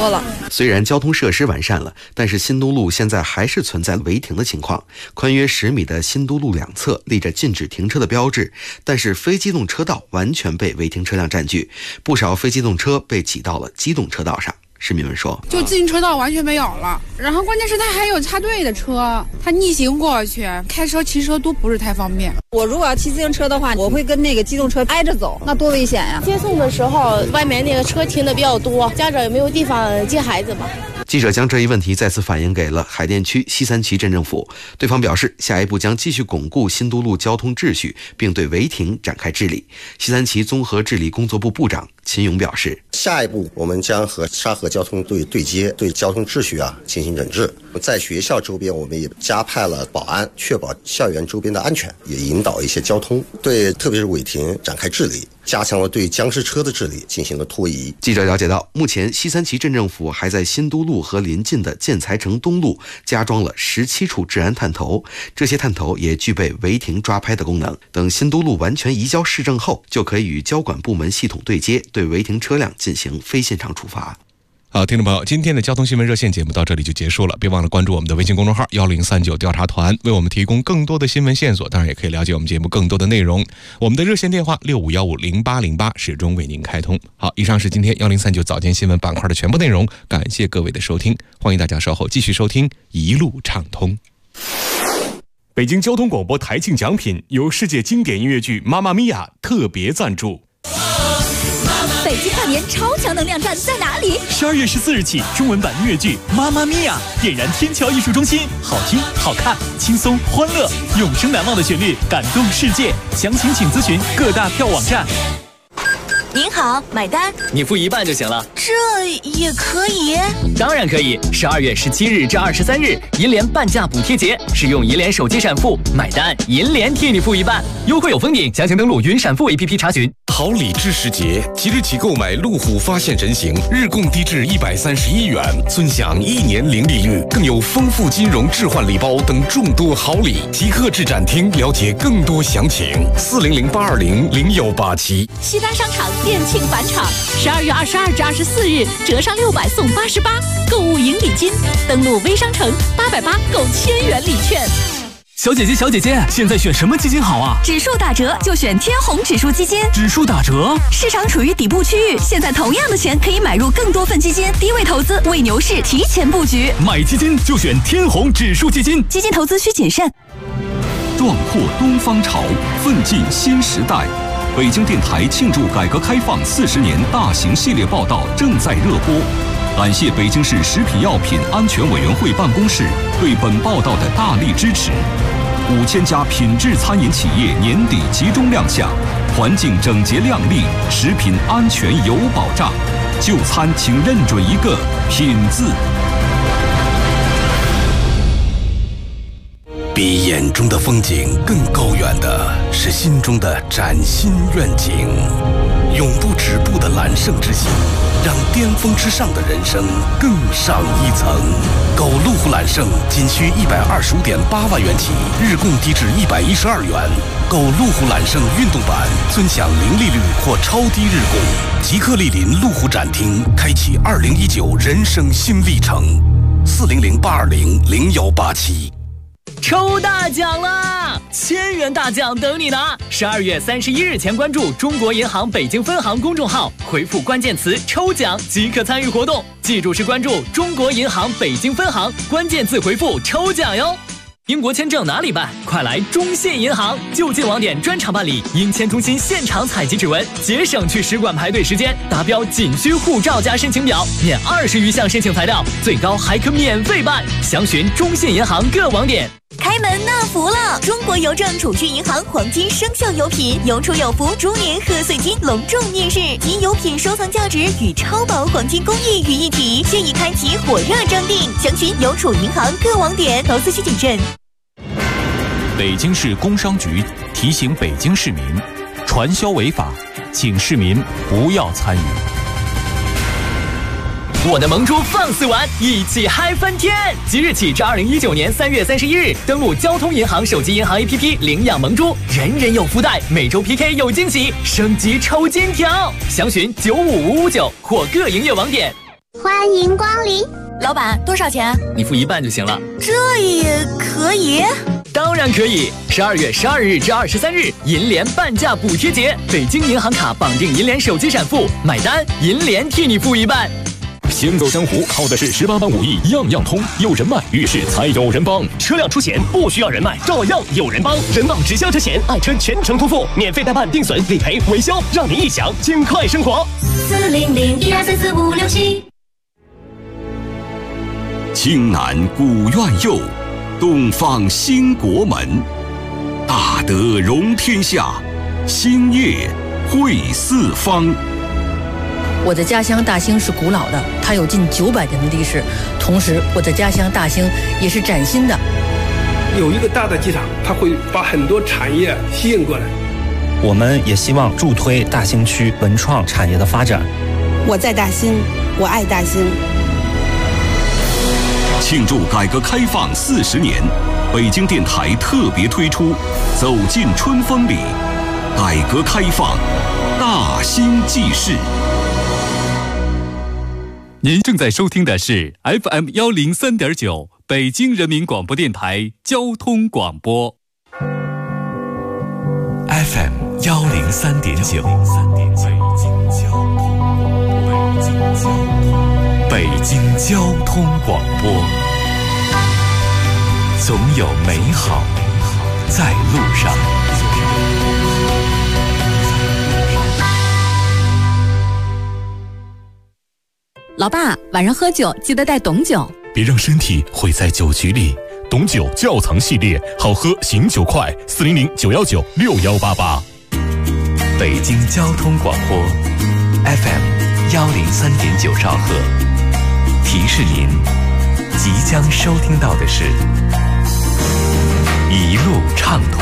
多了。 虽然交通设施完善了，但是新都路现在还是存在违停的情况。宽约10米的新都路两侧立着禁止停车的标志，但是非机动车道完全被违停车辆占据，不少非机动车被挤到了机动车道上。市民们说， 就自行车道完全没有了，然后关键是它还有插队的车，它逆行过去，开车骑车都不是太方便。 我如果要骑自行车的话，我会跟那个机动车挨着走，那多危险呀！ 接送的时候外面那个车停的比较多，家长也没有地方接孩子吧。 记者将这一问题再次反映给了海淀区西三旗镇政府，对方表示下一步将继续巩固新都路交通秩序，并对违停展开治理。西三旗综合治理工作部部长秦勇表示， 下一步我们将和沙河交通队对接，对交通秩序进行整治。在学校周边我们也加派了保安，确保校园周边的安全，也引导一些交通，对特别是违停展开治理，加强了对僵尸车的治理，进行了脱移。 记者了解到，目前西三旗镇政府还在新都路和邻近的建材城东路加装了17处治安探头，这些探头也具备违停抓拍的功能。等新都路完全移交市政后，就可以与交管部门系统对接，对违停车辆进行非现场处罚。 好，听众朋友，今天的交通新闻热线节目到这里就结束了，别忘了关注我们的微信公众号1039调查团，为我们提供更多的新闻线索，当然也可以了解我们节目更多的内容。我们的热线电话65150808始终为您开通。好，以上是今天1039早间新闻板块的全部内容，感谢各位的收听，欢迎大家稍后继续收听一路畅通。北京交通广播台庆奖品由世界经典音乐剧《妈妈咪呀》特别赞助。 北京跨年超强能量站在哪里 ？12月14日起，中文版音乐剧《妈妈咪呀》点燃天桥艺术中心，好听、好看、轻松、欢乐，永生难忘的旋律，感动世界。详情请咨询各大票网站。 您好，买单。 你付一半就行了。 这也可以？ 当然可以。12月17日至23日，银联半价补贴节，使用银联手机闪付买单，银联替你付一半，优惠有封顶。详情登录云闪付 APP 查询。 好礼之时节，即日起购买路虎发现人形，日供低至131元，尊享1年零利率，更有丰富金融置换礼包等众多好礼。即刻至展厅了解更多详情。40082000187。 西单商场店庆返场，12月22至24日，折上600送88，购物赢礼金。登录微商城，880购1000元礼券。 小姐姐，现在选什么基金好啊？ 指数打折就选天弘指数基金。 指数打折， 市场处于底部区域，现在同样的钱可以买入更多份基金，低位投资，为牛市提前布局。 买基金就选天弘指数基金， 基金投资需谨慎。 壮阔东方潮，奋进新时代。北京电台庆祝改革开放40年大型系列报道正在热播，感谢北京市食品药品安全委员会办公室对本报道的大力支持。5000家品质餐饮企业年底集中亮相，环境整洁亮丽，食品安全有保障。就餐请认准一个品字。 比眼中的风景更高远的是心中的崭新愿景，永不止步的揽胜之心，让巅峰之上的人生更上一层。购路虎揽胜仅需125.8万元起，日供低至112元。购路虎揽胜运动版，尊享零利率或超低日供。即刻莅临路虎展厅，开启2019人生新历程。40082000187。 抽大奖啦！1000元大奖等你拿！12月31日前关注中国银行北京分行公众号，回复关键词“抽奖”即可参与活动。记住是关注中国银行北京分行，关键字回复“抽奖”哟。英国签证哪里办？快来中信银行，就近网点专场办理，英签中心现场采集指纹，节省去使馆排队时间。达标仅需护照加申请表，免20余项申请材料，最高还可免费办。详询中信银行各网点。 开门纳福了！中国邮政储蓄银行黄金生肖邮品有储有福猪年贺岁金隆重面世，集邮品收藏价值与超薄黄金工艺于一体，现已开启火热征订，详询邮储银行各网点，投资需谨慎。 北京市工商局提醒北京市民，传销违法，请市民不要参与。 我的萌猪放肆玩，一起嗨翻天！即日起至2019年3月31日，登录交通银行手机银行 APP 领养萌猪，人人有福袋，每周 PK 有惊喜，升级抽金条。详询95559或各营业网点。 欢迎光临。老板，多少钱？ 你付1半就行了。 这也可以？ 当然可以。12月12日至23日，银联半价补贴节，北京银行卡绑定银联手机闪付，买单银联替你付1半。 行走江湖靠的是18般武艺，样样通。有人脉，遇事才有人帮。 车辆出险不需要人脉，照样有人帮。人保直销车险，爱车全程托付，免费代办、定损、理赔、维修，让你一享尽快生活。 400-1234567。 京南古院右，东方兴国门。大德容天下，兴业惠四方。 我的家乡大兴是古老的，它有近900年的历史。同时，我的家乡大兴也是崭新的。 有一个大的机场，它会把很多产业吸引过来。 我们也希望助推大兴区文创产业的发展。 我在大兴，我爱大兴。 庆祝改革开放40年，北京电台特别推出《走进春风里》，改革开放大兴记事。 您正在收听的是 FM 103.9北京人民广播电台交通广播。 FM 103.9北京交通广播，总有美好在路上。 老爸，晚上喝酒记得带董酒， 别让身体毁在酒局里。董酒窖藏系列，好喝醒酒快，400-919-6188。北京交通广播 FM 103.9兆赫，提示您即将收听到的是一路畅通。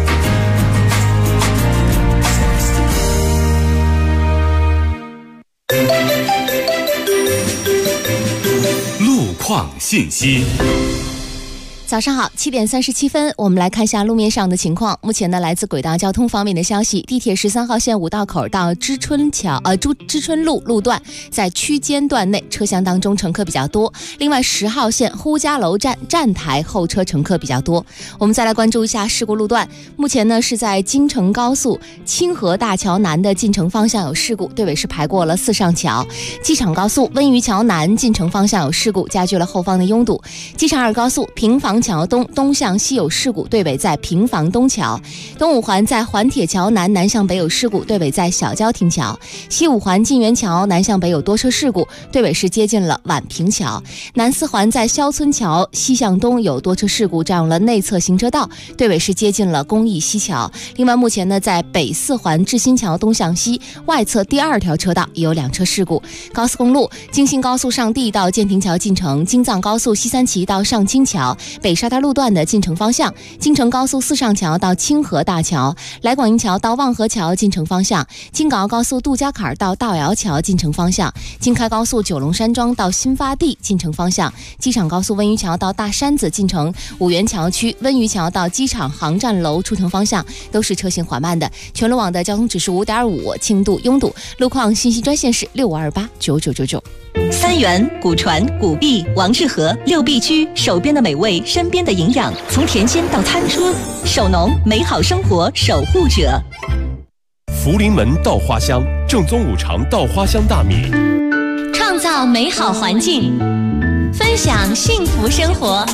路况信息。 早上好，7点37分，我们来看一下路面上的情况。目前呢，来自轨道交通方面的消息，地铁13号线5道口到知春路路段，在区间段内车厢当中乘客比较多。另外10号线呼家楼站站台后车乘客比较多。我们再来关注一下事故路段，目前呢是在京承高速清河大桥南的进城方向有事故，队尾是排过了4上桥。机场高速温榆桥南进城方向有事故，加剧了后方的拥堵。机场2高速平房桥东向西有事故，队尾在平房东桥。东五环在环铁桥南向北有事故，队尾在小郊亭桥。西五环晋源桥南向北有多车事故，队尾是接近了宛平桥。南四环在肖村桥西向东有多车事故，占用了内侧行车道，队尾是接近了公益西桥。另外目前呢，在北四环志新桥东向西外侧第2条车道也有2车事故。高速公路京信高速上地到建亭桥进城，京藏高速西三旗到上清桥，北沙滩路段的进城方向，京承高速4上桥到清河大桥，来广营桥到望河桥进城方向，京港澳高速杜家坎到道瑶桥进城方向，京开高速九龙山庄到新发地进城方向，机场高速温榆桥到大山子进城，五原桥区温榆桥到机场航站楼出城方向都是车行缓慢的。全路网的交通指数5.5，轻度拥堵。路况信息专线是65289999。 三元、古传、古壁、王致和6必居，手边的美味，身边的营养，从甜心到餐桌，手农美好生活守护者。 福临门稻花香，正宗5常稻花香大米， 创造美好环境，分享幸福生活。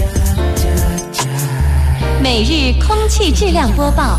每日空气质量播报。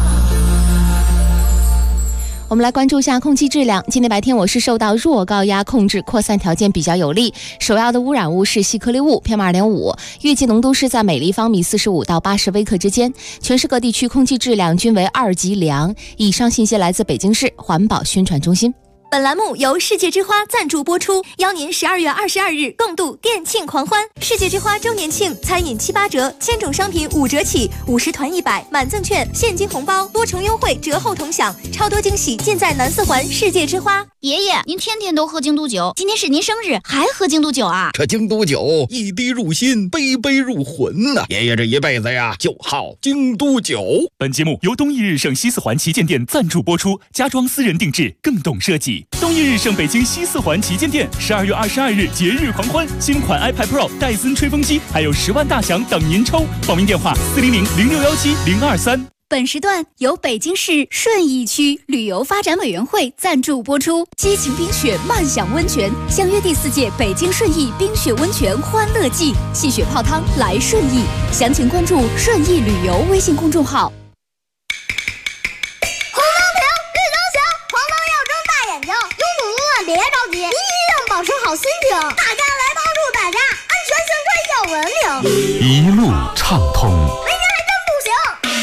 我们来关注一下空气质量。今天白天我市受到弱高压控制扩散条件比较有利，首要的污染物是细颗粒物 PM2.5， 预计浓度是在每立方米45到80微克之间。全市各地区空气质量均为2级良。以上信息来自北京市环保宣传中心。 本栏目由世界之花赞助播出，邀您12月22日共度店庆狂欢。世界之花周年庆，餐饮7、8折，1000种商品5折起，50团100，满赠券，现金红包，多重优惠，折后同享，超多惊喜尽在南四环世界之花。 爷爷，您天天都喝京都酒，今天是您生日，还喝京都酒啊？ 这京都酒一滴入心，杯杯入魂呐！爷爷这一辈子呀，就好京都酒。 本节目由东义日盛西四环旗舰店赞助播出，家装私人定制，更懂设计。 益。东一日盛北京西4环旗舰店12月22日节日狂欢，新款 iPad Pro 戴森吹风机还有10万大奖等您抽。报名电话400-0617-023。 本时段由北京市顺义区旅游发展委员会赞助播出。激情冰雪，漫享温泉，相约第4届北京顺义冰雪温泉欢乐季，戏雪泡汤来顺义。详情关注顺义旅游微信公众号。 红灯停，绿灯行，黄灯要睁大眼睛，拥堵路段别着急，您一定保持好心情。大家来帮助大家，安全行车要文明， 一路畅通。 没您还真不行。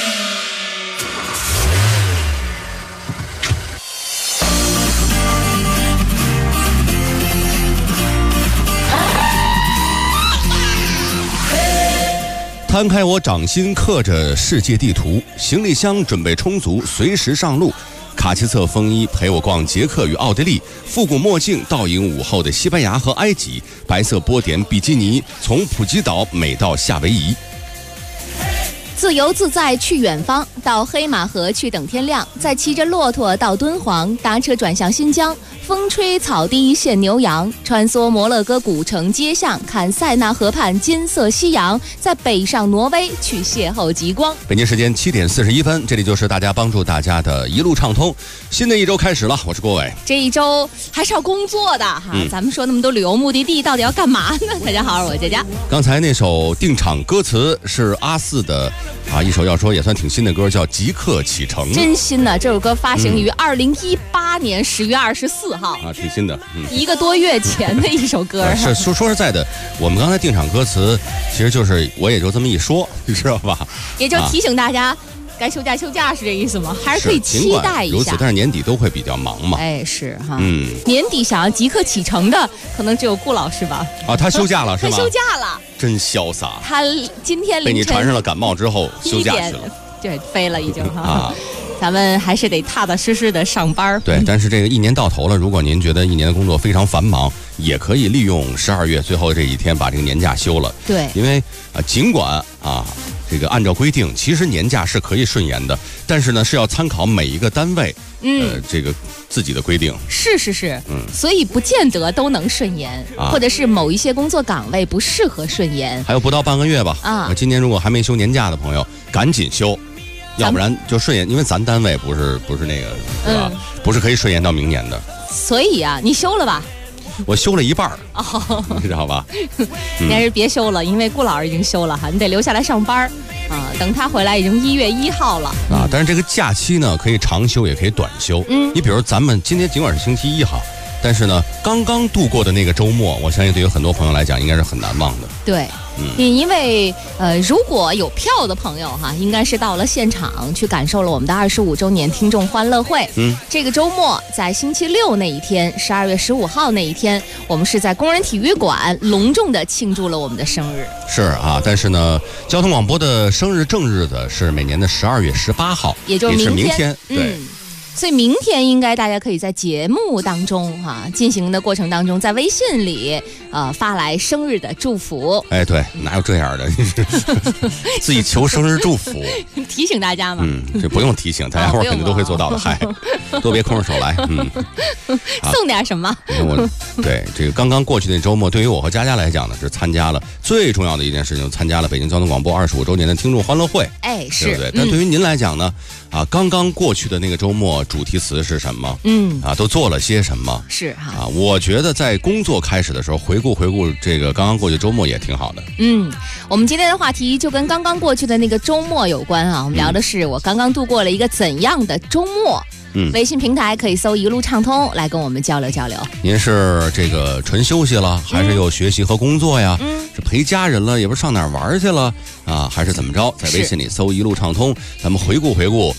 摊开我掌心刻着世界地图，行李箱准备充足，随时上路。卡其色风衣陪我逛捷克与奥地利，复古墨镜倒影午后的西班牙和埃及，白色波点比基尼从普吉岛美到夏威夷。 自由自在去远方，到黑马河去等天亮，再骑着骆驼到敦煌，搭车转向新疆，风吹草低见牛羊，穿梭摩洛哥古城街巷，看塞纳河畔金色夕阳，再北上挪威去邂逅极光。 北京时间7点41分，这里就是大家帮助大家的一路畅通。新的一周开始了，我是郭伟。 这一周还是要工作的哈，咱们说那么多旅游目的地，到底要干嘛呢？大家好，我是佳佳。刚才那首定场歌词是阿4的一首要说也算挺新的歌，叫《即刻启程》。 真新的，这首歌发行于2018年10月24号啊，挺新的 ，1个多月前的一首歌。 是说实在的，我们刚才定场歌词，其实就是我也就这么一说，你知道吧？ 也就提醒大家。该休假是这意思吗？还是可以期待一下。 如此，但是年底都会比较忙嘛。 哎，是哈。年底想要即刻启程的，可能只有顾老师吧。 他休假了是吗？ 他休假了， 真潇洒。 他今天被你传上了感冒之后休假去了， 对，飞了已经哈。咱们还是得踏踏实实的上班。 对，但是这个一年到头了，如果您觉得一年的工作非常繁忙，也可以利用12月最后这几天把这个年假休了。 对， 因为尽管这个按照规定，其实年假是可以顺延的，但是呢是要参考每一个单位这个自己的规定。 是，所以不见得都能顺延，或者是某一些工作岗位不适合顺延。 还有不到半个月吧。今年如果还没休年假的朋友，赶紧休。要不然就顺延，因为咱单位不是那个，是吧？不是可以顺延到明年的。 所以你休了吧？ 我休了一半你知道吧？ 你还是别休了，因为顾老师已经休了哈，你得留下来上班等他回来已经1月1号了但是这个假期呢，可以长休也可以短休。你比如咱们今天尽管是星期1哈，但是呢，刚刚度过的那个周末，我相信对于很多朋友来讲，应该是很难忘的。 对。因为如果有票的朋友哈，应该是到了现场去感受了我们的25周年听众欢乐会。这个周末在星期6那一天，12月15号那一天，我们是在工人体育馆隆重的庆祝了我们的生日。 是但是呢，交通广播的生日正日子是每年的12月18号， 也就是明天。对。 所以明天应该大家可以在节目当中进行的过程当中，在微信里发来生日的祝福。 哎，对，哪有这样的？自己求生日祝福， 提醒大家嘛。 这不用提醒，大家伙肯定都会做到的。嗨，多别空着手来。 送点什么？ 对这个刚刚过去的周末，对于我和佳佳来讲呢，是参加了最重要的一件事情，参加了北京交通广播25周年的听众欢乐会。 哎，是， 对不对？但对于您来讲呢，刚刚过去的那个周末。主题词是什么？都做了些什么？ 是哈我觉得在工作开始的时候，回顾这个刚刚过去周末也挺好的。 我们今天的话题就跟刚刚过去的那个周末有关我们聊的是我刚刚度过了一个怎样的周末。微信平台可以搜一路畅通来跟我们交流交流。 您是这个纯休息了，还是又学习和工作呀？是陪家人了，也不是上哪儿玩去了还是怎么着？在微信里搜一路畅通，咱们回顾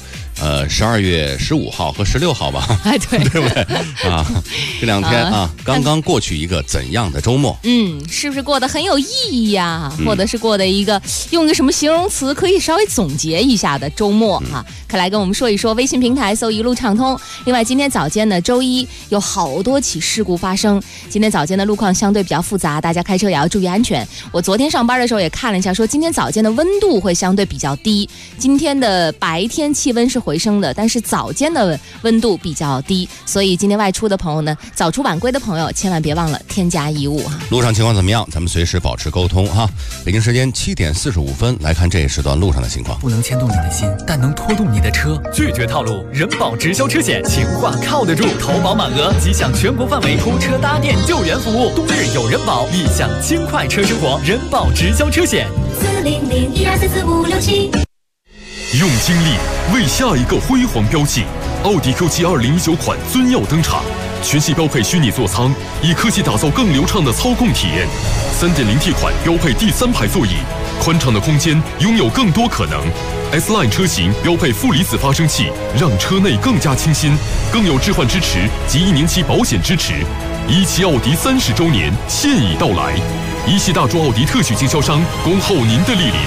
12月15号和16号吧， 对对不对这2天刚刚过去一个怎样的周末？ 是不是过得很有意义呀？或者是过的一个用一个什么形容词可以稍微总结一下的周末快来跟我们说一说。微信平台搜一路畅通。另外今天早间呢，周一有好多起事故发生，今天早间的路况相对比较复杂，大家开车也要注意安全。我昨天上班的时候也看了一下，说今天早间的温度会相对比较低，今天的白天气温是回升的，但是早间的温度比较低，所以今天外出的朋友呢，早出晚归的朋友千万别忘了添加衣物哈。 路上情况怎么样？咱们随时保持沟通哈。北京时间7点45分，来看这一时段路上的情况。 不能牵动你的心，但能拖动你的车。拒绝套路，人保直销车险，情话靠得住，投保满额即享全国范围拖车搭电救援服务。冬日有人保，立享轻快车生活。人保直销车险 40012444567。 用精力为下一个辉煌标记，奥迪 Q7 2019款尊耀登场，全系标配虚拟座舱，以科技打造更流畅的操控体验。3.0T 款标配第3排座椅，宽敞的空间拥有更多可能。S-Line 车型标配负离子发生器，让车内更加清新，更有置换支持及1年期保险支持。17奥迪30周年现已到来，一汽大众奥迪特许经销商恭候您的莅临。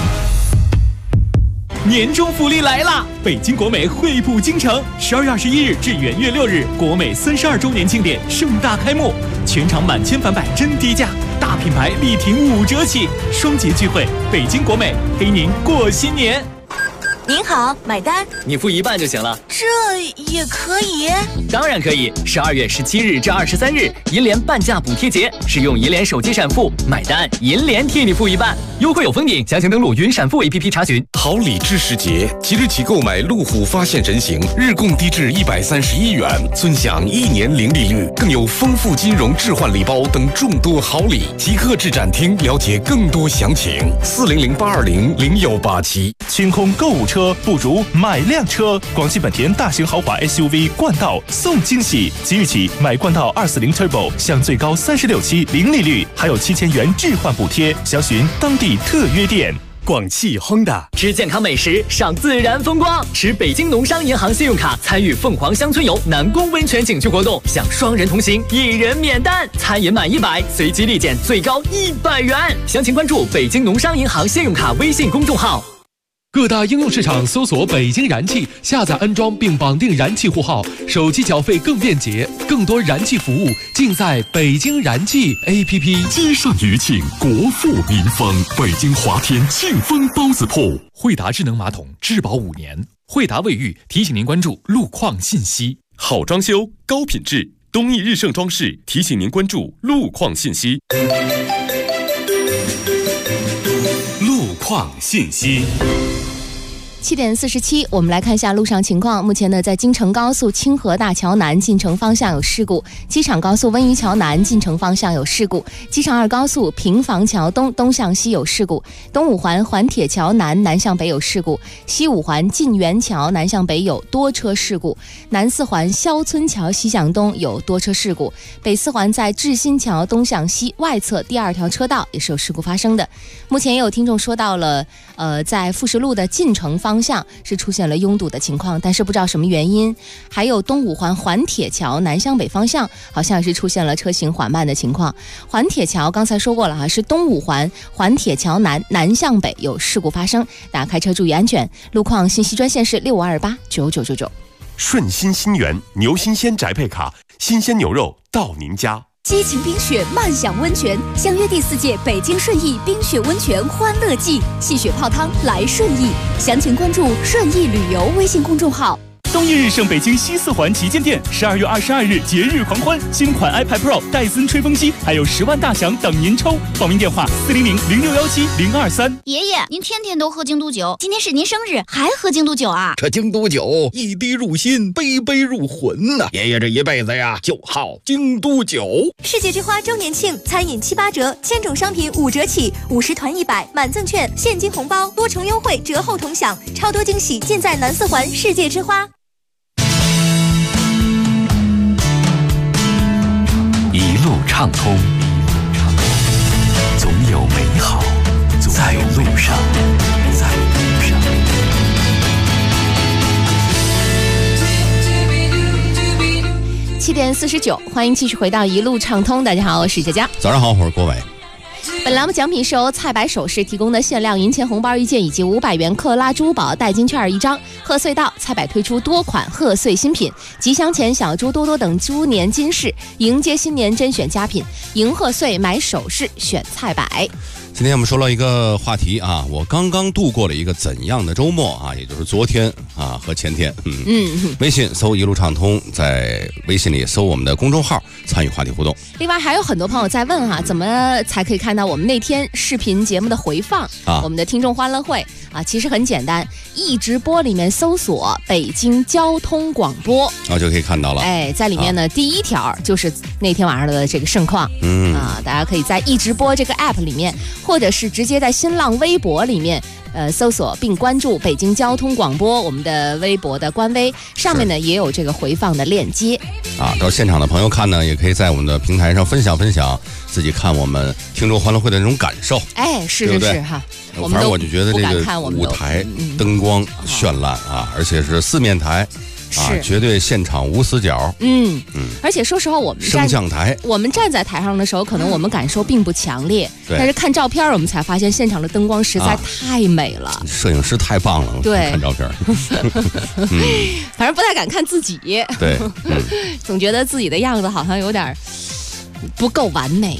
年终福利来啦！北京国美惠普京城，12月21日至元月6日，国美32周年庆典盛大开幕，全场满千返百真低价，大品牌力挺5折起，双节聚会，北京国美陪您过新年。 您好，买单。 你付一半就行了。 这也可以？ 当然可以。12月17日至23日，银联半价补贴节，使用银联手机闪付买单，银联替你付一半，优惠有封顶。详情登录云闪付 APP 查询。 好礼知时节，即日起购买路虎发现人形，日供低至131元，尊享1年零利率，更有丰富金融置换礼包等众多好礼。即刻至展厅了解更多详情。40082000187。 清空购物车不如买辆车。广汽本田大型豪华 SUV 冠道送惊喜，即日起买冠道240 Turbo 享最高36期零利率，还有7000元置换补贴。详询当地特约店。 广汽 Honda 吃健康美食，赏自然风光，持北京农商银行信用卡参与凤凰乡村游南宫温泉景区活动，享双人同行1人免单，餐饮满100随机立减最高100元。详情关注北京农商银行信用卡微信公众号。 各大应用市场搜索北京燃气，下载安装并绑定燃气户号，手机缴费更便捷，更多燃气服务尽在北京燃气 APP。 积善余庆，国富民丰。北京华天庆丰包子铺， 惠达智能马桶质保5年。惠达卫浴提醒您关注路况信息。 好装修，高品质，东义日盛装饰提醒您关注路况信息。 路况信息。 7点47，我们来看一下路上情况。目前呢，在京承高速清河大桥南进城方向有事故，机场高速温榆桥南进城方向有事故，机场2高速平房桥东向西有事故，东五环环铁桥南向北有事故，西五环晋源桥南向北有多车事故，南四环肖村桥西向东有多车事故，北四环在志新桥东向西外侧第2条车道也是有事故发生的。目前也有听众说到了，在富士路的进城方向是出现了拥堵的情况，但是不知道什么原因。还有东五环环铁桥南向北方向好像是出现了车行缓慢的情况。环铁桥刚才说过了哈，是东五环环铁桥南向北有事故发生，大家开车注意安全。路况信息专线是65289999。 顺心新源牛新鲜宅配卡，新鲜牛肉到您家。 激情冰雪慢享温泉，相约第4届北京顺义冰雪温泉欢乐季，戏雪泡汤来顺义。详情关注顺义旅游微信公众号。 东义日盛北京西4环旗舰店12月22日节日狂欢，新款 iPad Pro 戴森吹风机还有10万大奖等您抽。报名电话400-0617-023。 爷爷，您天天都喝京都酒，今天是您生日还喝京都酒啊？ 这京都酒一滴入心，杯杯入魂呐！爷爷这一辈子呀，就好京都酒。 世界之花周年庆，餐饮7、8折，千种商品5折起，50团100，满赠券，现金红包，多重优惠，折后同享，超多惊喜尽在南4环世界之花。 一路畅通，总有美好在路上。 7点49，欢迎继续回到一路畅通。大家好，我是佳佳。 早上好，我是郭伟。 本栏目奖品是由菜百首饰提供的限量银钱红包1件以及500元克拉珠宝代金券1张。贺岁到，菜百推出多款贺岁新品，吉祥钱、小猪多多等猪年金饰，迎接新年甄选佳品，迎贺岁买首饰选菜百。 今天我们说了一个话题啊，我刚刚度过了一个怎样的周末啊，也就是昨天啊和前天。微信搜一路畅通，在微信里搜我们的公众号参与话题互动。 另外还有很多朋友在问哈，怎么才可以看到我们那天视频节目的回放啊？我们的听众欢乐会啊，其实很简单，一直播里面搜索北京交通广播， 就可以看到了。 哎，在里面呢，第一条就是那天晚上的这个盛况。大家可以在一直播这个 app 里面，或者是直接在新浪微博里面搜索并关注北京交通广播，我们的微博的官微上面呢也有这个回放的链接啊。到现场的朋友看呢，也可以在我们的平台上分享自己看我们听众欢乐会的那种感受。 哎，是哈。 反正我就觉得这个舞台灯光绚烂啊，而且是4面台。绝对现场无死角。 而且说实话，我们升降台， 我们站在台上的时候，可能我们感受并不强烈，但是看照片，我们才发现现场的灯光实在太美了， 摄影师太棒了。 对， 看照片， 反正不太敢看自己。 对， 总觉得自己的样子好像有点不够完美。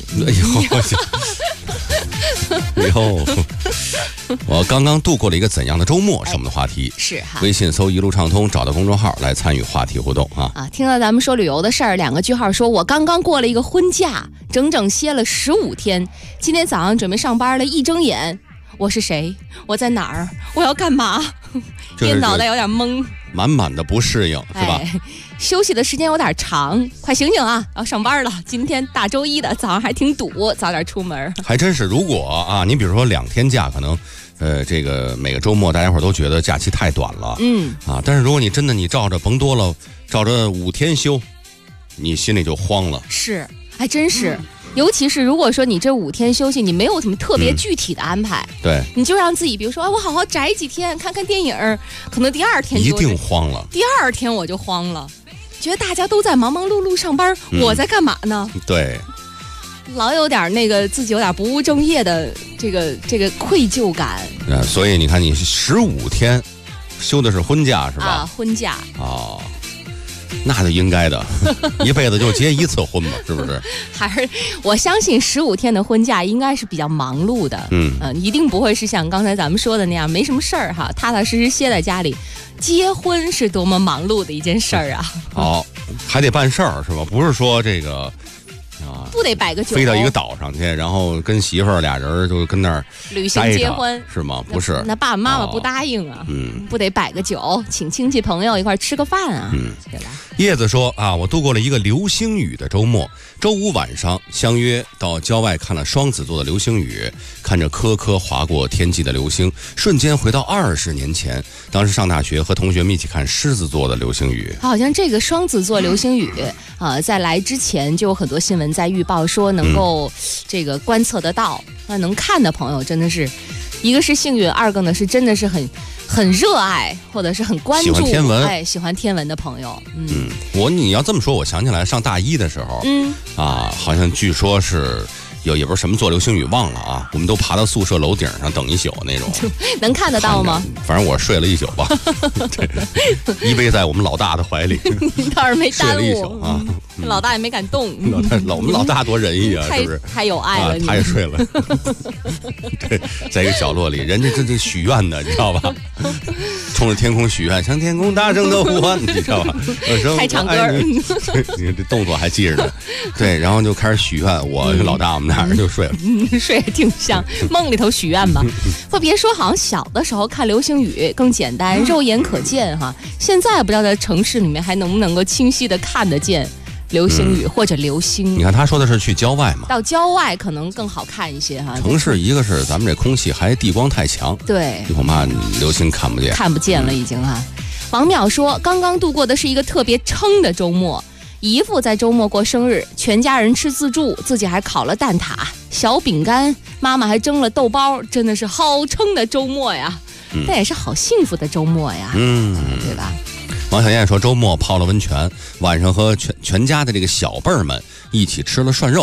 我刚刚度过了一个怎样的周末是我们的话题。 是哈， 微信搜一路畅通，找到公众号来参与话题互动啊。 听到咱们说旅游的事儿，2个句号说，我刚刚过了一个婚假，整整歇了15天。今天早上准备上班了，一睁眼，我是谁？我在哪儿？我要干嘛？这脑袋有点懵， 满满的不适应，是吧？ 休息的时间有点长，快醒醒啊！要上班了，今天大周一的早上还挺堵，早点出门。 还真是，如果啊，你比如说2天假，可能这个每个周末大家伙都觉得假期太短了，但是如果你真的你照着甭多了，照着5天休，你心里就慌了。 是，还真是。尤其是如果说你这5天休息，你没有什么特别具体的安排， 对， 你就让自己，比如说我好好宅几天，看看电影，可能第2天一定慌了。 第2天我就慌了，觉得大家都在忙忙碌碌上班，我在干嘛呢？ 对， 老有点那个自己有点不务正业的这个愧疚感。 所以你看，你15天休的是婚假是吧？ 婚假。 那就应该的，一辈子就结1次婚嘛，是不是？ 还是我相信15天的婚假应该是比较忙碌的，一定不会是像刚才咱们说的那样没什么事儿哈，踏踏实实歇在家里。结婚是多么忙碌的一件事儿啊！ 还得办事儿是吧？不是说这个。 不得摆个酒， 飞到一个岛上去，然后跟媳妇儿俩人就跟那儿旅行结婚是吗？不是， 那爸爸妈妈不答应啊。不得摆个酒，请亲戚朋友一块吃个饭啊。对吧？ 叶子说啊，我度过了一个流星雨的周末。周5晚上相约到郊外看了双子座的流星雨，看着颗颗划过天际的流星，瞬间回到20年前，当时上大学，和同学们一起看狮子座的流星雨。 好像这个双子座流星雨在来之前就有很多新闻在预报说能够这个观测得到，那能看的朋友真的是一个是幸运，二个呢是真的是很热爱或者是很关注喜欢天文， 喜欢天文的朋友。 你要这么说，我想起来上大一的时候，好像据说是也不是什么座流星雨忘了啊，我们都爬到宿舍楼顶上等一宿那种。 能看得到吗？ 反正我睡了一宿吧，依偎在我们老大的怀里。 你倒是没耽误， 睡了一宿啊， 老大也没敢动。 我们老大多仁义啊，是不是？ 太有爱了， 他也睡了。对，在一个角落里，人家这许愿的，你知道吧？冲着天空许愿，向天空大声的呼唤，你知道吧？ 开唱歌， 你这动作还记着呢。对，然后就开始许愿，我跟老大我们俩人就睡了。 睡得挺像，梦里头许愿吧。不，别说，好像小的时候看流星雨更简单，肉眼可见哈。现在不知道在城市里面还能不能够清晰的看得见流星雨或者流星。 你看他说的是去郊外嘛， 到郊外可能更好看一些哈。 城市一个是咱们这空气还地光太强， 对， 恐怕流星看不见了已经哈。王淼说，刚刚度过的是一个特别撑的周末，姨父在周末过生日，全家人吃自助，自己还烤了蛋挞、小饼干，妈妈还蒸了豆包，真的是好撑的周末呀。但也是好幸福的周末呀，对吧？ 王小燕说，周末泡了温泉，晚上和全家的这个小辈儿们一起吃了涮肉，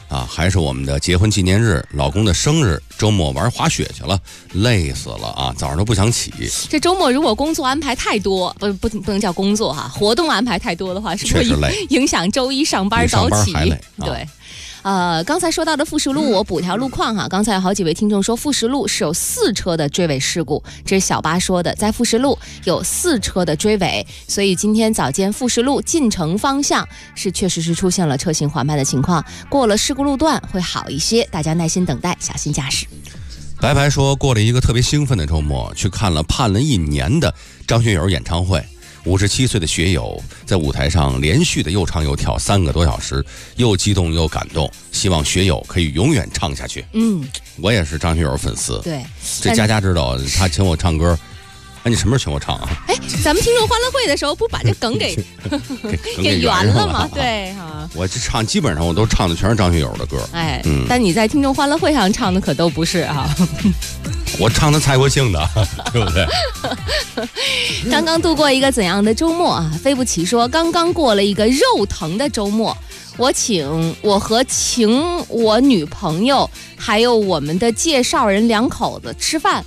啊，还是我们的结婚纪念日，老公的生日，周末玩滑雪去了，累死了啊，早上都不想起。 这周末如果工作安排太多，不能叫工作哈，活动安排太多的话，是会影响周一上班早起。对。刚才说到的富士路，我补条路况哈。刚才有好几位听众说富士路是有4车的追尾事故，这是小巴说的，在富士路有4车的追尾，所以今天早间富士路进城方向确实是出现了车行缓慢的情况，过了事故路段会好一些，大家耐心等待，小心驾驶。 白白说过了一个特别兴奋的周末，去看了盼了1年的张学友演唱会。57岁的学友在舞台上连续的又唱又跳3个多小时，又激动又感动，希望学友可以永远唱下去。我也是张学友粉丝。 对， 这家知道他请我唱歌。你什么时候请我唱啊？ 咱们听众欢乐会的时候不把这梗给圆了吗？对哈。 我这唱基本上我都唱的全是张学友的歌。 但你在听众欢乐会上唱的可都不是啊。 我唱的蔡国庆的，对不对？ 刚刚度过一个怎样的周末啊？飞不起说刚刚过了一个肉疼的周末，我和我女朋友还有我们的介绍人2口子吃饭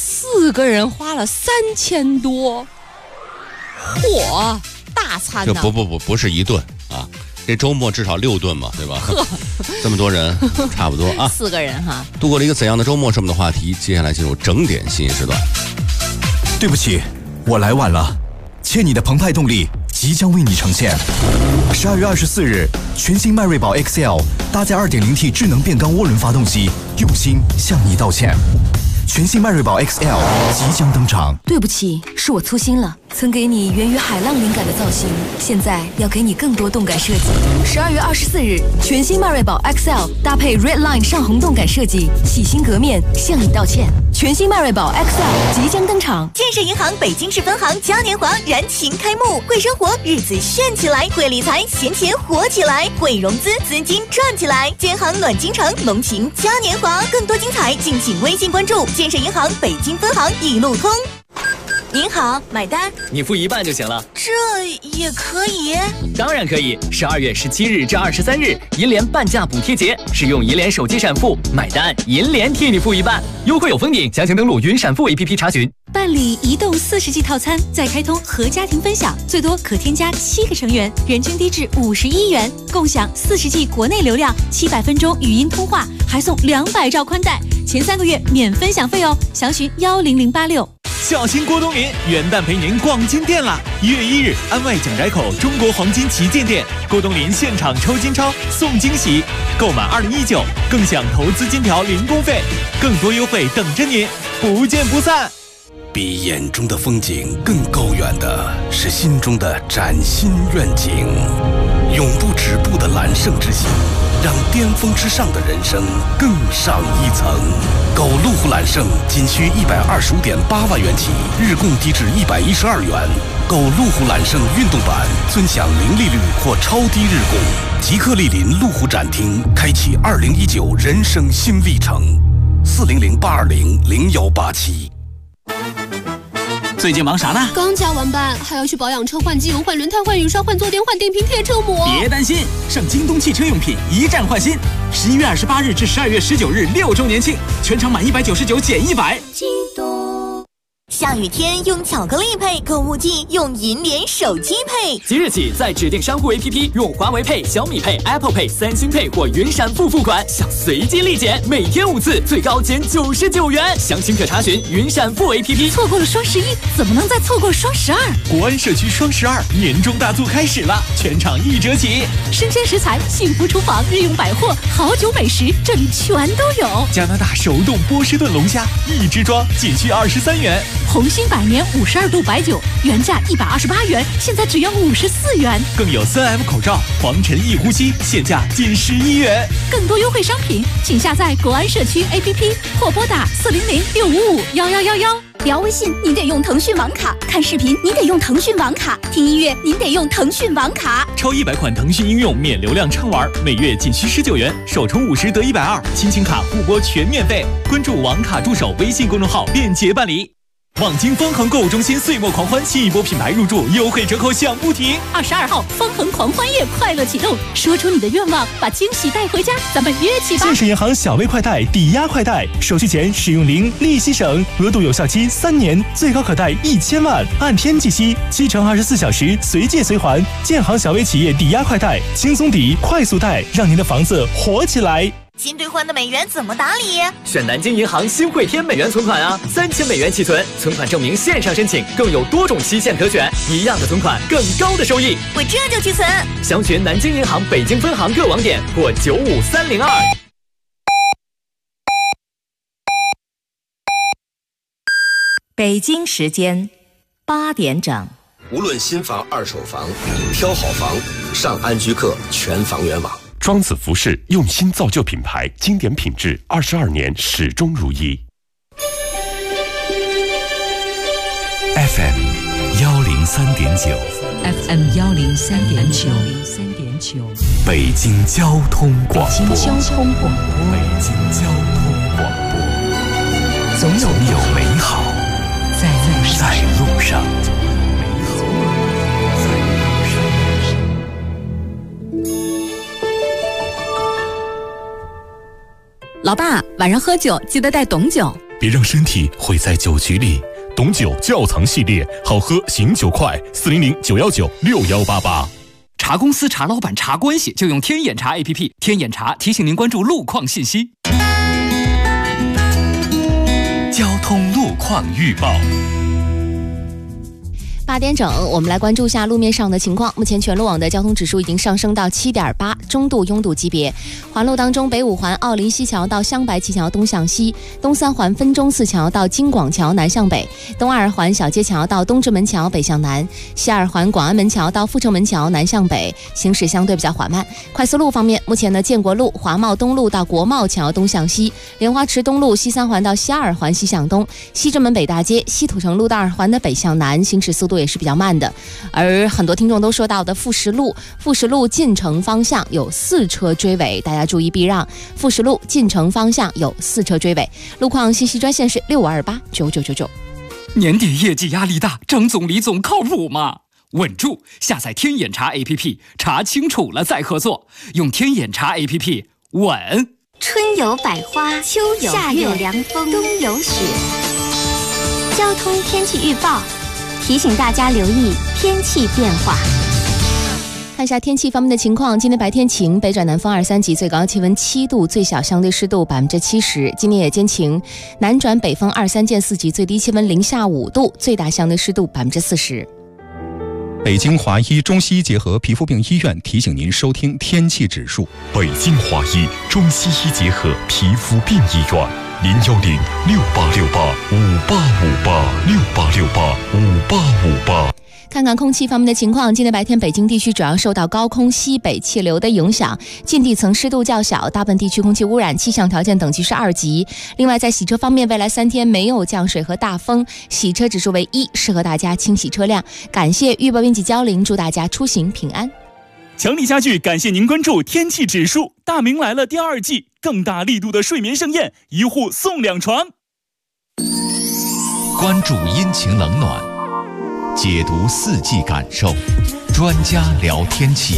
，4个人花了3000多，嚯，大餐呐！ 不是一顿啊，这周末至少6顿嘛，对吧？这么多人，差不多啊 ，4个人哈。 度过了一个怎样的周末是我们的话题，接下来进入整点信息时段。 对不起，我来晚了，欠你的澎湃动力即将为你呈现。12月24日，全新迈锐宝 XL 搭载 2.0T 智能变缸涡轮发动机，用心向你道歉。全新迈锐宝 XL 即将登场。 对不起，是我粗心了，曾给你源于海浪灵感的造型，现在要给你更多动感设计。12月24日，全新迈锐宝 XL 搭配 Redline 上红动感设计，洗心革面向你道歉。全新迈锐宝 XL 即将登场。 建设银行北京市分行嘉年华燃情开幕，会生活日子炫起来，会理财闲钱活起来，会融资资金赚起来。建行暖京城浓情嘉年华，更多精彩敬请微信关注建设银行北京分行一路通。您好，买单。 你付1半就行了。 这也可以？ 当然可以。12月17日至23日，银联半价补贴节，使用银联手机闪付买单，银联替你付1半，优惠有封顶。详情登录云闪付 APP 查询。 办理移动40G 套餐，再开通和家庭分享，最多可添加7个成员，人均低至51元，共享40G 国内流量，700分钟语音通话，还送200兆宽带，前3个月免分享费哦。详询10086。 小心郭冬临，元旦陪您逛金店啦！1月1日，安外蒋宅口中国黄金旗舰店，郭冬临现场抽金钞送惊喜，购满2019更享投资金条零工费，更多优惠等着您，不见不散。 比眼中的风景更高远的是心中的崭新愿景，永不止步的揽胜之心，让巅峰之上的人生更上一层。购路虎揽胜仅需125.8万元起，日供低至112元。购路虎揽胜运动版，尊享零利率或超低日供。即刻莅临路虎展厅，开启2019人生新历程。400-820-0187。 最近忙啥呢？ 刚加完班，还要去保养车、换机油、换轮胎、换雨刷、换坐垫、换电瓶贴、车膜。 别担心，上京东汽车用品一站换新。11月28日至12月19日6周年庆，全场满199减100。 京东。下雨天用巧克力配，购物季用银联手机配。 即日起，在指定商户 APP 用华为配、小米配、Apple Pay、三星配或云闪付付款，享随机立减，每天5次，最高减99元。详情可查询云闪付 APP。 错过了双11，怎么能再错过双12？ 国安社区双12年终大促开始了，全场1折起。 生鲜食材、幸福厨房、日用百货、好酒美食，这里全都有。 加拿大手动波士顿龙虾1支装仅需23元。 红星百年52度白酒原价128元，现在只要54元。 更有3M 口罩、防尘易呼吸，现价仅11元。 更多优惠商品，请下载国安社区 APP 或拨打400-655-1111。 聊微信您得用腾讯网卡，看视频您得用腾讯网卡，听音乐您得用腾讯网卡。 超100款腾讯应用免流量畅玩，每月仅需19元，首充50得120，亲情卡互拨全免费。关注网卡助手微信公众号，便捷办理。 望京方恒购物中心岁末狂欢，新一波品牌入驻，优惠折扣享不停。 22号方恒狂欢夜快乐启动，说出你的愿望，把惊喜带回家，咱们约起吧！ 建设银行小微快贷抵押快贷，手续前使用零，利息省，额度有效期3年，最高可贷1000万，按天计息，7乘24小时随借随还。建行小微企业抵押快贷，轻松抵，快速贷，让您的房子活起来。 新兑换的美元怎么打理？ 选南京银行新汇添美元存款啊，3000美元起存，存款证明线上申请，更有多种期限可选，一样的存款，更高的收益。 我这就去存。 详询南京银行北京分行各网点或95302。 北京时间8点整。 无论新房、二手房，挑好房，上安居客全房源网。 庄子服饰用心造就品牌，经典品质，22年始终如一。 FM 103.9 FM 103.9 北京交通广播。 北京交通广播。总有美好在路上。 老爸，晚上喝酒记得带董酒， 别让身体毁在酒局里。董酒窖藏系列，好喝醒酒快，400-919-6188。 茶公司、茶老板、茶关系，就用天眼茶 APP。天眼茶提醒您关注路况信息。 交通路况预报。 8点整，我们来关注一下路面上的情况。目前全路网的交通指数已经上升到7.8，中度拥堵级别。环路当中，北5环奥林西桥到镶白旗桥东向西，东3环分钟寺桥到京广桥南向北，东2环小街桥到东直门桥北向南，西2环广安门桥到阜成门桥南向北，行驶相对比较缓慢。快速路方面，目前的建国路、华贸东路到国贸桥东向西，莲花池东路西3环到西2环西向东，西直门北大街、西土城路到2环的北向南，行驶速度也是比较慢的。而很多听众都说到的富石路进城方向有4车追尾，大家注意避让。富石路进城方向有4车追尾。路况信息专线是6528999999。 年底业绩压力大，张总李总靠谱吗？稳住！下载天眼查 APP， 查清楚了再合作。用天眼查 APP， 稳。 春有百花，秋有夏有凉风，冬有雪。交通天气预报提醒大家留意天气变化。 看一下天气方面的情况，今天白天晴，北转南风2、3级，最高气温7度，最小相对湿度70%。今天夜间晴，南转北风2、3见4级，最低气温零下5度，最大相对湿度40%。 北京华医中西医结合皮肤病医院提醒您收听天气指数。 北京华医中西医结合皮肤病医院，010-6868-5858，6868-5858。 看看空气方面的情况，今天白天北京地区主要受到高空西北气流的影响，近地层湿度较小，大部分地区空气污染气象条件等级是2级。另外在洗车方面，未来3天没有降水和大风，洗车指数为1，适合大家清洗车辆。感谢预报编辑焦玲，祝大家出行平安。 强力家具感谢您关注天气指数，大明来了第2季，更大力度的睡眠盛宴，1户送2床。 关注阴晴冷暖，解读4季感受，专家聊天气。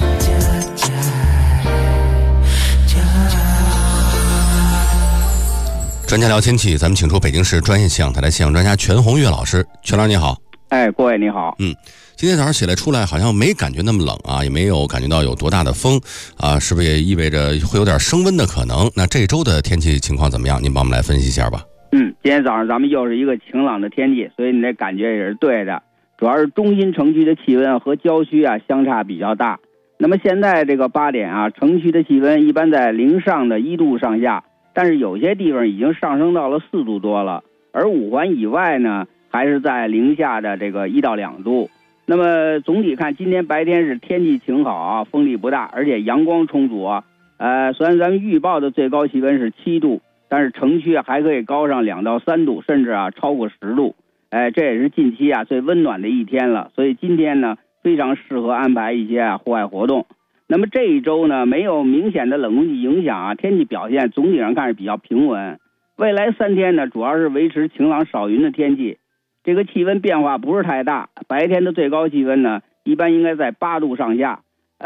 专家聊天气，咱们请出北京市专业气象台的气象专家全红月老师。全老师你好。 各位你好。 今天早上起来出来好像没感觉那么冷啊，也没有感觉到有多大的风啊，是不是也意味着会有点升温的可能？那这周的天气情况怎么样？您帮我们来分析一下吧。 今天早上咱们又是一个晴朗的天气，所以你这感觉也是对的。主要是中心城区的气温和郊区相差比较大。那么现在这个8点城区的气温一般在零上的1度上下，但是有些地方已经上升到了4度多了，而5环以外呢还是在零下的这个1到2度。那么总体看，今天白天是天气晴好风力不大，而且阳光充足虽然咱们预报的最高气温是7度，但是城区还可以高上2到3度，甚至超过10度。这也是近期最温暖的一天了，所以今天呢非常适合安排一些户外活动。那么这一周呢没有明显的冷空气影响天气表现总体上看是比较平稳。未来3天呢主要是维持晴朗少云的天气， 这个气温变化不是太大，白天的最高气温呢，一般应该在8度上下。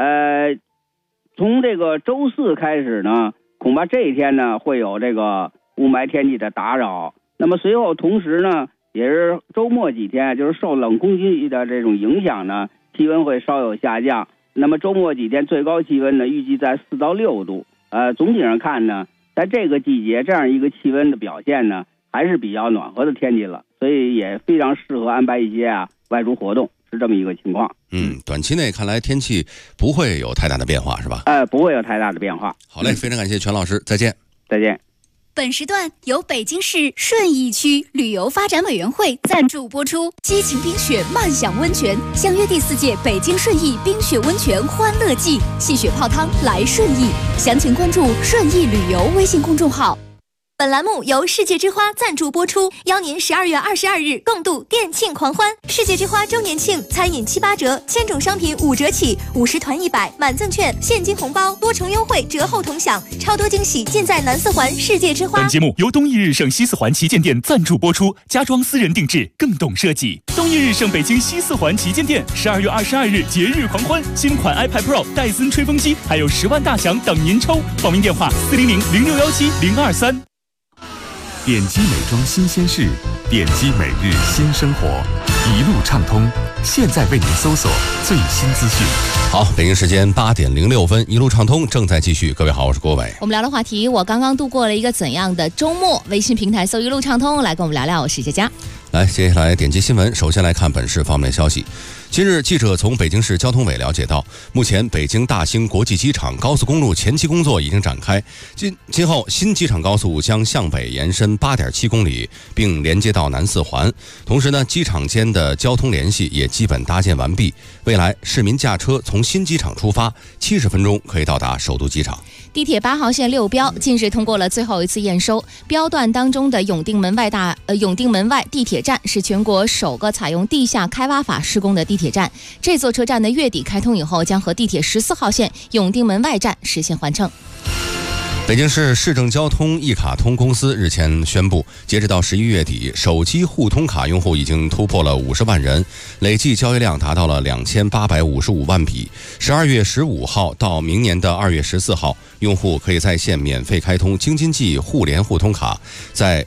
从这个周四开始呢，恐怕这一天呢会有这个雾霾天气的打扰。那么随后同时呢，也是周末几天，就是受冷空气的这种影响呢，气温会稍有下降。那么周末几天最高气温呢，预计在4到6度。总体上看呢，在这个季节这样一个气温的表现呢，还是比较暖和的天气了，所以也非常适合安排一些外出活动，是这么一个情况。 短期内看来天气不会有太大的变化，是吧？ 不会有太大的变化。 好嘞，非常感谢全老师，再见。 再见。 本时段由北京市顺义区旅游发展委员会赞助播出。激情冰雪，慢享温泉，相约第4届北京顺义冰雪温泉欢乐季，戏雪泡汤来顺义。详情关注顺义旅游微信公众号。 本栏目由世界之花赞助播出，邀您12月22日共度店庆狂欢。世界之花周年庆，餐饮7、8折，千种商品5折起，50团100，满赠券，现金红包，多重优惠，折后同享，超多惊喜尽在南4环世界之花。 本节目由东义日盛西4环旗舰店赞助播出，家装私人定制，更懂设计。东义日盛北京西4环旗舰店12月22日节日狂欢，新款 iPad Pro、戴森吹风机，还有10万大奖等您抽。报名电话400-0617-023。 点击美妆新鲜事，点击每日新生活，一路畅通，现在为您搜索最新资讯。 好，北京时间8点06分，一路畅通正在继续。各位好，我是郭伟。 我们聊的话题，我刚刚度过了一个怎样的周末？微信平台搜一路畅通，来跟我们聊聊。我是佳佳。 来，接下来点击新闻，首先来看本市方面的消息。今日，记者从北京市交通委了解到，目前北京大兴国际机场高速公路前期工作已经展开，今后新机场高速将向北延伸8.7公里，并连接到南4环。同时呢，机场间的交通联系也基本搭建完毕。未来市民驾车从新机场出发，70分钟可以到达首都机场。 地铁8号线6标近日通过了最后一次验收，标段当中的永定门外地铁站是全国首个采用地下开挖法施工的地铁站。这座车站的月底开通以后，将和地铁14号线永定门外站实现换乘。 北京市市政交通一卡通公司日前宣布，截止到11月底，手机互通卡用户已经突破了50万人，累计交易量达到了2855万笔。12月15号到明年的2月14号，用户可以在线免费开通京津冀互联互通卡，在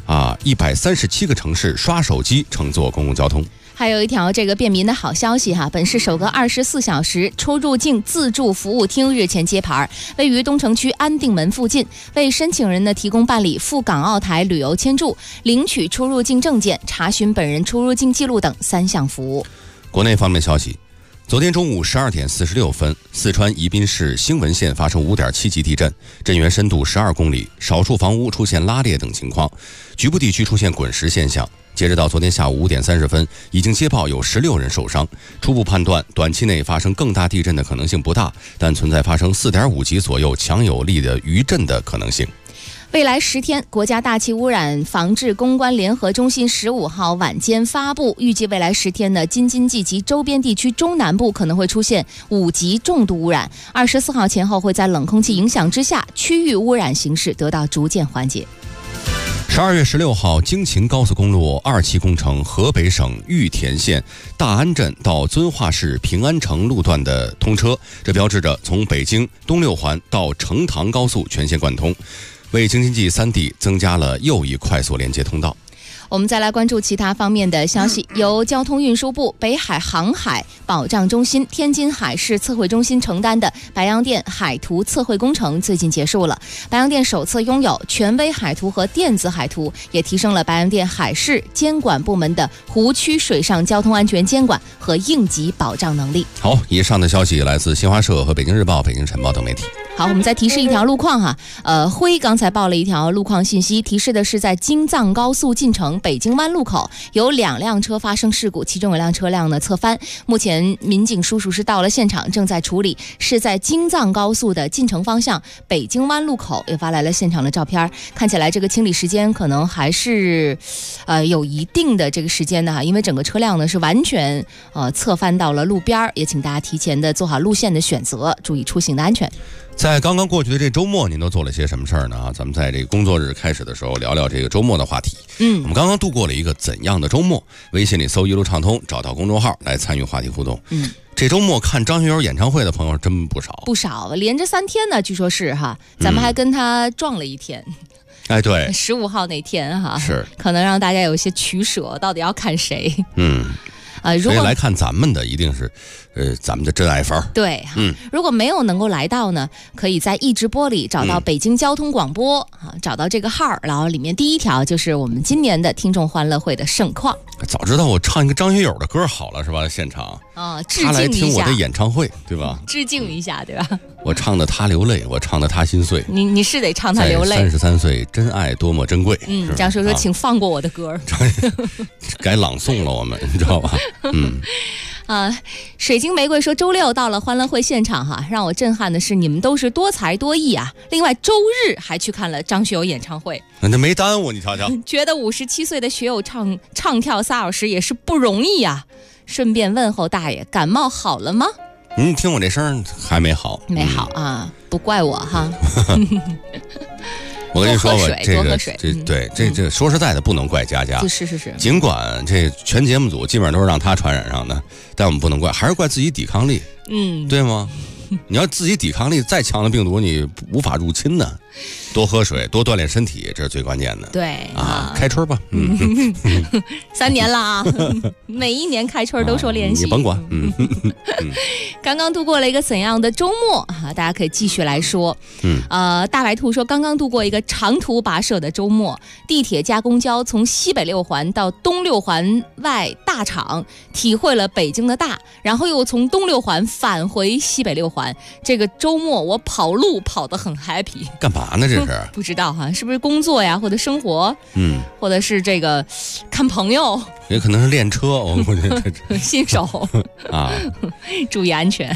137个城市刷手机乘坐公共交通。 还有一条这个便民的好消息哈，本市首个24小时出入境自助服务厅日前揭牌，位于东城区安定门附近，为申请人呢提供办理赴港澳台旅游签注、领取出入境证件、查询本人出入境记录等3项服务。 国内方面消息，昨天中午12点46分，四川宜宾市兴文县发生5.7级地震，震源深度12公里，少数房屋出现拉裂等情况，局部地区出现滚石现象。截止到昨天下午5点30分，已经接报有16人受伤。初步判断，短期内发生更大地震的可能性不大，但存在发生4.5级左右强有力的余震的可能性。 未来10天，国家大气污染防治攻关联合中心15号晚间发布，预计未来10天呢，京津冀及周边地区中南部可能会出现5级重度污染。24号前后会在冷空气影响之下，区域污染形势得到逐渐缓解。 12月16号，京秦高速公路2期工程河北省玉田县大安镇到遵化市平安城路段的通车，这标志着从北京东6环到成唐高速全线贯通，为京津冀3地增加了又一快速连接通道。 我们再来关注其他方面的消息。由交通运输部、北海航海保障中心、天津海事测绘中心承担的白洋淀海图测绘工程最近结束了。白洋淀首次拥有权威海图和电子海图，也提升了白洋淀海事监管部门的湖区水上交通安全监管和应急保障能力。 好，以上的消息来自新华社和北京日报、北京晨报等媒体。 好，我们再提示一条路况哈。辉刚才报了一条路况信息，提示的是在京藏高速进城北京湾路口有2辆车发生事故，其中有辆车辆呢侧翻，目前民警叔叔是到了现场，正在处理。是在京藏高速的进城方向北京湾路口，也发来了现场的照片，看起来这个清理时间可能还是有一定的这个时间的哈，因为整个车辆呢是完全侧翻到了路边，也请大家提前的做好路线的选择，注意出行的安全。 在刚刚过去的这周末，您都做了些什么事儿呢？啊，咱们在这个工作日开始的时候聊聊这个周末的话题。我们刚刚度过了一个怎样的周末？微信里搜一路畅通，找到公众号来参与话题互动。这周末看张学友演唱会的朋友真不少， 连着3天呢，据说是哈，咱们还跟他撞了一天。 哎，对 ，15号那天哈， 是可能让大家有些取舍，到底要看谁？ 如果来看咱们的，一定是，咱们的真爱粉。 对，如果没有能够来到呢，可以在易直播里找到北京交通广播找到这个号，然后里面第一条就是我们今年的听众欢乐会的盛况。 早知道我唱一个张学友的歌好了，是吧？现场他来听我的演唱会，对吧？ 致敬一下，对吧？ 我唱的他流泪，我唱的他心碎。 你是得唱他流泪。 33岁，真爱多么珍贵。 张学友说，请放过我的歌。 该朗诵了，我们你知道吧？ 水晶玫瑰说，周6到了欢乐会现场哈，让我震撼的是你们都是多才多艺啊。另外周日还去看了张学友演唱会， 那没耽误，你瞧瞧。 觉得57岁的学友唱跳3小时也是不容易啊。顺便问候大爷，感冒好了吗？ 听我这声还没好， 没好啊，不怪我哈。 我跟你说吧， 多喝水， 这说实在的，不能怪佳佳。 是。 尽管这全节目组基本上都是让他传染上的，但我们不能怪，还是怪自己抵抗力。对吗？你要自己抵抗力再强的病毒，你无法入侵呢。多喝水，多锻炼身体，这是最关键的。 对开春吧。 3年了啊，每一年开春都说练习。 你甭管。 刚刚度过了一个怎样的周末啊？大家可以继续来说。大白兔说，刚刚度过一个长途跋涉的周末，地铁加公交从西北6环到东6环外大厂，体会了北京的大，然后又从东6环返回西北6环。这个周末我跑路跑得很 happy。 干嘛呢？这是不知道哈，是不是工作呀，或者生活？或者是这个看朋友， 也可能是练车。我估计新手啊，注意安全。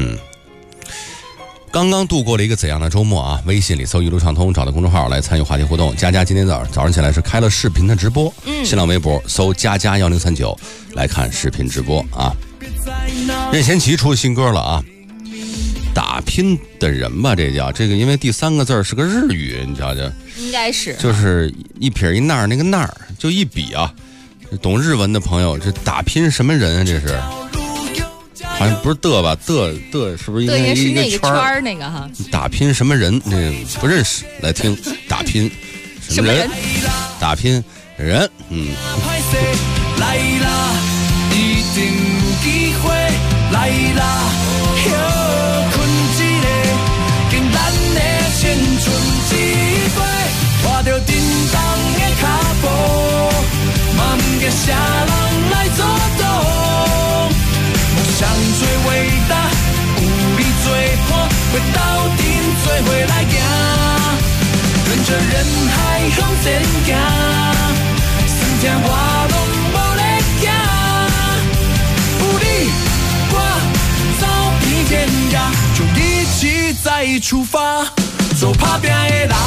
刚刚度过了一个怎样的周末啊？微信里搜一路畅通，找到公众号来参与话题互动。佳佳今天早上起来是开了视频的直播，新浪微博搜佳佳1039来看视频直播啊。任贤齐出新歌了啊，打拼的人吧，这叫这个，因为第3个字是个日语，你瞧瞧， 应该是就是一撇一捺，那个捺就一笔啊。懂日文的朋友，这打拼什么人啊？这是。好像不是的吧？的是不是应该一个圈儿？ 那个哈， 打拼什么人？这不认识，来听打拼什么人？打拼人， 来啦，一定有机会来啦，休困一个，跟咱的青春一回，拖着叮当的脚步，嘛不惊啥人来阻挡。想最伟大，有你做伴，会斗阵做伙来行，跟着人海向前行，酸甜我拢无咧惊。有你我走遍天涯，就一起再出发，做打拼的人。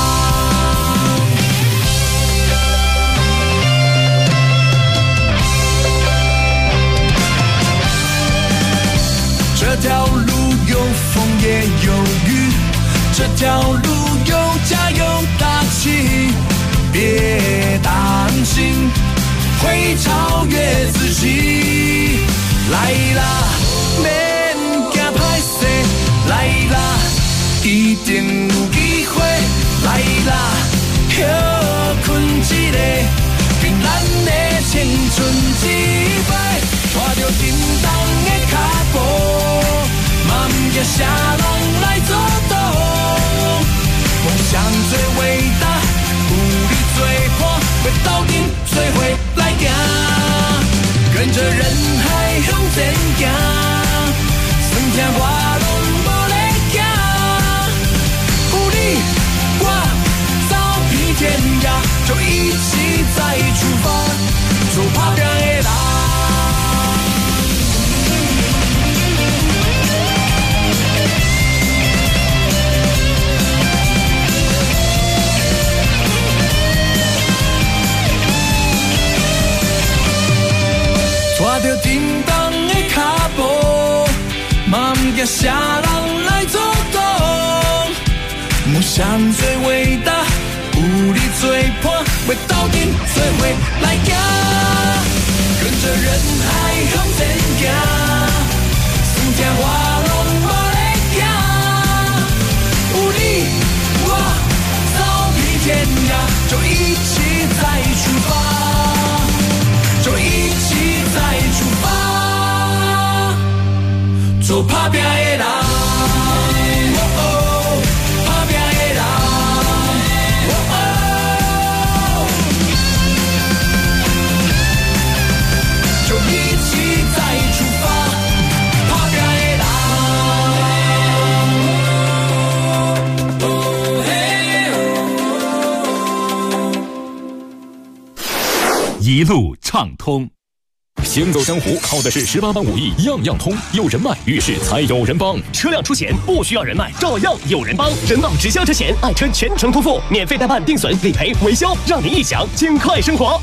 这条路有风也有雨，这条路有加油打气，别担心，会超越自己。来啦，免惊歹势，来啦，一定有机会。来啦，休困一个，跟咱的青春一回，拖着叮当的脚步。嘛不惊啥人来阻挡，梦想最伟大，有你做伴，会斗阵做伙来行，跟着人海向前行，酸甜我拢无咧惊。有你我走遍天涯，就一起再出发，做打拼的人。拖着叮当的脚步，嘛不惊啥人来阻挡。 将最伟大武力最破，为到底最会来呀！跟着人海向前行，心跳我拢无咧惊，有你我走遍天涯，就一起再出发，就一起再出发，做打拼的人。 一路畅通，行走江湖靠的是18般武艺，样样通。有人脉，遇事才有人帮。 车辆出险不需要人脉，照样有人帮。人保直销车险，爱车全程托付，免费代办、定损、理赔、维修，让你一享尽快生活。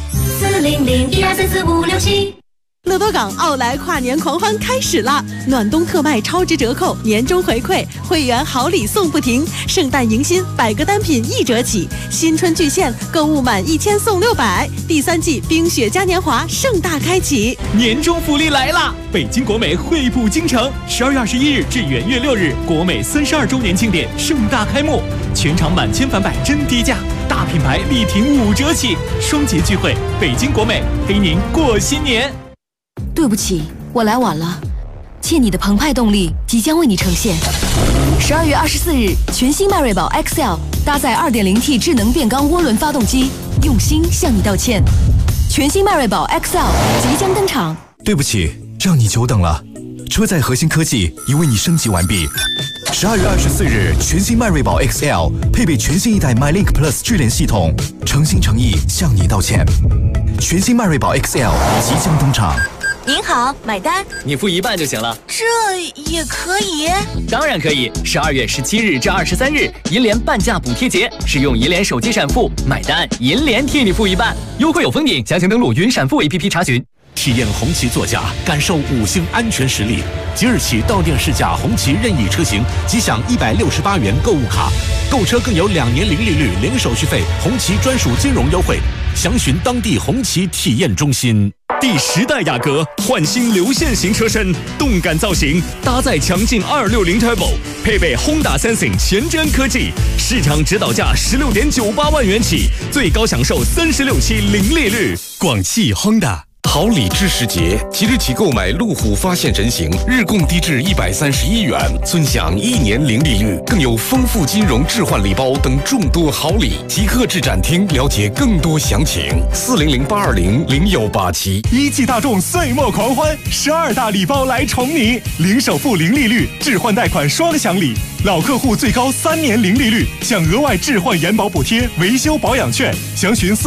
400-1234-4567。乐多港奥莱跨年狂欢开始啦！暖冬特卖超值折扣，年终回馈，会员好礼送不停，圣诞迎新100个单品1折起，新春巨献，购物满1000送600。第3季冰雪嘉年华盛大开启， 年终福利来啦！北京国美惠普京城，12月21日至元月6日，国美32周年庆典盛大开幕，全场满千返百真低价，大品牌力挺5折起，双节聚会，北京国美陪您过新年。 对不起，我来晚了。欠你的澎湃动力即将为你呈现。12月24日，全新迈锐宝 XL 搭载 2.0T 智能变缸涡轮发动机，用心向你道歉。全新迈锐宝 XL 即将登场。 对不起，让你久等了。车载核心科技已为你升级完毕。12月24日，全新迈锐宝 XL 配备全新一代 MyLink Plus 智联系统，诚心诚意向你道歉。全新迈锐宝 XL 即将登场。 您好，买单。 你付一半就行了。 这也可以？ 当然可以。12月17日至23日，银联半价补贴节，使用银联手机闪付买单，银联替你付一半，优惠有封顶。详情登录云闪付 APP 查询。 体验红旗座驾，感受5星安全实力。即日起到店试驾红旗任意车型，即享168元购物卡，购车更有2年零利率、零手续费，红旗专属金融优惠。详询当地红旗体验中心。 第10代雅阁焕新流线型车身，动感造型，搭载强劲260 Turbo， 配备 Honda Sensing 前瞻科技，市场指导价16.98万元起，最高享受36期零利率。 广汽 Honda。好礼之时节，即日起购买路虎发现人形，日供低至131元，尊享1年零利率，更有丰富金融置换礼包等众多好礼。即刻至展厅了解更多详情。400-820-0187。 一汽大众岁末狂欢，12大礼包来宠你，零首付零利率，置换贷款双享礼，老客户最高3年零利率，享额外置换延保补贴、维修保养券。详询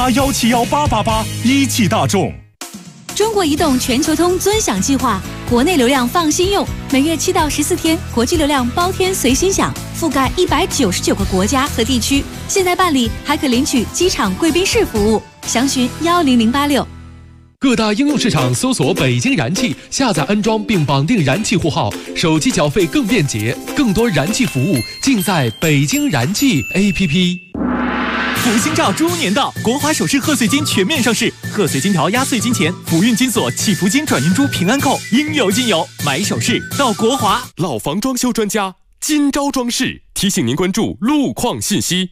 4008171888。一汽大众。 中国移动全球通尊享计划，国内流量放心用，每月7到14天，国际流量包天随心享，覆盖199个国家和地区。现在办理还可领取机场贵宾室服务，详询10086。 各大应用市场搜索北京燃气，下载安装并绑定燃气户号，手机缴费更便捷，更多燃气服务尽在北京燃气 APP。 福星照猪年到，国华首饰贺岁金全面上市，贺岁金条压岁金钱、福运金锁、祈福金转运珠、平安扣应有尽有，买首饰到国华。 老房装修专家金招装饰提醒您关注路况信息。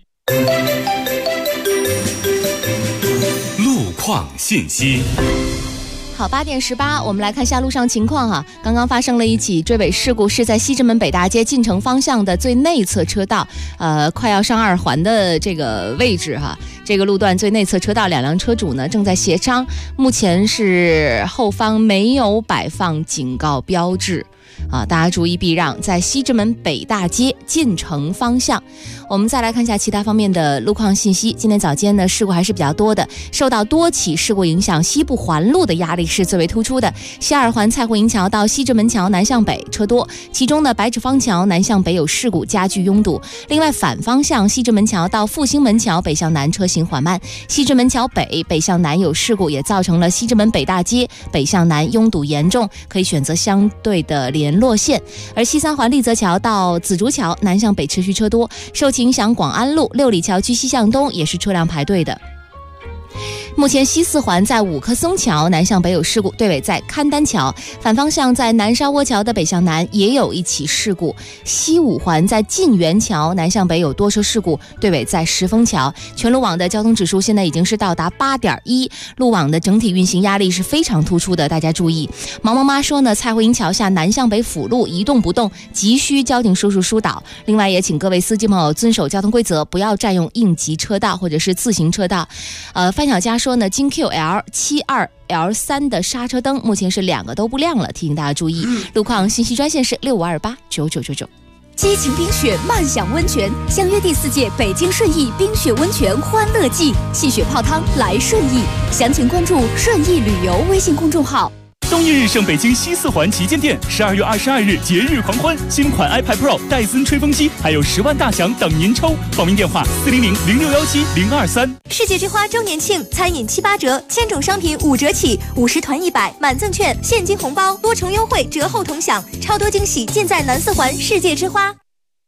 路况信息。 好，8点18，我们来看一下路上情况哈。刚刚发生了一起追尾事故，是在西直门北大街进城方向的最内侧车道，快要上2环的这个位置哈。这个路段最内侧车道2辆车主呢正在协商，目前是后方没有摆放警告标志。大家注意避让，在西直门北大街进城方向。我们再来看一下其他方面的路况信息。今天早间呢，事故还是比较多的，受到多起事故影响，西部环路的压力是最为突出的。西2环蔡胡营桥到西直门桥南向北车多，其中呢白纸坊桥南向北有事故，加剧拥堵。另外反方向西直门桥到复兴门桥北向南车行缓慢，西直门桥北北向南有事故，也造成了西直门北大街北向南拥堵严重，可以选择相对的联络线。而西三环丽泽桥到紫竹桥南向北持续车多，受其影响，广安路六里桥居西向东也是车辆排队的。目前西四环在五棵松桥南向北有事故，队尾在勘丹桥；反方向在南沙窝桥的北向南也有一起事故。西五环在晋源桥南向北有多车事故，队尾在石峰桥。全路网的交通指数现在已经是到达8.1，路网的整体运行压力是非常突出的，大家注意。毛毛妈说呢，蔡慧营桥下南向北辅路一动不动，急需交警叔叔疏导。另外也请各位司机朋友遵守交通规则，不要占用应急车道或者是自行车道。范小佳说呢，京 QL 72L3的刹车灯目前是2个都不亮了，提醒大家注意。路况信息专线是6528999999。 激情冰雪，慢享温泉，相约第4届北京顺义冰雪温泉欢乐季，戏雪泡汤来顺义，详情关注顺义旅游微信公众号。 冬一日盛北京西四环旗舰店，12月22日节日狂欢，新款 iPad Pro、戴森吹风机还有10万大奖等您抽。报名电话400-0617-023。 世界之花周年庆，餐饮7、8折，1000种商品5折起，50团100，满赠券，现金红包，多重优惠，折后同享，超多惊喜尽在南四环世界之花。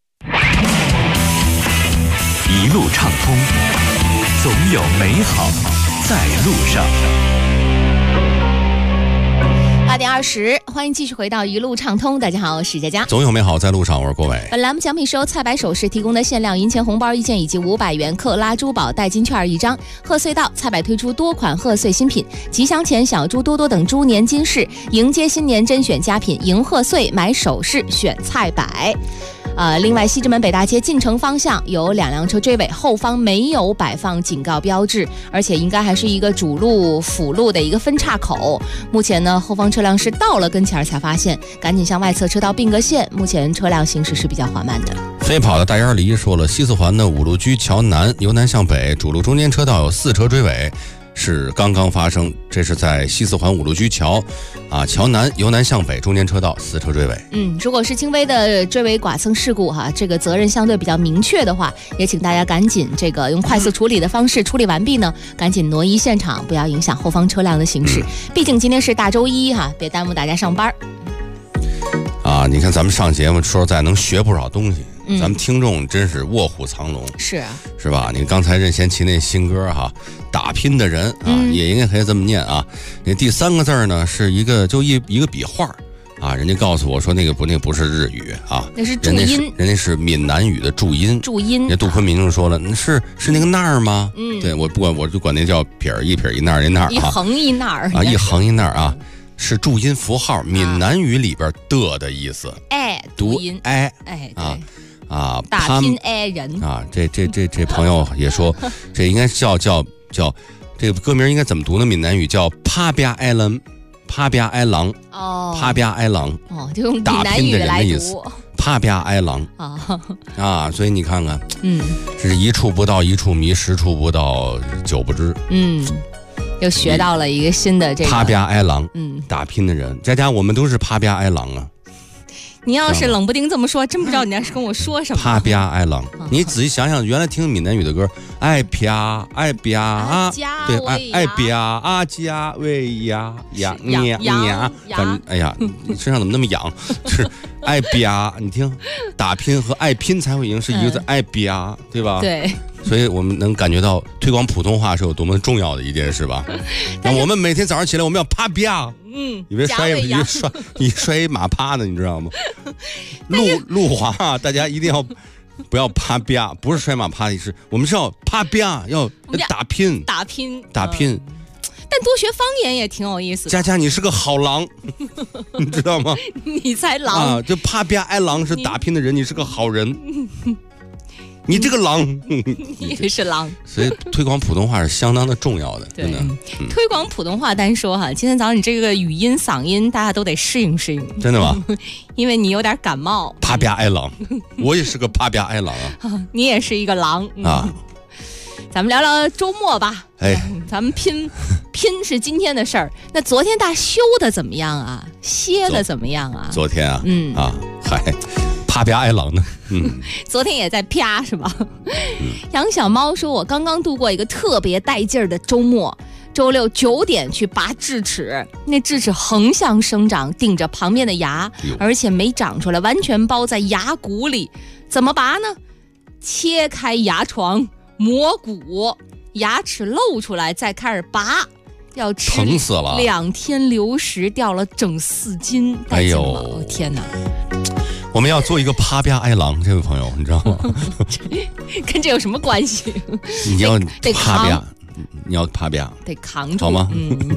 一路畅通，总有美好在路上。 8点20，欢迎继续回到一路畅通。大家好，我是佳佳。 总有美好在路上，我是郭伟。 本栏目奖品是由菜百首饰提供的限量银钱红包1件以及500元克拉珠宝代金券1张。贺岁到，菜百推出多款贺岁新品，吉祥钱、小猪多多等猪年金饰，迎接新年甄选佳品，迎贺岁买首饰选菜百。另外西直门北大街进城方向有2辆车追尾，后方没有摆放警告标志，而且应该还是一个主路辅路的一个分岔口。目前呢，后方车辆是到了跟前才发现，赶紧向外侧车道并个线。目前车辆行驶是比较缓慢的。 飞跑的大烟梨说了，西四环的五路居桥南由南向北主路中间车道有4车追尾，是刚刚发生，这是在西四环五路居桥桥南由南向北中间车道4车追尾。 如果是轻微的追尾剐蹭事故这个责任相对比较明确的话，也请大家赶紧这个用快速处理的方式处理完毕呢，赶紧挪移现场，不要影响后方车辆的行驶。毕竟今天是大周一别耽误大家上班。 你看咱们上节目说实在能学不少东西。咱们听众真是卧虎藏龙，是吧？你刚才任贤齐那新歌打拼的人也应该可以这么念那第3个字呢是一个一个笔画人家告诉我说那个不是日语那是注音， 人家是闽南语的注音。 那杜坤民众说了，是那个那儿吗？对，我不管，我就管那叫撇儿一撇一那儿那儿一横一那儿一横一那儿是注音符号，闽南语里边的意思。读打拼爱人这朋友也说，这应该叫这个歌名应该怎么读呢？闽南语叫帕比亚埃郎，帕比亚埃郎帕比亚埃郎就用闽南语来读帕比亚埃郎所以你看看，这是一处不到一处迷，10处不到9不知。 又学到了一个新的这个帕比亚埃郎，打拼的人，佳佳，我们都是帕比亚埃郎你要是冷不丁这么说，真不知道你要是跟我说什么。 帕比亚埃郎，你仔细想想，原来听闽南语的歌，爱比亚对，爱比亚加维呀，哎呀，你身上怎么那么痒？就是爱比亚，你听，打拼和爱拼才会赢，是一个字，爱比亚，对吧？ 对。 所以我们能感觉到推广普通话是有多么重要的一件事吧？那我们每天早上起来，我们要帕比亚。以为摔马趴呢，你知道吗？路滑大家一定要不要趴比亚，不是摔马趴的意思，我们是要趴比亚，要打拼。但多学方言也挺有意思的。 佳佳，你是个好狼，你知道吗？ 你才狼就帕比亚埃狼是打拼的人，你是个好人。你这个狼， 你也是狼， 所以推广普通话是相当的重要的，真的。 推广普通话单说今天早上你这个语音嗓音大家都得适应适应。 真的吗？ 因为你有点感冒。 帕比亚埃狼，我也是个帕比亚埃狼你也是一个狼咱们聊聊周末吧。咱们拼是今天的事儿。那昨天大休的怎么样歇的怎么样昨天帕比亚埃狼呢？ 昨天也在啪是吧？杨小猫说，我刚刚度过一个特别带劲儿的周末周六9点去拔智齿，那智齿横向生长，顶着旁边的牙，而且没长出来，完全包在牙骨里。怎么拔呢？切开牙床，磨骨，牙齿露出来，再开始拔。要吃疼死了 ，2天流食掉了整4斤。 哎呦， 天哪！ 我们要做一个趴边挨狼，这位朋友，你知道吗？ 跟这有什么关系？ 你要趴边，你要趴边， 得扛住， 好吗？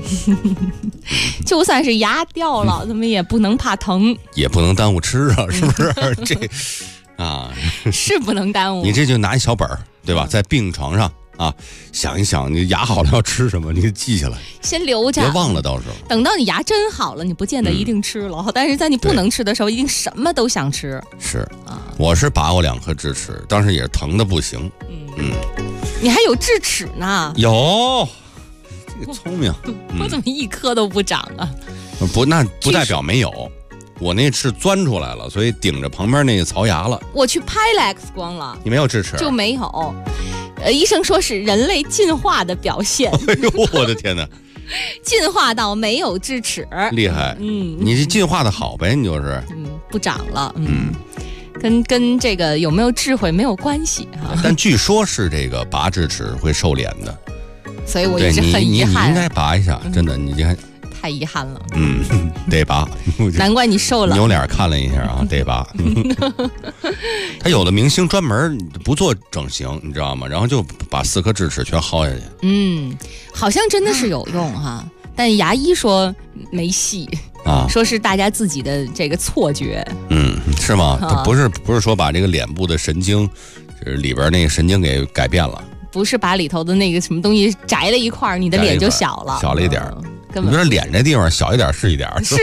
就算是牙掉了，咱们也不能怕疼， 也不能耽误吃啊，是不是？这啊， 是不能耽误。 你这就拿一小本儿，对吧？在病床上啊，想一想，你牙好了要吃什么，你记下来， 先留着， 别忘了，到时候等到你牙真好了，你不见得一定吃了，但是在你不能吃的时候，一定什么都想吃。 是啊，我是拔过2颗智齿，当时也是疼的不行。 你还有智齿呢？ 有，这个聪明。 我怎么1颗都不长啊？ 不，那不代表没有。我那是钻出来了，所以顶着旁边那个槽牙了。 我去拍了 X 光了， 你没有智齿？ 就没有。医生说是人类进化的表现。 哎呦，我的天哪！ 进化到没有智齿， 厉害。你这进化的好呗，你就是不长了。跟这个有没有智慧没有关系哈。 但据说是这个拔智齿会瘦脸的， 所以我一直很遗憾。 你应该拔一下，真的，你这太遗憾了。 得拔。 难怪你瘦了。 扭脸看了一下啊，得拔。他有的明星专门不做整形，你知道吗？然后就把4颗智齿全薅下去。 好像真的是有用哈，但牙医说没戏啊， 说是大家自己的这个错觉。 是吗？不是说把这个脸部的神经，就是里边那个神经给改变了。 不是把里头的那个什么东西摘了一块，你的脸就小了， 小了一点。你觉得脸这地方小一点是一点， 是，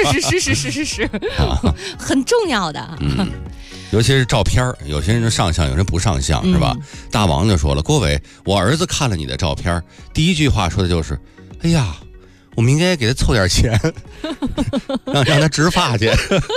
很重要的。 尤其是照片，有些人就上相，有人不上相，是吧？大王就说了，郭伟，我儿子看了你的照片，第一句话说的就是：“哎呀，我们应该给他凑点钱，让他植发去。”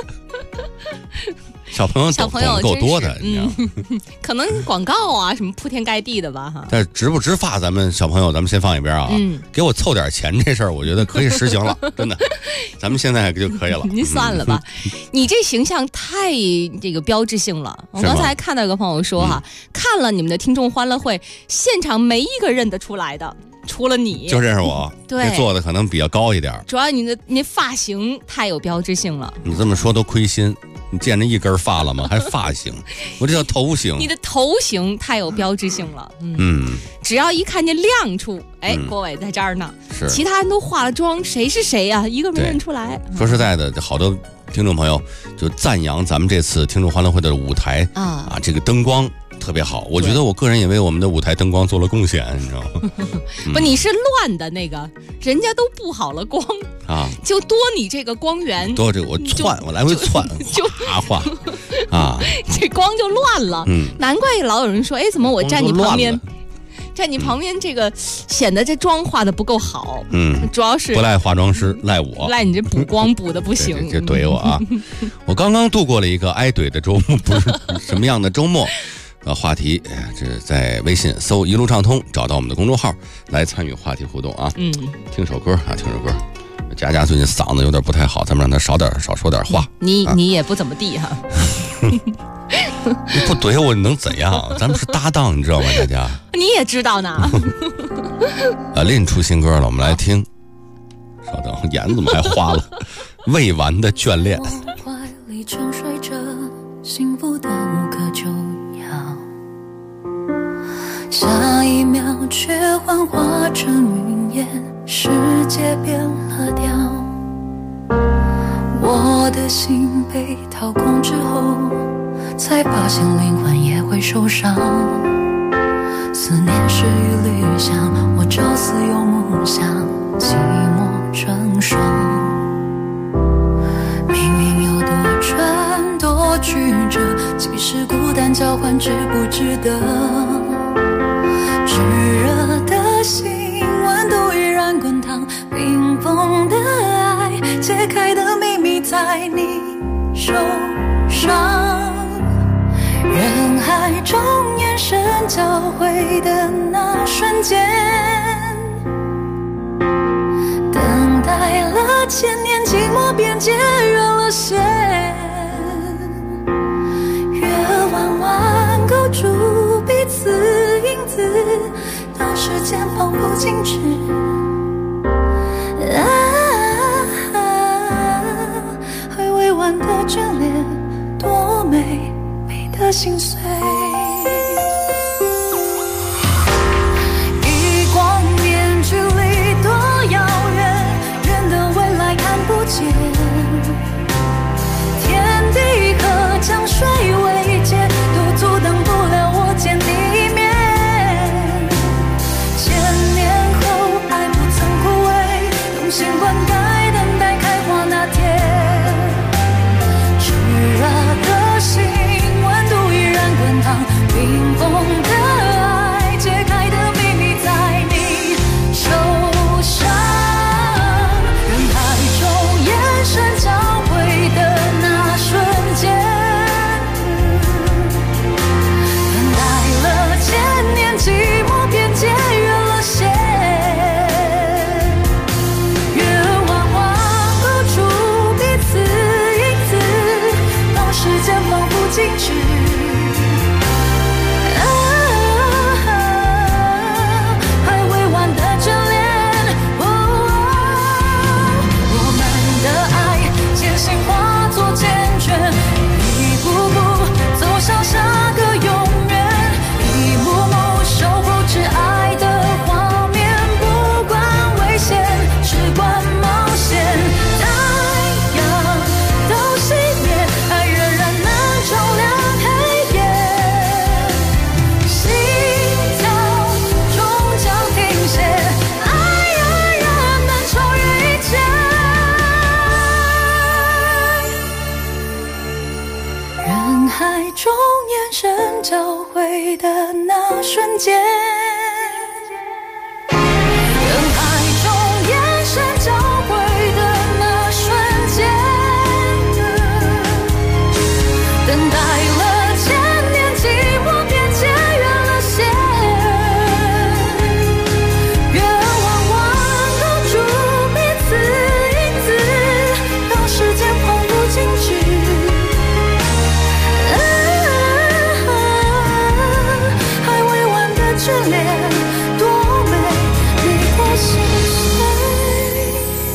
小朋友懂够多的，你知道吗？ 可能广告啊什么铺天盖地的吧哈。 但是植不植发，咱们小朋友咱们先放一边啊。给我凑点钱这事儿，我觉得可以实行了，真的，咱们现在就可以了。 您算了吧，你这形象太这个标志性了。我刚才看到有个朋友说哈，看了你们的听众欢乐会，现场没一个认得出来的。除了你就认识我， 对， 做的可能比较高一点。 主要你的那发型太有标志性了。 你这么说都亏心，你见着一根发了吗？还发型，我这叫头型。 你的头型太有标志性了。只要一看见亮处，哎，郭伟在这儿呢。 是， 其他人都化了妆，谁是谁呀？一个没认出来。 说实在的，好多听众朋友就赞扬咱们这次听众欢乐会的舞台啊，这个灯光特别好，我觉得我个人也为我们的舞台灯光做了贡献，你知道吗？ 不，你是乱的那个，人家都布好了光啊，就多你这个光源， 多这我窜，我来回窜，画啊， 这光就乱了。难怪老有人说，哎，怎么我站你旁边？站你旁边这个显得这妆化的不够好，主要是不赖化妆师，赖我， 赖你这补光补的不行， 这怼我啊！我刚刚度过了一个挨怼的周末，不是什么样的周末？话题，这在微信搜一路畅通，找到我们的公众号来参与话题互动啊！听首歌啊，听首歌。佳佳最近嗓子有点不太好，咱们让他少说点话。 你也不怎么地哈。 你不怼我，你能怎样？咱们是搭档，你知道吗？佳佳， 你也知道呢。 Lin 出新歌了，我们来听。稍等，眼怎么还花了？未完的眷恋。 怀里沉睡着幸福的无可救药，下一秒却幻化成云烟，世界变了调。我的心被掏空之后，才发现灵魂也会受伤。思念是一缕香，我朝思有梦想，寂寞成双。命运有多转多曲折，即使孤单交换，值不值得？炙热的心，温度依然滚烫，冰封的爱，解开的秘密在你手上。人海中眼神交汇的那瞬间， 千年寂寞边界越了线，月弯弯勾住彼此影子，当时间仿佛静止。还未完的眷恋，多美美的心碎。一光年距离多遥远，远的未来看不见。天地和江水为界，都阻挡不了我见你面。千年后爱不曾枯萎，用心灌溉等待开花那天。炽热的心温度依然滚烫，冰封的爱解开的秘密在你手上。人海中眼神交汇的那瞬间，等待了千年寂寞边界越了线，月弯弯勾住彼此影子，当时间仿佛静止。还未完的眷恋，我们的爱渐行化作缱绻，一步步走向下个永远，一幕幕守护挚爱的画面，不管危险，只管冒险。太阳都熄灭，爱仍然能照亮黑夜，心跳终将停歇，爱仍然能超越一切。人海中眼神交汇的那瞬间，人海中眼神交汇的那瞬间，等待了千年寂寞边界越了线，月弯弯勾住彼此影子，当时间仿佛静止。还未完的眷恋，多美丽的心碎。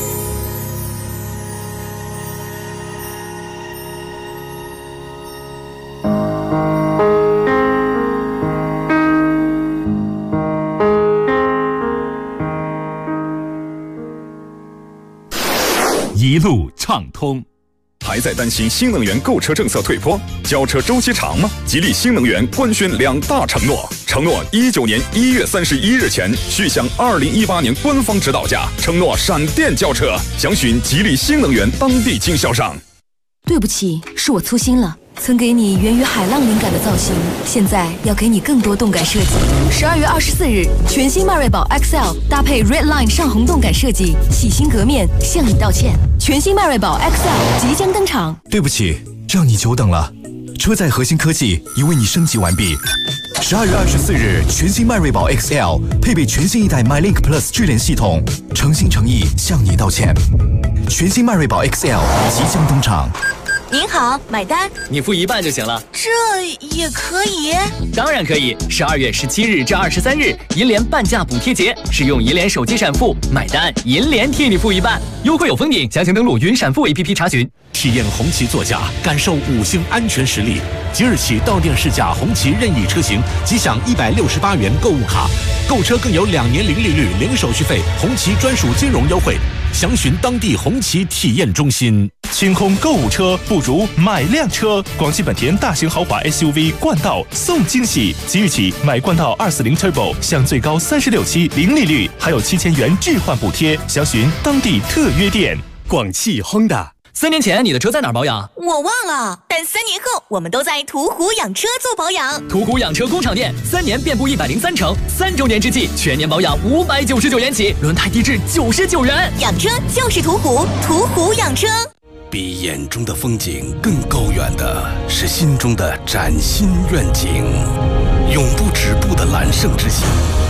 一路畅通。还在担心新能源购车政策退坡、交车周期长吗？吉利新能源官宣2大承诺：承诺19年1月31日前续享2018年官方指导价，承诺闪电交车。详询吉利新能源当地经销商。 对不起，是我粗心了。曾给你源于海浪灵感的造型，现在要给你更多动感设计。12月24日，全新迈锐宝 XL 搭配 Red Line 上红动感设计，洗心革面，向你道歉。全新迈锐宝 XL 即将登场。 对不起，让你久等了。车载核心科技已为你升级完毕。12月24日，全新迈锐宝 XL 配备全新一代 MyLink Plus 智联系统，诚心诚意向你道歉。全新迈锐宝 XL 即将登场。 您好，买单。 你付一半就行了。 这也可以？ 当然可以。12月17日至23日，银联半价补贴节，使用银联手机闪付买单，银联替你付一半，优惠有封顶。详情登录云闪付 APP 查询。 体验红旗座驾，感受5星安全实力。即日起到店试驾红旗任意车型，即享168元购物卡，购车更有2年零利率、零手续费，红旗专属金融优惠。详询当地红旗体验中心。 清空购物车，不如买辆车。广汽本田大型豪华 SUV 冠道送惊喜，即日起买冠道240 Turbo 享最高36期零利率，还有7000元置换补贴。详询当地特约店。 广汽 Honda。 3年前你的车在哪儿保养？ 我忘了，但3年后我们都在途虎养车做保养。 途虎养车工厂店3年遍布103城，3周年之际全年保养599元起，轮胎低至99元。 养车就是途虎，途虎养车。 比眼中的风景更高远的是心中的崭新愿景，永不止步的揽胜之心。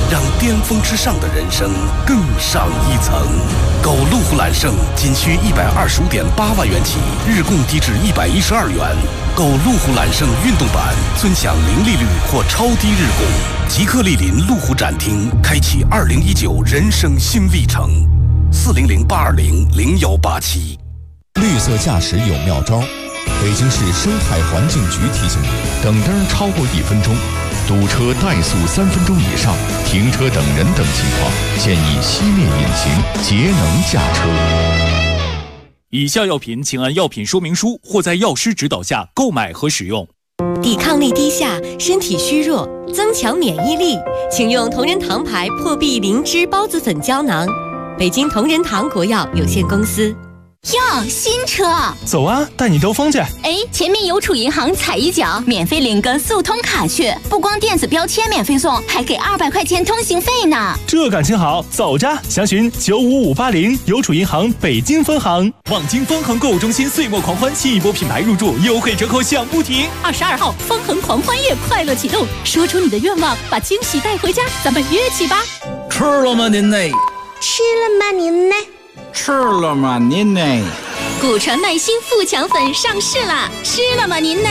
让巅峰之上的人生更上一层。购路虎揽胜仅需125.8万元起，日供低至112元。购路虎揽胜运动版，尊享零利率或超低日供。即刻莅临路虎展厅，开启2019人生新历程。400-820-0187。 绿色驾驶有妙招。北京市生态环境局提醒你：等灯超过1分钟，堵车怠速3分钟以上，停车等人等情况，建议熄灭引擎，节能驾车。 以下药品请按药品说明书或在药师指导下购买和使用。 抵抗力低下，身体虚弱，增强免疫力，请用同仁堂牌破壁灵芝孢子粉胶囊。北京同仁堂国药有限公司。 哟，新车！ 走啊，带你兜风去。 哎，前面邮储银行踩一脚，免费领个速通卡去，不光电子标签免费送，还给200块钱通行费呢。 这感情好，走着！详询95580邮储银行北京分行。 望京方恒购物中心岁末狂欢，新一波品牌入驻，优惠折扣响不停。 22号方恒狂欢夜快乐启动，说出你的愿望，把惊喜带回家，咱们约起吧。 吃了吗您呢？ 吃了吗您呢？ 吃了吗您呢？ 古传耐心富强粉上市啦！吃了吗您呢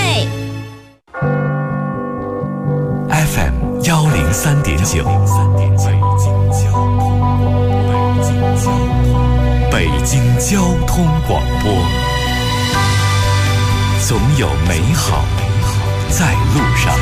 ？FM 103.9，北京交通广播，总有美好在路上。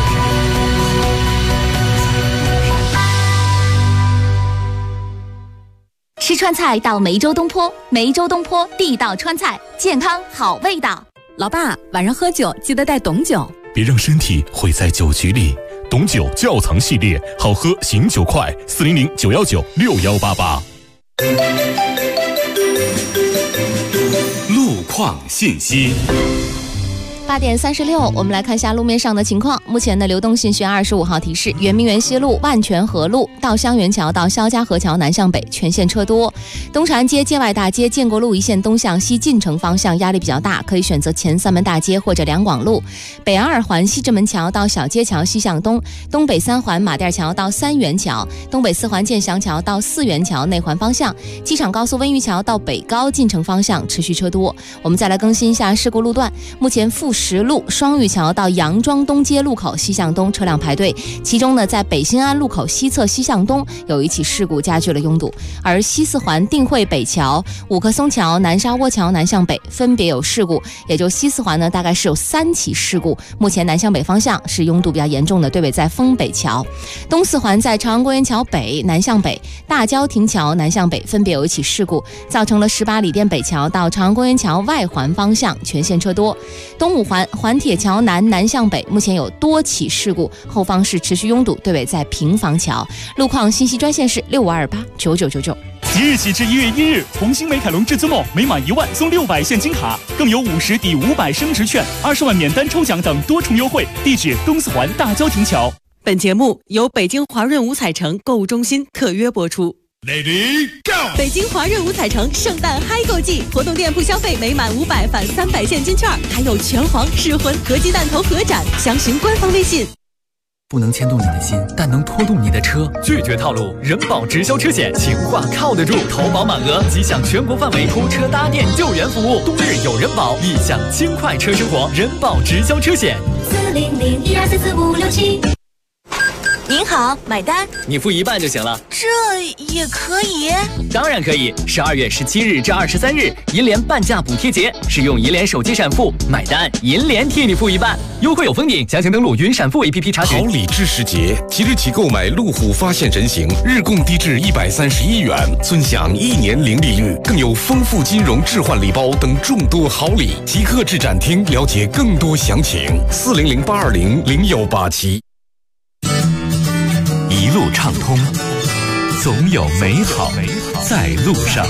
吃川菜到梅州东坡，梅州东坡地道川菜，健康好味道。 老爸，晚上喝酒记得带董酒， 别让身体毁在酒局里。董酒窖藏系列，好喝醒酒快，400-919-6188。 路况信息。 8点36，我们来看一下路面上的情况。目前的流动信息25号提示：圆明园西路、万泉河路到香园桥到肖家河桥南向北全线车多；东长安街、界外大街、建国路一线东向西进城方向压力比较大，可以选择前三门大街或者两广路；北安2环西直门桥到小街桥西向东，东北3环马甸桥到三元桥，东北4环建祥桥到四元桥内环方向，机场高速温榆桥到北高进城方向持续车多。我们再来更新一下事故路段，目前富石路双峪桥到杨庄东街路口西向东车辆排队，其中呢在北新安路口西侧西向东有一起事故加剧了拥堵，而西4环定慧北桥、五棵松桥、南沙窝桥南向北分别有事故，也就西4环呢大概是有3起事故，目前南向北方向是拥堵比较严重的，对尾在丰北桥。东4环在朝阳公园桥北南向北、大郊亭桥南向北分别有一起事故，造成了18里店北桥到朝阳公园桥外环方向全线车多。东5环环铁桥南向北目前有多起事故，后方是持续拥堵，对尾在平房桥。路况信息专线是65289999。 即日起至1月1日，红星美凯龙至尊梦每满1万送600现金卡，更有50抵500升值券、20万免单抽奖等多重优惠。地址东4环大郊亭桥。 本节目由北京华润五彩城购物中心特约播出。 Lady Go！ 北京华润五彩城圣诞嗨购季活动，店铺消费每满500返300现金券，还有拳皇、噬魂、合金弹头合展，详询官方微信。 不能牵动你的心，但能拖动你的车。拒绝套路，人保直销车险，情话靠得住，投保满额即享全国范围拖车搭电救援服务，冬日有人保，异享轻快车生活。人保直销车险 400-1244567。您好，买单。 你付一半就行了。 这也可以？ 当然可以。12月17日至23日，银联半价补贴节，使用银联手机闪付买单，银联替你付一半，优惠有封顶。详情登录云闪付 APP 查询。 好礼智时节，即日起购买路虎发现人形，日供低至131元，尊享1年零利率，更有丰富金融置换礼包等众多好礼。即刻至展厅了解更多详情。400-820-0187。 一路畅通，总有美好在路上。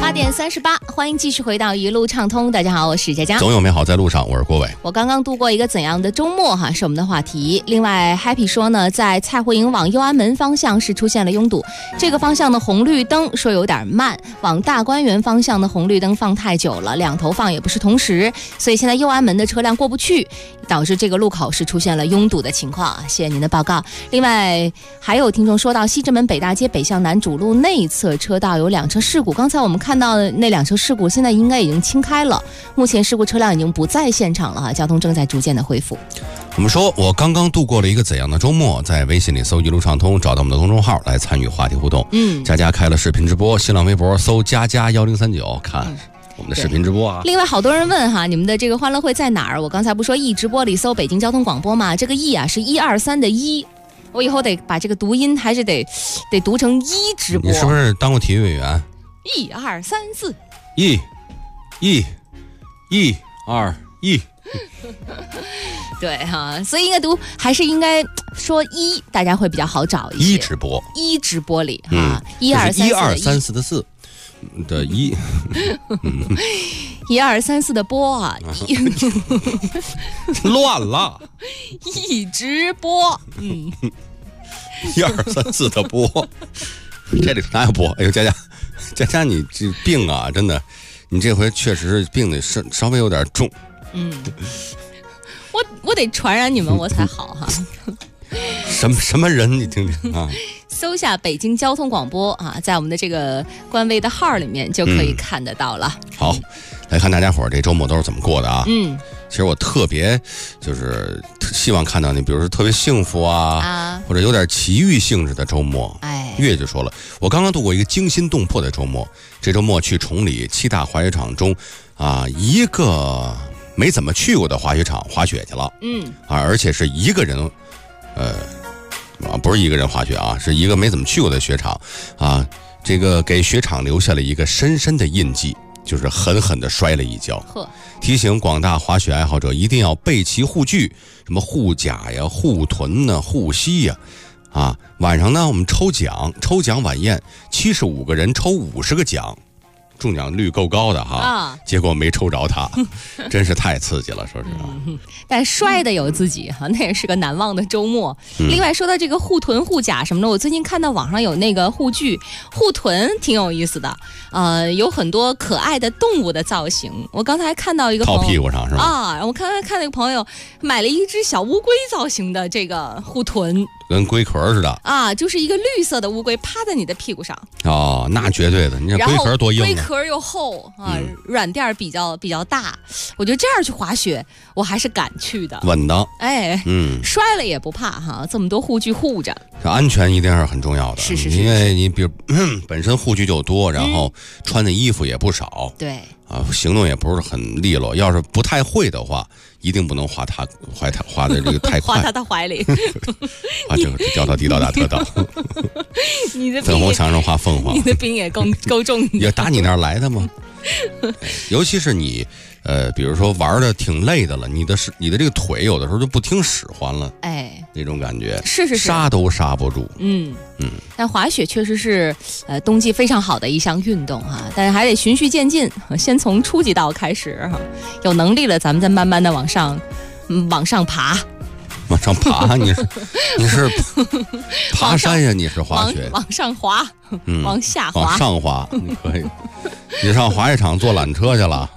8点38，欢迎继续回到一路畅通。大家好，我是佳佳。 总有美好在路上，我是郭伟。 我刚刚度过一个怎样的周末哈，是我们的话题。另外 Happy 说呢，在蔡慧营往右安门方向是出现了拥堵，这个方向的红绿灯说有点慢，往大观园方向的红绿灯放太久了，两头放也不是同时，所以现在右安门的车辆过不去，导致这个路口是出现了拥堵的情况。谢谢您的报告。另外还有听众说到西直门北大街北向南主路内侧车道有2车事故，刚才我们看到的那2车事故现在应该已经清开了，目前事故车辆已经不在现场了哈，交通正在逐渐的恢复。 我们说我刚刚度过了一个怎样的周末，在微信里搜一路畅通，找到我们的公众号来参与话题互动。佳佳开了视频直播，新浪微博搜佳佳1039看我们的视频直播啊。 另外好多人问哈，你们的这个欢乐会在哪儿？我刚才不说易直播里搜北京交通广播吗？这个易啊是123的1，我以后得把这个读音还是得读成1直播。 你是不是当过体育委员 ？1、2、3、4。 1、2、1。 对哈，所以应该读还是应该说1，大家会比较好找一些。 1直播 ，1直播里哈，123的4 的1 ，1234的播啊， 乱了。 1直播 ，1234的播，这里哪有播？哎呦，佳佳，你这病啊，真的，你这回确实是病的稍微有点重。 我得传染你们我才好哈。 什么人？你听听啊！ 搜下北京交通广播啊，在我们的这个官微的号里面就可以看得到了。 好，来看大家伙儿这周末都是怎么过的啊？其实我特别就是希望看到你，比如说特别幸福啊，或者有点奇遇性质的周末。月就说了，我刚刚度过一个惊心动魄的周末。这周末去崇礼7大滑雪场中一个没怎么去过的滑雪场滑雪去了。而且是一个人，不是一个人滑雪啊，是一个没怎么去过的雪场啊。这个给雪场留下了一个深深的印记，就是狠狠地摔了一跤。提醒广大滑雪爱好者一定要备齐护具，什么护甲呀、护臀呢、护膝呀。晚上呢我们抽奖晚宴，75个人抽50个奖。中奖率够高的哈，结果没抽着他，真是太刺激了，说实话。 但摔的有自己哈，那也是个难忘的周末。另外说到这个护臀、护甲什么的，我最近看到网上有那个护具，护臀挺有意思的，有很多可爱的动物的造型。我刚才看到一个朋友靠屁股上是吧？ 我看那个朋友买了一只小乌龟造型的这个护臀， 跟龟壳似的就是一个绿色的乌龟趴在你的屁股上。 那绝对的，你这龟壳多硬啊！ 龟壳又厚软垫比较大，我觉得这样去滑雪我还是敢去的， 稳当。 摔了也不怕哈，这么多护具护着， 这安全一定是很重要的。 是， 因为你比如本身护具就多，然后穿的衣服也不少， 对行动也不是很利落。要是不太会的话，一定不能滑的这个太快， 滑他的怀里， 这个掉到地道大特道。 你的粉红墙上画凤凰， 你的兵也够重， 也打你那儿来的吗？尤其是你比如说玩的挺累的了，你的这个腿有的时候就不听使唤了，那种感觉是刹都刹不住。 但滑雪确实是冬季非常好的一项运动哈，但是还得循序渐进，先从初级道开始哈，有能力了咱们再慢慢的往上爬。 往上爬，你是爬山呀？你是滑雪？ 往上滑，往下滑， 往上滑，你可以。你上滑雪场坐缆车去了。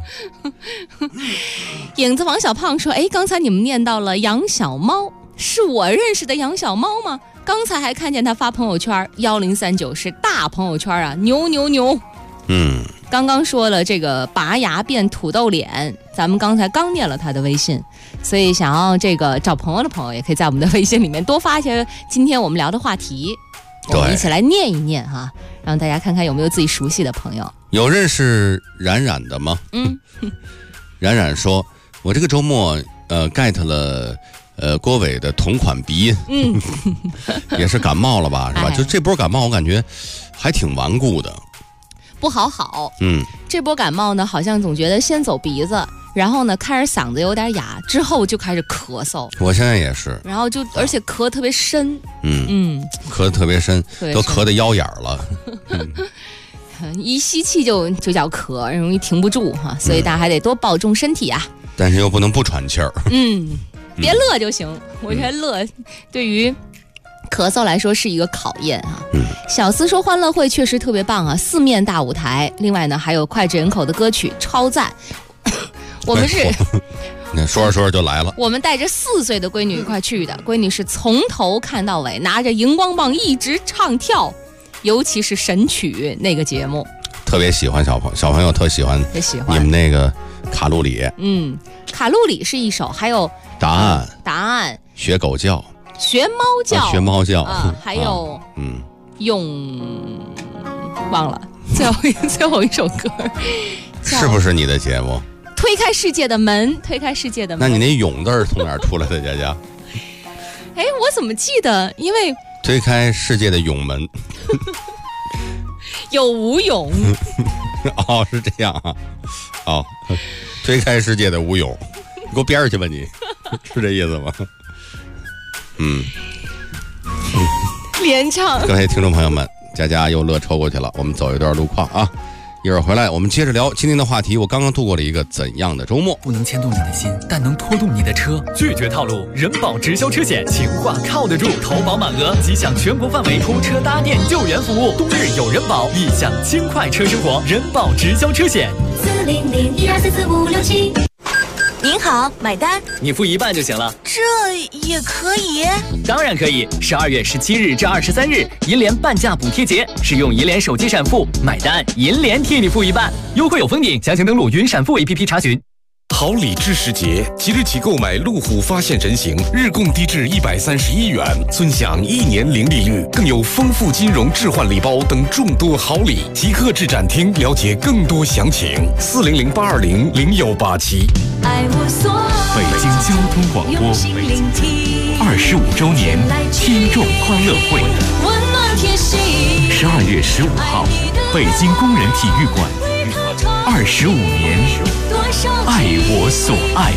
影子王小胖说：“刚才你们念到了杨小猫，是我认识的杨小猫吗？刚才还看见他发朋友圈，1039是大朋友圈啊，牛。”刚刚说了这个拔牙变土豆脸，咱们刚才刚念了他的微信，所以想要这个找朋友的朋友，也可以在我们的微信里面多发一些今天我们聊的话题，我们一起来念一念哈，让大家看看有没有自己熟悉的朋友。 有认识冉冉的吗？冉冉说，我这个周末get 了郭伟的同款鼻音，也是感冒了吧，是吧？就这波感冒我感觉还挺顽固的。 不好，这波感冒呢，好像总觉得先走鼻子，然后呢开始嗓子有点哑，之后就开始咳嗽。 我现在也是， 然后而且咳特别深， 咳得特别深，都咳得腰眼了。 一吸气就叫咳，容易停不住哈，所以大家还得多保重身体啊。 但是又不能不喘气儿。 别乐就行。我觉得乐对于咳嗽来说是一个考验啊。小思说欢乐会确实特别棒啊，4面大舞台，另外呢还有脍炙人口的歌曲，超赞。我们是。 那说着说着就来了。 我们带着4岁的闺女一块去的，闺女是从头看到尾，拿着荧光棒一直唱跳，尤其是神曲那个节目， 特别喜欢小朋友特喜欢你们那个卡路里。 卡路里是一首，还有答案学狗叫， 学猫叫啊，还有忘了最后一首歌是不是你的节目？ 推开世界的门，推开世界的门。 那你那勇字从哪儿出来的，佳佳？ 我怎么记得？因为推开世界的勇门， 有吴勇。 哦，是这样啊。哦，推开世界的吴勇，你给我边儿去吧你，是这意思吗？ 连唱。 各位听众朋友们，佳佳又乐抽过去了，我们走一段路况啊。一会儿回来，我们接着聊今天的话题。我刚刚度过了一个怎样的周末？ 不能牵动你的心，但能拖动你的车。拒绝套路，人保直销车险，情话靠得住，投保满额即享全国范围拖车搭电救援服务。冬日有人保，立享轻快车生活。人保直销车险 400-1244-567。您好，买单。 你付一半就行了。 这也可以？ 当然可以。12月17日至23日，银联半价补贴节，使用银联手机闪付买单，银联替你付一半，优惠有封顶，详情登录云闪付 APP 查询。 好礼知时节，即日起购买路虎发现人形，日供低至131元，尊享1年零利率，更有丰富金融置换礼包等众多好礼。即刻至展厅了解更多详情，400-820-0187。 北京交通广播25周年听众欢乐会，12月15号，北京工人体育馆，25年，爱我所爱。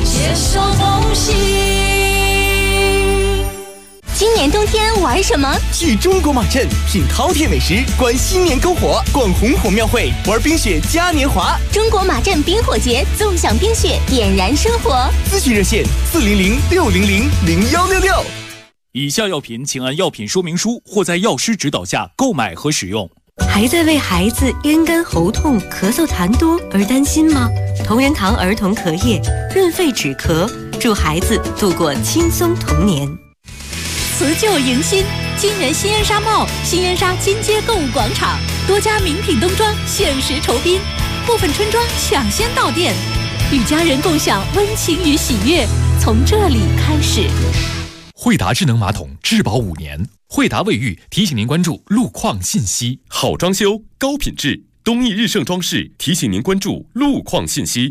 今年冬天玩什么？ 去中国马镇品饕餮美食，观新年篝火，逛红火庙会，玩冰雪嘉年华。 中国马镇冰火节，纵享冰雪，点燃生活。 咨询热线400-600-0166。 以下药品请按药品说明书或在药师指导下购买和使用。 还在为孩子咽干喉痛、咳嗽痰多而担心吗？同仁堂儿童咳液润肺止咳，助孩子度过轻松童年。 辞旧迎新，金源新燕莎帽、新燕莎金街购物广场，多家名品冬装限时酬宾，部分春装抢先到店，与家人共享温情与喜悦，从这里开始。 惠达智能马桶质保5年，惠达卫浴提醒您关注路况信息。好装修，高品质，东益日盛装饰提醒您关注路况信息。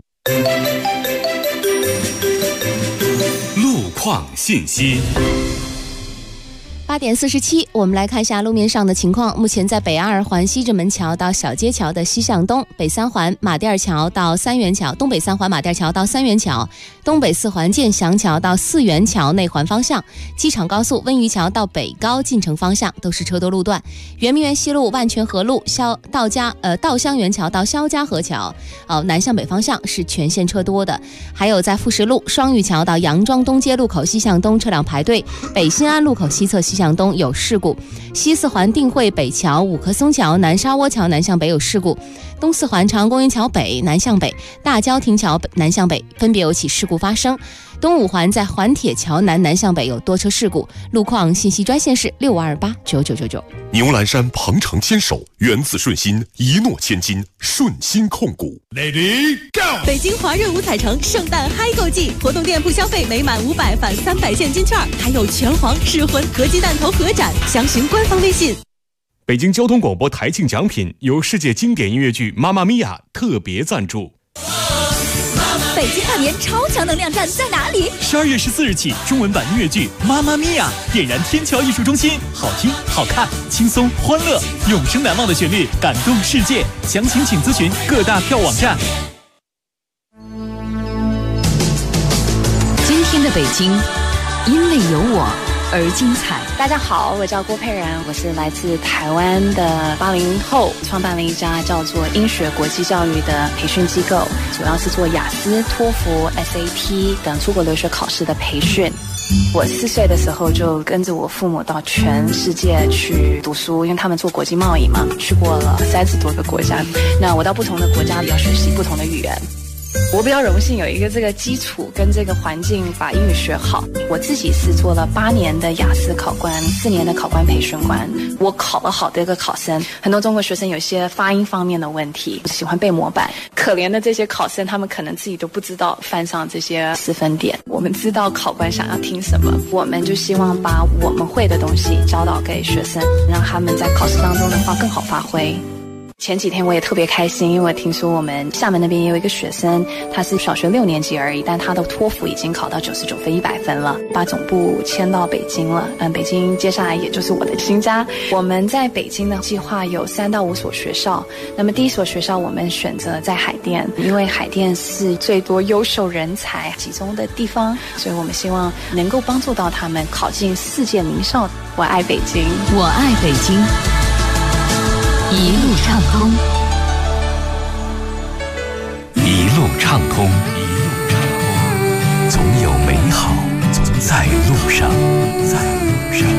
路况信息。 8点47，我们来看一下路面上的情况。目前在北2环西直门桥到小街桥的西向东，北3环马甸桥到三元桥，东北3环马甸桥到三元桥，东北4环建祥桥到4元桥内环方向，机场高速温榆桥到北高进城方向都是车多路段。圆明园西路、万泉河路、稻香园桥到肖家河桥，南向北方向是全线车多的。还有在富士路双峪桥到杨庄东街路口西向东车辆排队，北新安路口西侧西向东有事故，西4环定慧北桥、五棵松桥、南沙窝桥南向北有事故，东4环长安公园桥北南向北、大郊亭桥南向北分别有起事故发生。东5环在环铁桥南向北有多车事故。路况信息专线是65289999。 牛栏山鹏程牵手，源自顺心，一诺千金，顺心控股。Lady Go！ 北京华润五彩城圣诞嗨购季，活动店铺消费每满500返300现金券，还有拳皇、噬魂、合鸡蛋头合展，详询官方微信。 北京交通广播台庆奖品由世界经典音乐剧《妈妈咪呀》特别赞助。 北京跨年超强能量站在哪里 ？12月14日起，中文版音乐剧《妈妈咪呀》点燃天桥艺术中心，好听、好看、轻松、欢乐，永生难忘的旋律，感动世界。详情请咨询各大票网站。 今天的北京，因为有我， 而精彩。 大家好，我叫郭佩然，我是来自台湾的80后，创办了一家叫做英学国际教育的培训机构，主要是做雅思、托福、SAT 等出国留学考试的培训。我4岁的时候就跟着我父母到全世界去读书，因为他们做国际贸易嘛，去过了30多个国家。那我到不同的国家要学习不同的语言。我比较荣幸有一个这个基础跟这个环境把英语学好。我自己是做了8年的雅思考官，4年的考官培训官。我考了好多个考生，很多中国学生有些发音方面的问题，喜欢背模板。可怜的这些考生，他们可能自己都不知道犯上这些4分点。我们知道考官想要听什么，我们就希望把我们会的东西教导给学生，让他们在考试当中的话更好发挥。前几天我也特别开心，因为我听说我们厦门那边也有一个学生，他是小学6年级而已，但他的托福已经考到99分100分了，把总部迁到北京了。北京接下来也就是我的新家。我们在北京的计划有3到5所学校，那么第一所学校我们选择在海淀，因为海淀是最多优秀人才集中的地方，所以我们希望能够帮助到他们考进世界名校。我爱北京， 我爱北京。一路畅通， 一路畅通，一路畅通，总有美好在路上，在路上。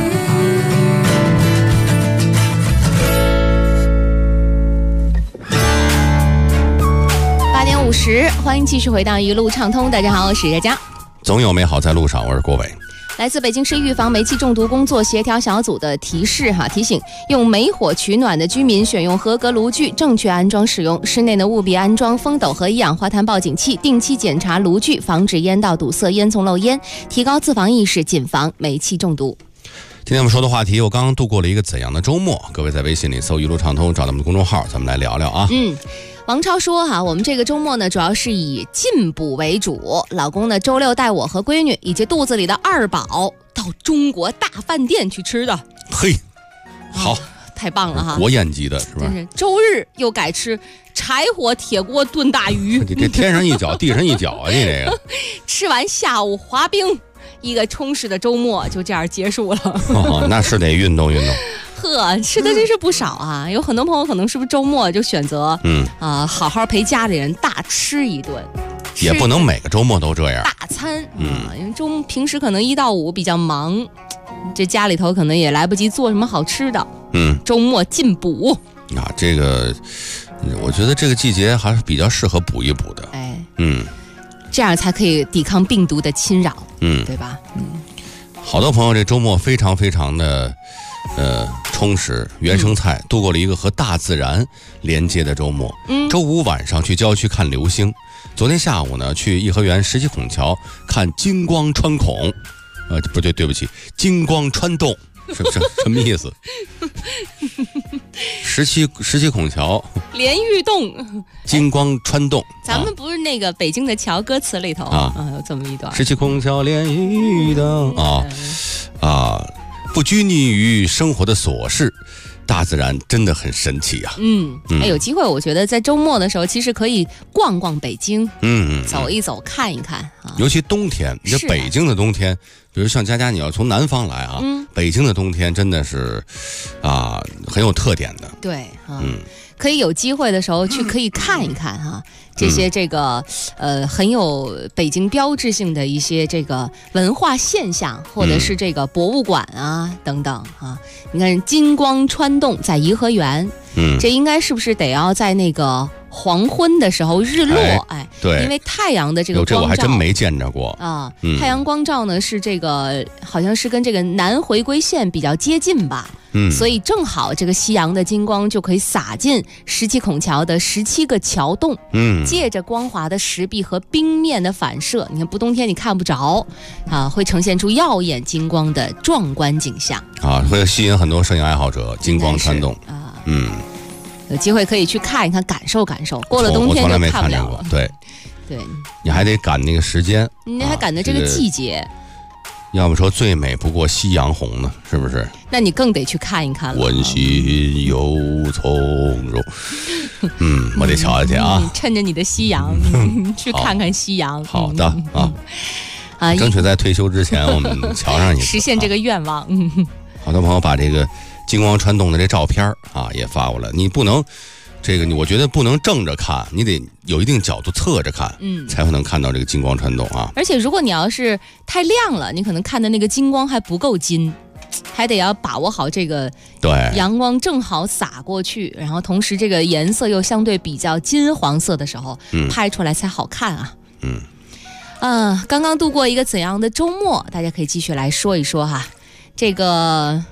8点50，欢迎继续回到一路畅通。大家好，我是佳佳。 总有美好在路上，我是郭伟。 来自北京市预防煤气中毒工作协调小组的提示提醒用煤火取暖的居民选用合格炉具，正确安装使用。室内呢务必安装风斗和一氧化碳报警器，定期检查炉具，防止烟道堵塞、烟囱漏烟，提高自防意识，谨防煤气中毒。 今天我们说的话题，我刚刚度过了一个怎样的周末？各位在微信里搜一路畅通，找到我们的公众号，咱们来聊聊啊。 王超说我们这个周末呢主要是以进补为主，老公呢周6带我和闺女以及肚子里的2宝到中国大饭店去吃的。 嘿，好， 太棒了哈！ 国宴级的是吧？ 真是周日又改吃柴火铁锅炖大鱼， 你这天上一脚地上一脚啊！你这个吃完下午滑冰，一个充实的周末就这样结束了。 那是得运动运动。 吃的真是不少啊！有很多朋友可能是不是周末就选择好好陪家里人大吃一顿， 也不能每个周末都这样大餐因为平时可能1到5比较忙，这家里头可能也来不及做什么好吃的。周末进补这个我觉得这个季节还是比较适合补一补的。 这样才可以抵抗病毒的侵扰，对吧？ 好多朋友这周末非常非常的充实，原生态度过了一个和大自然连接的周末。周5晚上去郊区看流星，昨天下午呢去颐和园17孔桥看金光穿孔，不对，对不起，金光穿洞，什么意思？17孔桥连玉洞， 金光穿洞。 咱们不是那个北京的桥歌词里头有这么一段 17孔桥连玉洞不拘泥于生活的琐事，大自然真的很神奇啊。 有机会我觉得在周末的时候其实可以逛逛北京，走一走看一看尤其冬天，你这北京的冬天，比如像佳佳你要从南方来北京的冬天真的是很有特点的。 对可以有机会的时候去可以看一看这些这个很有北京标志性的一些这个文化现象，或者是这个博物馆等等你看金光穿洞在颐和园，这应该是不是得要在那个黄昏的时候日落对， 因为太阳的这个光照， 这我还真没见着过太阳光照呢是这个好像是跟这个南回归线比较接近吧，所以正好这个夕阳的金光就可以洒进17孔桥的17个桥洞，借着光滑的石壁和冰面的反射，你看不冬天你看不着会呈现出耀眼金光的壮观景象会吸引很多摄影爱好者。金光穿洞有机会可以去看一看，感受感受。过了冬天就看不了了。 对，你还得赶那个时间， 你还赶的这个季节。 要么说最美不过夕阳红呢，是不是？ 那你更得去看一看了。 温馨又从容。我得瞧瞧去趁着你的夕阳去看看夕阳。 好的啊， 争取在退休之前我们瞧上一次， 实现这个愿望。 好多朋友把这个金光传动的这照片啊也发过来，你不能这个，我觉得不能正着看，你得有一定角度侧着看，才会能看到这个金光传动啊。 而且如果你要是太亮了，你可能看的那个金光还不够金，还得要把握好这个对阳光正好洒过去，然后同时这个颜色又相对比较金黄色的时候，拍出来才好看啊。刚刚度过一个怎样的周末？大家可以继续来说一说哈。这个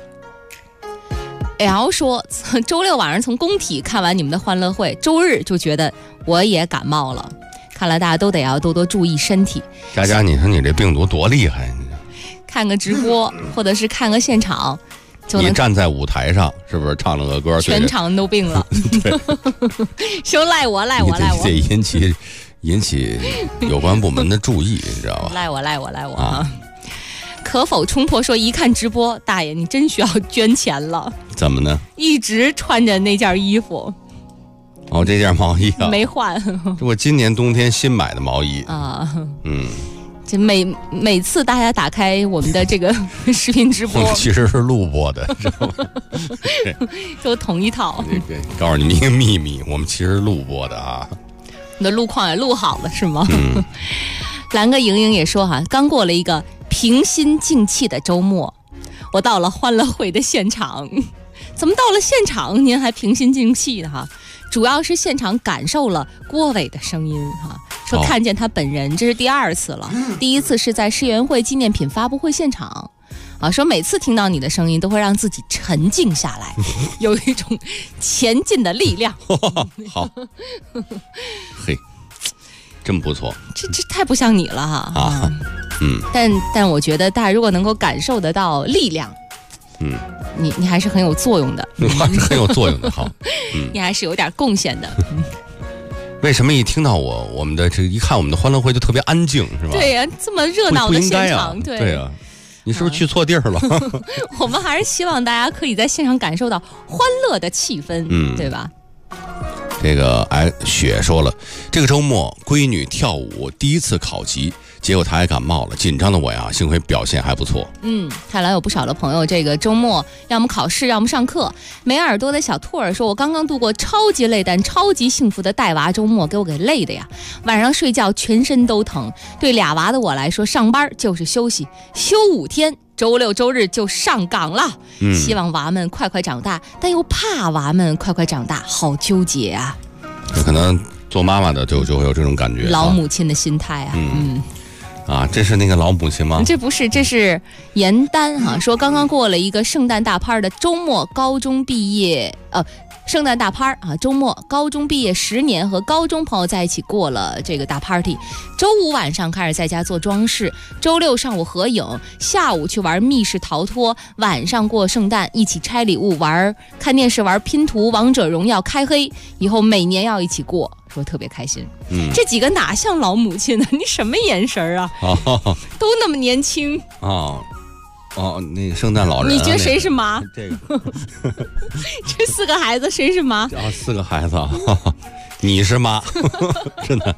L 说，周六晚上从工体看完你们的欢乐会，周日就觉得我也感冒了。看来大家都得要多多注意身体。 佳佳，你说你这病毒多厉害！ 看个直播或者是看个现场，就能你站在舞台上，是不是唱了个歌， 全场都病了？ 对， 说赖我， 这引起有关部门的注意，你知道吧？ 赖我啊！可否冲破说一看直播，大爷你真需要捐钱了？ 怎么呢？ 一直穿着那件衣服。 哦，这件毛衣啊， 没换。 这我今年冬天新买的毛衣啊。这每次大家打开我们的这个视频直播， 其实是录播的，知道吗？ 都同一套。 告诉你们一个秘密，我们其实录播的啊。 你的路况也录好了是吗？蓝哥莹莹也说哈，刚过了一个平心静气的周末，我到了欢乐会的现场。怎么到了现场您还平心静气的哈？主要是现场感受了郭伟的声音哈，说看见他本人，这是第2次了。第1次是在世园会纪念品发布会现场啊，说每次听到你的声音都会让自己沉静下来，有一种前进的力量。 好，嘿，真不错， 这太不像你了哈。但我觉得大家如果能够感受得到力量，你还是很有作用的， 还是很有作用的。好， 你还是有点贡献的。 为什么一听到我们的这一看我们的欢乐会就特别安静，是吧？ 对呀，这么热闹的现场， 对呀，你是不是去错地儿了？ 我们还是希望大家可以在现场感受到欢乐的气氛，对吧？ 这个雪说了，这个周末闺女跳舞第1次考级，结果她还感冒了，紧张的我呀，幸亏表现还不错。 看来有不少的朋友这个周末要么考试，要么上课。没耳朵的小兔儿说，我刚刚度过超级累但超级幸福的带娃周末，给我给累的呀，晚上睡觉全身都疼。对俩娃的我来说，上班就是休息，休5天。周六周日就上岗了，希望娃们快快长大，但又怕娃们快快长大，好纠结啊！ 有可能做妈妈的就会有这种感觉， 老母亲的心态啊。 这是那个老母亲吗？ 这不是，这是严丹哈，说刚刚过了一个圣诞大趴的周末，高中毕业圣诞大趴啊，周末高中毕业10年，和高中朋友在一起过了这个大 party。周5晚上开始在家做装饰，周6上午合影，下午去玩密室逃脱，晚上过圣诞，一起拆礼物，看电视，玩拼图，王者荣耀，开黑，以后每年要一起过，说特别开心。这几个哪像老母亲呢？你什么眼神啊？都那么年轻那个圣诞老人， 你觉得谁是妈？ 这个这4个孩子谁是妈 ？4个孩子，你是妈，真的。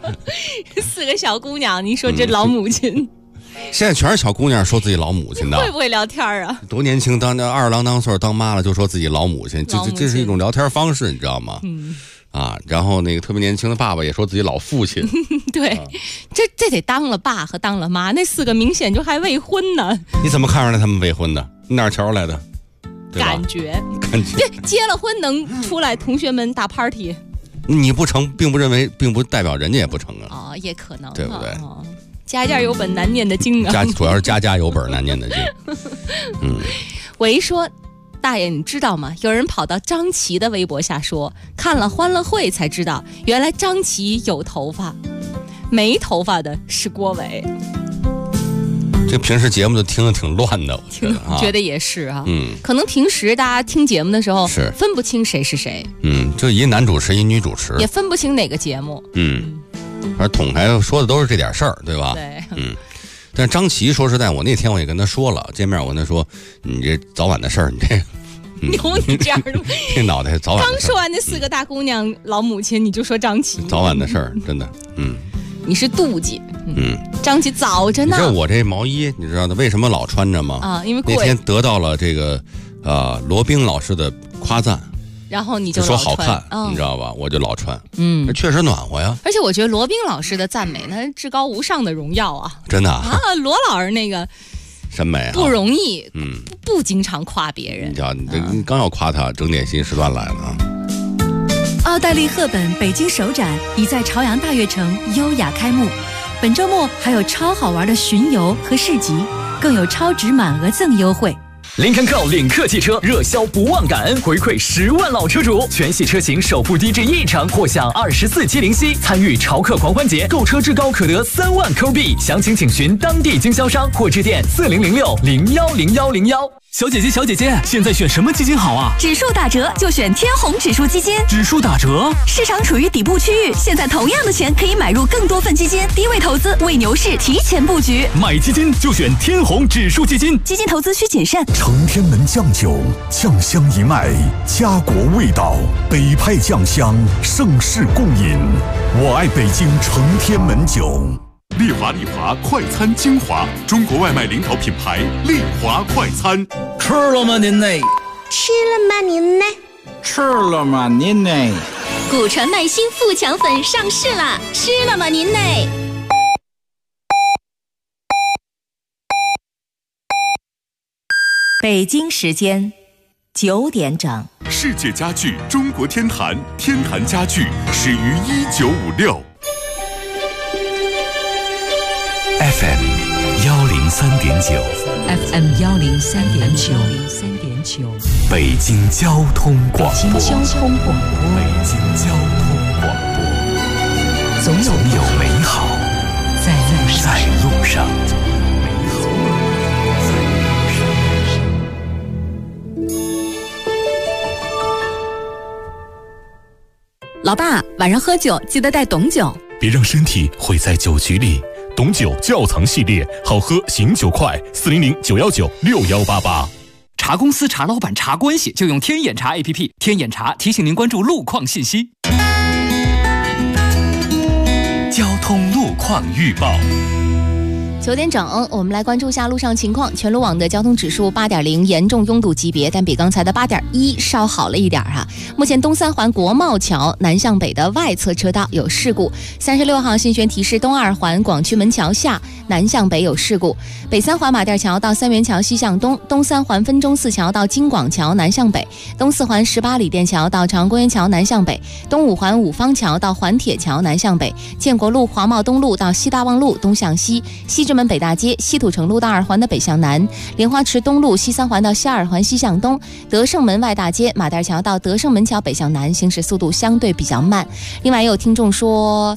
4个小姑娘，你说这老母亲？ 现在全是小姑娘说自己老母亲的， 会不会聊天啊？ 多年轻，当二郎当岁当妈了，就说自己老母亲，这是一种聊天方式，你知道吗？然后那个特别年轻的爸爸也说自己老父亲。 对，这得当了爸和当了妈，那4个明显就还未婚呢。 你怎么看出来他们未婚的？你哪瞧出来的？ 感觉这结了婚能出来同学们打 party？ 你不成，并不代表人家也不成啊。 也可能， 对不对？ 家家有本难念的经啊。 主要是家家有本难念的经。 我说。大爷，你知道吗？有人跑到张琪的微博下说，看了欢乐会才知道，原来张琪有头发，没头发的是郭伟。 这平时节目都听得挺乱的，我觉得也是啊。可能平时大家听节目的时候是分不清谁是谁。 就一男主持一女主持， 也分不清哪个节目。 反正统台说的都是这点事儿，对吧？ 对。 但是张琪说实在，我那天我也跟他说了，见面我跟他说，你这早晚的事儿，你这有你这样的这脑袋早晚的事儿。 刚说完那4个大姑娘老母亲，你就说张琪， 早晚的事儿，真的。 你是妒忌。 瘴气早着呢。 你知道我这毛衣，你知道为什么老穿着吗？ 啊，因为贵。 那天得到了这个罗宾老师的夸赞， 然后你就说好看，你知道吧？我就老穿，确实暖和呀。 而且我觉得罗宾老师的赞美，那至高无上的荣耀啊！ 真的啊， 罗老师那个审美不容易，不经常夸别人。 你知道，你刚要夸他，整点心时段来了啊。 奥黛丽·赫本北京首展已在朝阳大悦城优雅开幕，本周末还有超好玩的巡游和市集，更有超值满额赠优惠。 林肯 Go 领克汽车热销不忘感恩，回馈10万老车主，全系车型首付低至1成，或享24期零息。参与潮客狂欢节，购车至高可得3万扣币。详情请询当地经销商或致电4006010101。小姐姐，现在选什么基金好啊？ 指数打折就选天弘指数基金。 指数打折， 市场处于底部区域，现在同样的钱可以买入更多份基金，低位投资，为牛市提前布局。 买基金就选天弘指数基金， 基金投资需谨慎。 承天门酱酒，酱香一脉，家国味道，北派酱香，盛世共饮。我爱北京承天门酒。 丽华快餐精华，中国外卖领导品牌丽华快餐。 吃了吗您呢？ 吃了吗您呢？ 吃了吗您呢？ 古传麦新富强粉上市了，吃了吗您呢？ 北京时间9点整。 世界家具中国天坛家具始于1956。 FM 103.9 FM 103.9 北京交通广播。总有美好在路上。 老爸，晚上喝酒记得带董酒， 别让身体毁在酒局里。董酒窖藏系列，好喝醒酒快，400-919-6188。 茶公司、茶老板、茶关系，就用天眼茶 APP。天眼茶提醒您关注路况信息。 交通路况预报。 9点整，我们来关注一下路上情况。全路网的交通指数8.0，严重拥堵级别，但比刚才的8.1稍好了一点哈。目前东三环国贸桥南向北的外侧车道有事故，36号信宣提示东二环广渠门桥下南向北有事故，北三环马甸桥到三元桥西向东，东三环分钟寺桥到京广桥南向北，东四环18里店桥到朝阳公园桥南向北，东五环五方桥到环铁桥南向北，建国路华贸东路到西大望路东向西，西直门北大街西土城路到二环的北向南，莲花池东路西三环到西二环西向东，德胜门外大街马甸桥到德胜门桥北向南，行驶速度相对比较慢。另外也有听众说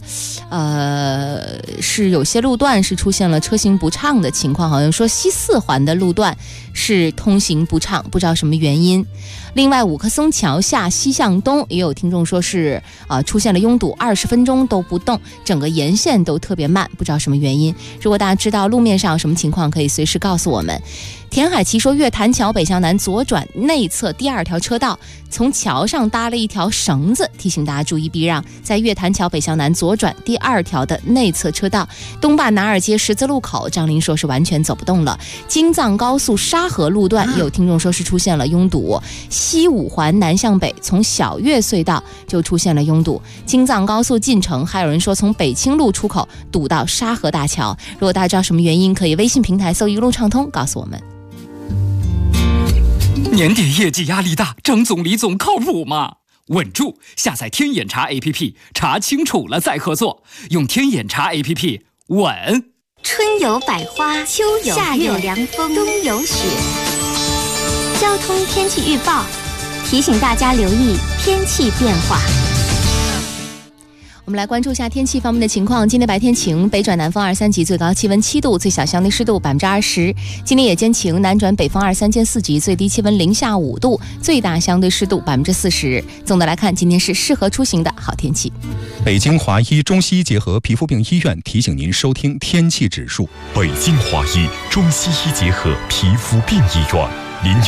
是有些路段是出现了车行不畅的情况，好像说西四环的路段是通行不畅，不知道什么原因。另外五棵松桥下西向东也有听众说是出现了拥堵，20分钟都不动，整个沿线都特别慢，不知道什么原因。如果大家知道路面上有什么情况，可以随时告诉我们。田海琪说，月坛桥北向南左转内侧第2条车道，从桥上搭了一条绳子，提醒大家注意避让。在月坛桥北向南左转第2条的内侧车道，东坝南二街十字路口，张林说是完全走不动了。京藏高速沙河路段也有听众说是出现了拥堵，西五环南向北从小月隧道就出现了拥堵。京藏高速进城，还有人说从北清路出口堵到沙河大桥。如果大家知道什么原因，可以微信平台搜一路畅通告诉我们。 年底业绩压力大，张总李总靠谱吗？稳住！下载天眼茶 APP， 查清楚了再合作。用天眼茶 APP， 稳。 春有百花，秋有夏有凉风，冬有雪。交通天气预报提醒大家留意天气变化。 我们来关注一下天气方面的情况。今天白天晴，北转南风2、3级，最高气温7度，最小相对湿度20%。今天夜间晴，南转北风2、3间4级，最低气温零下5度，最大相对湿度40%。总的来看，今天是适合出行的好天气。 北京华医中西医结合皮肤病医院提醒您收听天气指数。 北京华医中西医结合皮肤病医院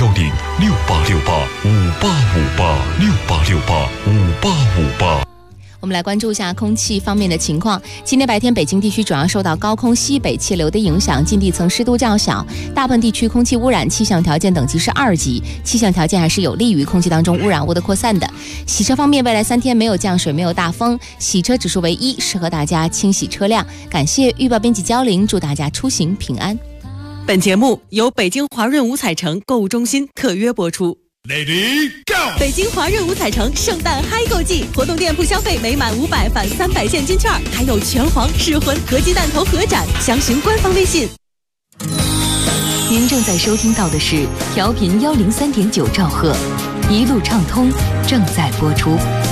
，010-6868-5858，6868-5858。 我们来关注一下空气方面的情况。今天白天，北京地区主要受到高空西北气流的影响，近地层湿度较小，大部分地区空气污染气象条件等级是2级，气象条件还是有利于空气当中污染物的扩散的。洗车方面，未来3天没有降水，没有大风，洗车指数为1，适合大家清洗车辆。感谢预报编辑焦玲，祝大家出行平安。 本节目由北京华润五彩城购物中心特约播出。 Lady Go！ 北京华润五彩城圣诞嗨购季活动，店铺消费每满500返300现金券，还有拳皇、噬魂、合鸡蛋头合展，详询官方微信。 您正在收听到的是调频103.9兆赫，一路畅通正在播出。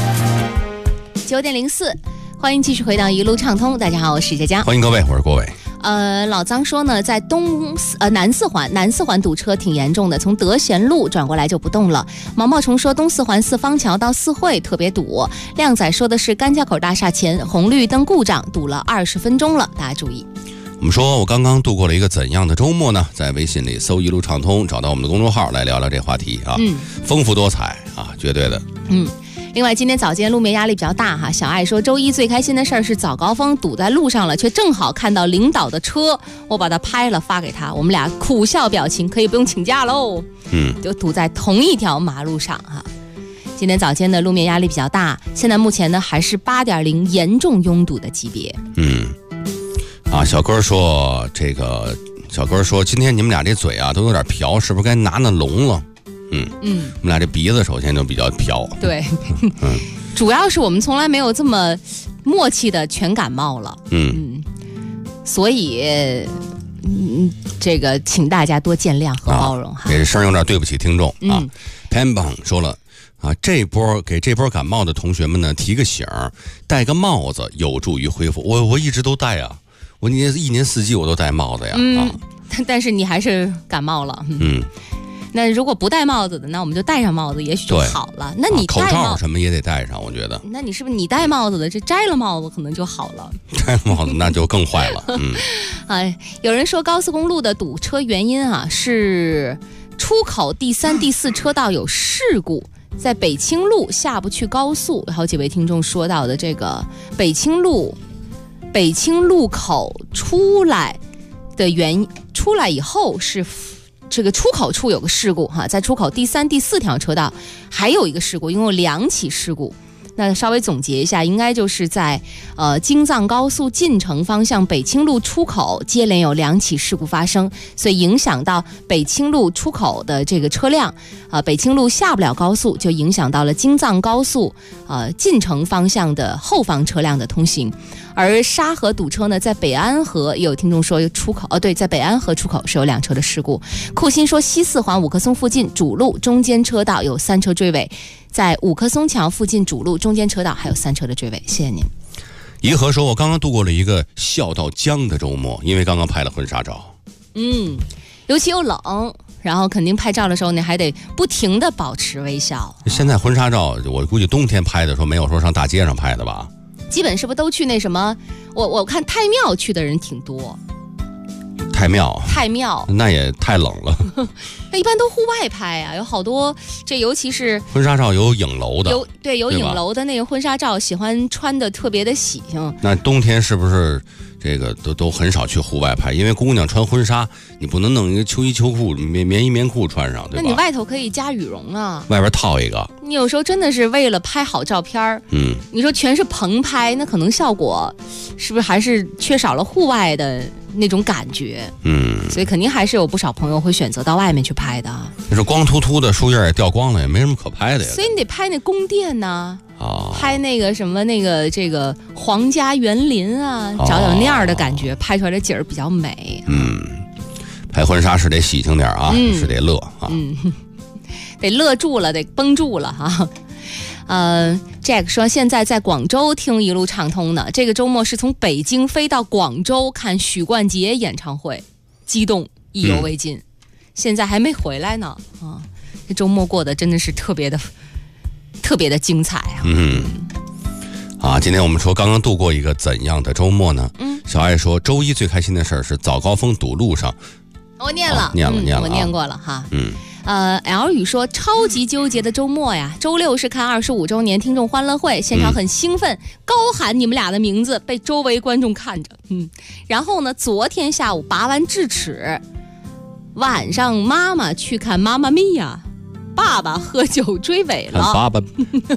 9点04，欢迎继续回到一路畅通。大家好，我是佳佳， 欢迎各位，我是郭伟。 老张说呢，在南四环堵车挺严重的，从德贤路转过来就不动了。毛毛虫说东四环四方桥到四惠特别堵。靓仔说的是甘家口大厦前红绿灯故障，堵了20分钟了，大家注意。 我们说我刚刚度过了一个怎样的周末呢？在微信里搜一路畅通，找到我们的公众号来聊聊这话题啊，丰富多彩啊，绝对的。 另外，今天早间路面压力比较大哈。小爱说，周一最开心的事儿是早高峰堵在路上了，却正好看到领导的车，我把它拍了发给他，我们俩苦笑表情，可以不用请假喽。就堵在同一条马路上哈。今天早间的路面压力比较大，现在目前呢还是8.0严重拥堵的级别。 小哥说今天你们俩这嘴啊都有点瓢，是不是该拿那聋了？我们俩这鼻子首先就比较瓢。 对，主要是我们从来没有这么默契的全感冒了。所以这个请大家多见谅和包容哈。 这声有点对不起听众啊。潘邦说了啊，给这波感冒的同学们呢提个醒，戴个帽子有助于恢复。我一直都戴啊，我一年四季我都戴帽子呀。 但是你还是感冒了。那如果不戴帽子的，那我们就戴上帽子，也许就好了。那你口罩什么也得戴上，我觉得。 那你是不是你戴帽子的，这摘了帽子可能就好了？ 摘了帽子那就更坏了。 有人说高速公路的堵车原因啊是出口第3、第4车道有事故，在北清路下不去高速。好几位听众说到的这个北清路口出来以后是。这个出口处有个事故哈，在出口第3、第4条车道还有一个事故，一共有2起事故。那稍微总结一下，应该就是在京藏高速进城方向北清路出口接连有2起事故发生，所以影响到北清路出口的这个车辆，北清路下不了高速，就影响到了京藏高速进城方向的后方车辆的通行。而沙河堵车呢，在北安河也有听众说出口，对，在北安河出口是有2车的事故。库欣说西4环五棵松附近主路中间车道有3车追尾，在五棵松桥附近主路中间车道还有3车的追尾。谢谢您。 颐和说，我刚刚度过了一个笑到僵的周末，因为刚刚拍了婚纱照。 尤其又冷，然后肯定拍照的时候你还得不停地保持微笑。 现在婚纱照我估计冬天拍的时候没有说上大街上拍的吧， 基本是不是都去那什么？我看太庙去的人挺多。 太庙那也太冷了。 那一般都户外拍啊，有好多，这尤其是婚纱照有影楼的， 有影楼的那个婚纱照，喜欢穿的特别的喜庆。 那冬天是不是这个都很少去户外拍？因为姑娘穿婚纱，你不能弄一个秋衣秋裤、棉衣棉裤穿上，对吧？ 那你外头可以加羽绒啊， 外边套一个。 你有时候真的是为了拍好照片，你说全是棚拍，那可能效果是不是还是缺少了户外的那种感觉？所以肯定还是有不少朋友会选择到外面去拍的。 你说光秃秃的树叶也掉光了，也没什么可拍的呀。 所以你得拍那宫殿呢，拍那个什么这个皇家园林啊，找那样的感觉，拍出来的景儿比较美。 拍婚纱是得喜庆点啊，是得乐啊。 得乐住了，得绷住了哈。Jack 说现在在广州听一路畅通呢，这个周末是从北京飞到广州看许冠杰演唱会，激动意犹未尽，现在还没回来呢这周末过得真的是特别的精彩今天我们说刚刚度过一个怎样的周末呢？小爱说周一最开心的事是早高峰堵路上。 我念了， 念了我念过了哈。 L 宇说超级纠结的周末呀，周六是看25周年听众欢乐会，现场很兴奋，高喊你们俩的名字，被周围观众看着。然后呢，昨天下午拔完智齿，晚上妈妈去看妈妈咪呀，爸爸喝酒追尾了。 爸爸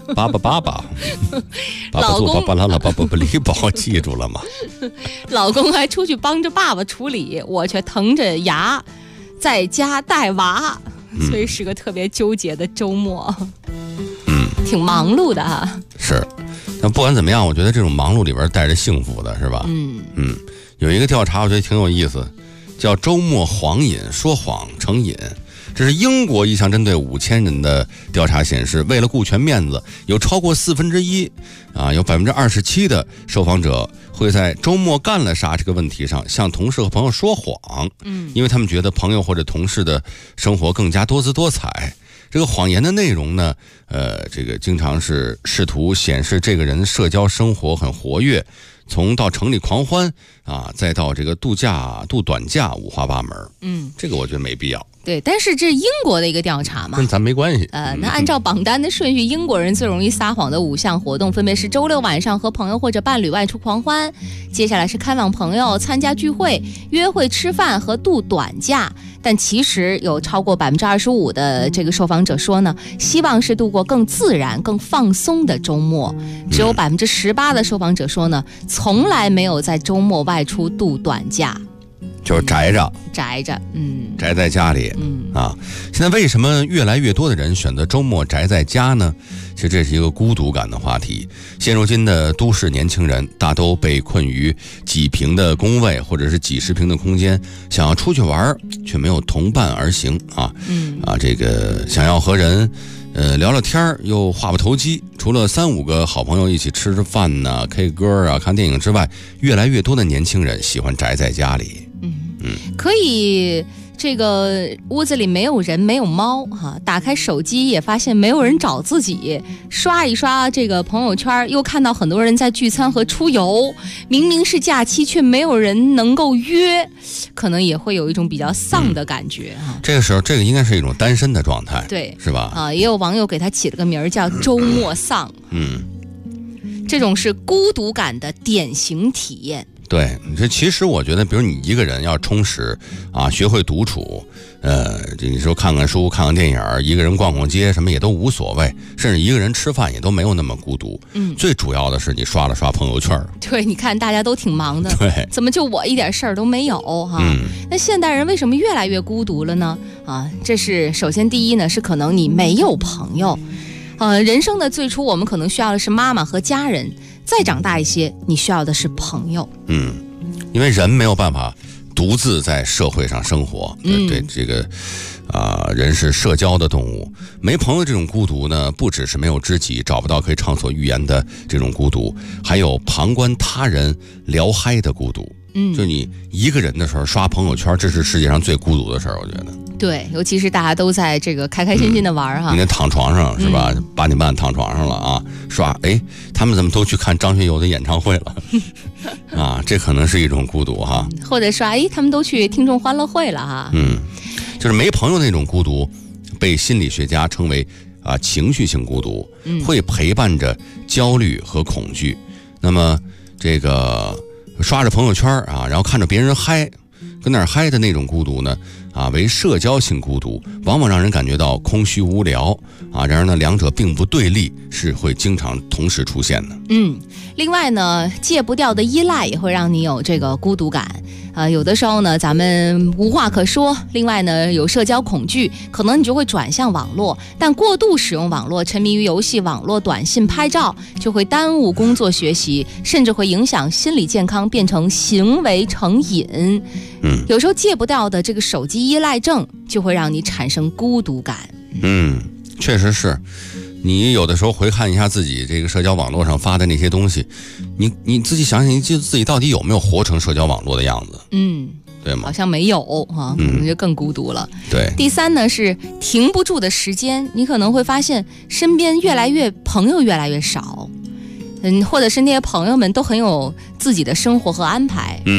老公离宝记住了吗？ 老公还出去帮着爸爸处理，我却疼着牙在家带娃，所以是个特别纠结的周末。挺忙碌的哈。 是，但不管怎么样，我觉得这种忙碌里边带着幸福的是吧？有一个调查我觉得挺有意思，叫周末谎饮，说谎成瘾。这是英国一项针对5000人的调查显示，为了顾全面子，有超过1/4有27%的受访者会在周末干了啥这个问题上向同事和朋友说谎。因为他们觉得朋友或者同事的生活更加多姿多彩。这个谎言的内容呢，这个经常是试图显示这个人社交生活很活跃，从到城里狂欢再到这个度短假五花八门。这个我觉得没必要。 对，但是这是英国的一个调查嘛， 跟咱没关系。 那按照榜单的顺序，英国人最容易撒谎的5项活动分别是周六晚上和朋友或者伴侣外出狂欢，接下来是看望朋友、参加聚会、约会吃饭和度短假。但其实有超过25%的这个受访者说呢，希望是度过更自然、更放松的周末。只有18%的受访者说呢，从来没有在周末外出度短假。 就是宅着，宅在家里，现在为什么越来越多的人选择周末宅在家呢？其实这是一个孤独感的话题。现如今的都市年轻人大都被困于几平的工位或者是几十平的空间，想要出去玩却没有同伴而行这个想要和人聊聊天又话不投机，除了3-5个好朋友一起吃饭K 歌看电影之外，越来越多的年轻人喜欢宅在家里。 可以这个屋子里没有人没有猫打开手机也发现没有人找自己，刷一刷这个朋友圈又看到很多人在聚餐和出游，明明是假期却没有人能够约，可能也会有一种比较丧的感觉这个时候这个应该是一种单身的状态， 对， 是吧？ 也有网友给他起了个名叫周末丧。这种是孤独感的典型体验。 对，这其实我觉得比如你一个人要充实学会独处，你说看看书看看电影，一个人逛逛街什么也都无所谓，甚至一个人吃饭也都没有那么孤独。最主要的是你刷了刷朋友圈。 对，你看大家都挺忙的， 对， 怎么就我一点事儿都没有那现代人为什么越来越孤独了呢？这是首先第一呢，是可能你没有朋友。人生的最初我们可能需要的是妈妈和家人，再长大一些你需要的是朋友。 因为人没有办法独自在社会上生活，对这个人是社交的动物，没朋友这种孤独呢，不只是没有知己，找不到可以畅所欲言的这种孤独，还有旁观他人聊嗨的孤独。就你一个人的时候刷朋友圈，这是世界上最孤独的事儿，我觉得。 对，尤其是大家都在这个开开心心的玩你得躺床上是吧？8点半躺床上了刷，他们怎么都去看张学友的演唱会了这可能是一种孤独或者刷他们都去听众欢乐会了就是没朋友那种孤独，被心理学家称为情绪性孤独，会陪伴着焦虑和恐惧。那么这个刷着朋友圈然后看着别人嗨，跟那儿嗨的那种孤独呢为社交性孤独，往往让人感觉到空虚无聊然而呢，两者并不对立，是会经常同时出现的。 另外呢，戒不掉的依赖也会让你有这个孤独感。有的时候呢，咱们无话可说，另外呢，有社交恐惧，可能你就会转向网络，但过度使用网络，沉迷于游戏、网络、短信、拍照，就会耽误工作学习，甚至会影响心理健康，变成行为成瘾。有时候戒不掉的这个手机依赖症，就会让你产生孤独感。 确实是。你有的时候回看一下自己这个社交网络上发的那些东西，你自己想想，自己到底有没有活成社交网络的样子？对吗？ 好像没有可能就更孤独了。 对。 第三呢是停不住的时间，你可能会发现身边朋友越来越少，或者是那些朋友们都很有自己的生活和安排。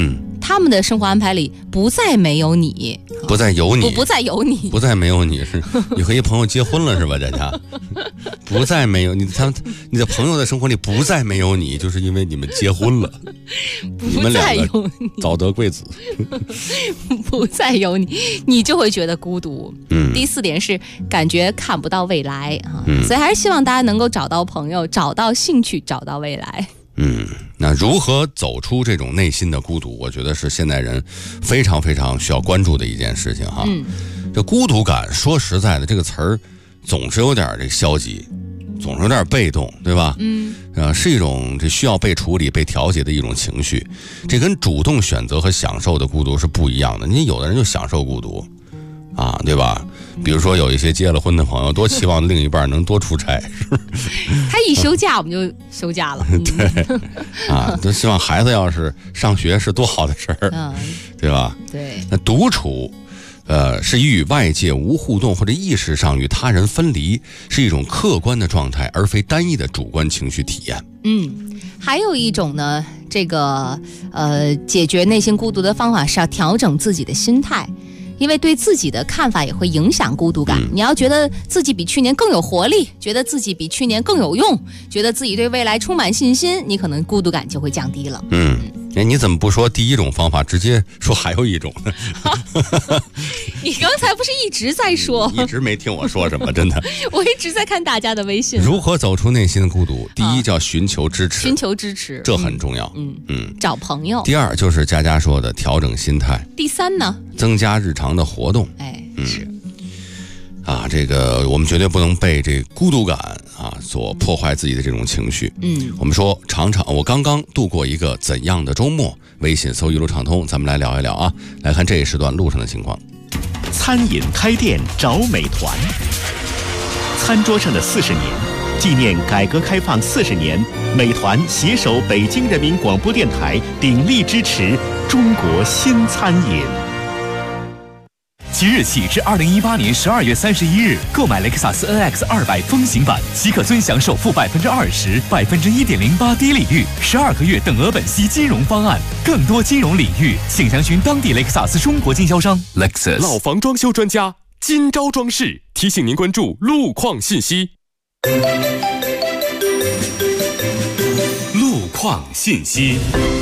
他们的生活安排里不再没有你， 不再有你， 不再有你， 不再没有你，是你和一朋友结婚了是吧？佳佳，不再没有你，你的朋友的生活里不再没有你，就是因为你们结婚了，你们两个早得贵子， 不再有你，你就会觉得孤独。第4点是感觉看不到未来啊，所以还是希望大家能够找到朋友，找到兴趣，找到未来。 那如何走出这种内心的孤独，我觉得是现代人非常非常需要关注的一件事情哈。这孤独感说实在的这个词儿总是有点这消极，总是有点被动，对吧？是一种这需要被处理被调节的一种情绪，这跟主动选择和享受的孤独是不一样的。你有的人就享受孤独啊，对吧？比如说有一些结了婚的朋友，多期望另一半能多出差， 他一休假我们就休假了。 对啊，都希望孩子要是上学是多好的事儿，对吧？ 对。 那独处，是与外界无互动或者意识上与他人分离，是一种客观的状态，而非单一的主观情绪体验。 还有一种呢，这个解决内心孤独的方法是要调整自己的心态。因为对自己的看法也会影响孤独感。你要觉得自己比去年更有活力，觉得自己比去年更有用，觉得自己对未来充满信心，你可能孤独感就会降低了。 你怎么不说第一种方法，直接说还有一种呢？ 你刚才不是一直在说？ 一直没听我说什么，真的。 我一直在看大家的微信。 如何走出内心的孤独？第一叫寻求支持， 寻求支持， 这很重要。 找朋友。 第2就是佳佳说的调整心态。 第3呢？ 增加日常的活动。 是。 这个我们绝对不能被这孤独感所破坏自己的这种情绪。我们说常常我刚刚度过一个怎样的周末？微信搜一路畅通，咱们来聊一聊啊。来看这一时段路上的情况。 餐饮开店找美团，餐桌上的40年，纪念改革开放40年，美团携手北京人民广播电台，鼎力支持中国新餐饮。 即日起至2018年12月31日，购买雷克萨斯 NX 200风行版即可尊享首付20%、1.08%低利率、12个月等额本息金融方案。更多金融领域，请详询当地雷克萨斯中国经销商。 Lexus 老房装修专家，今朝装饰提醒您关注路况信息。路况信息。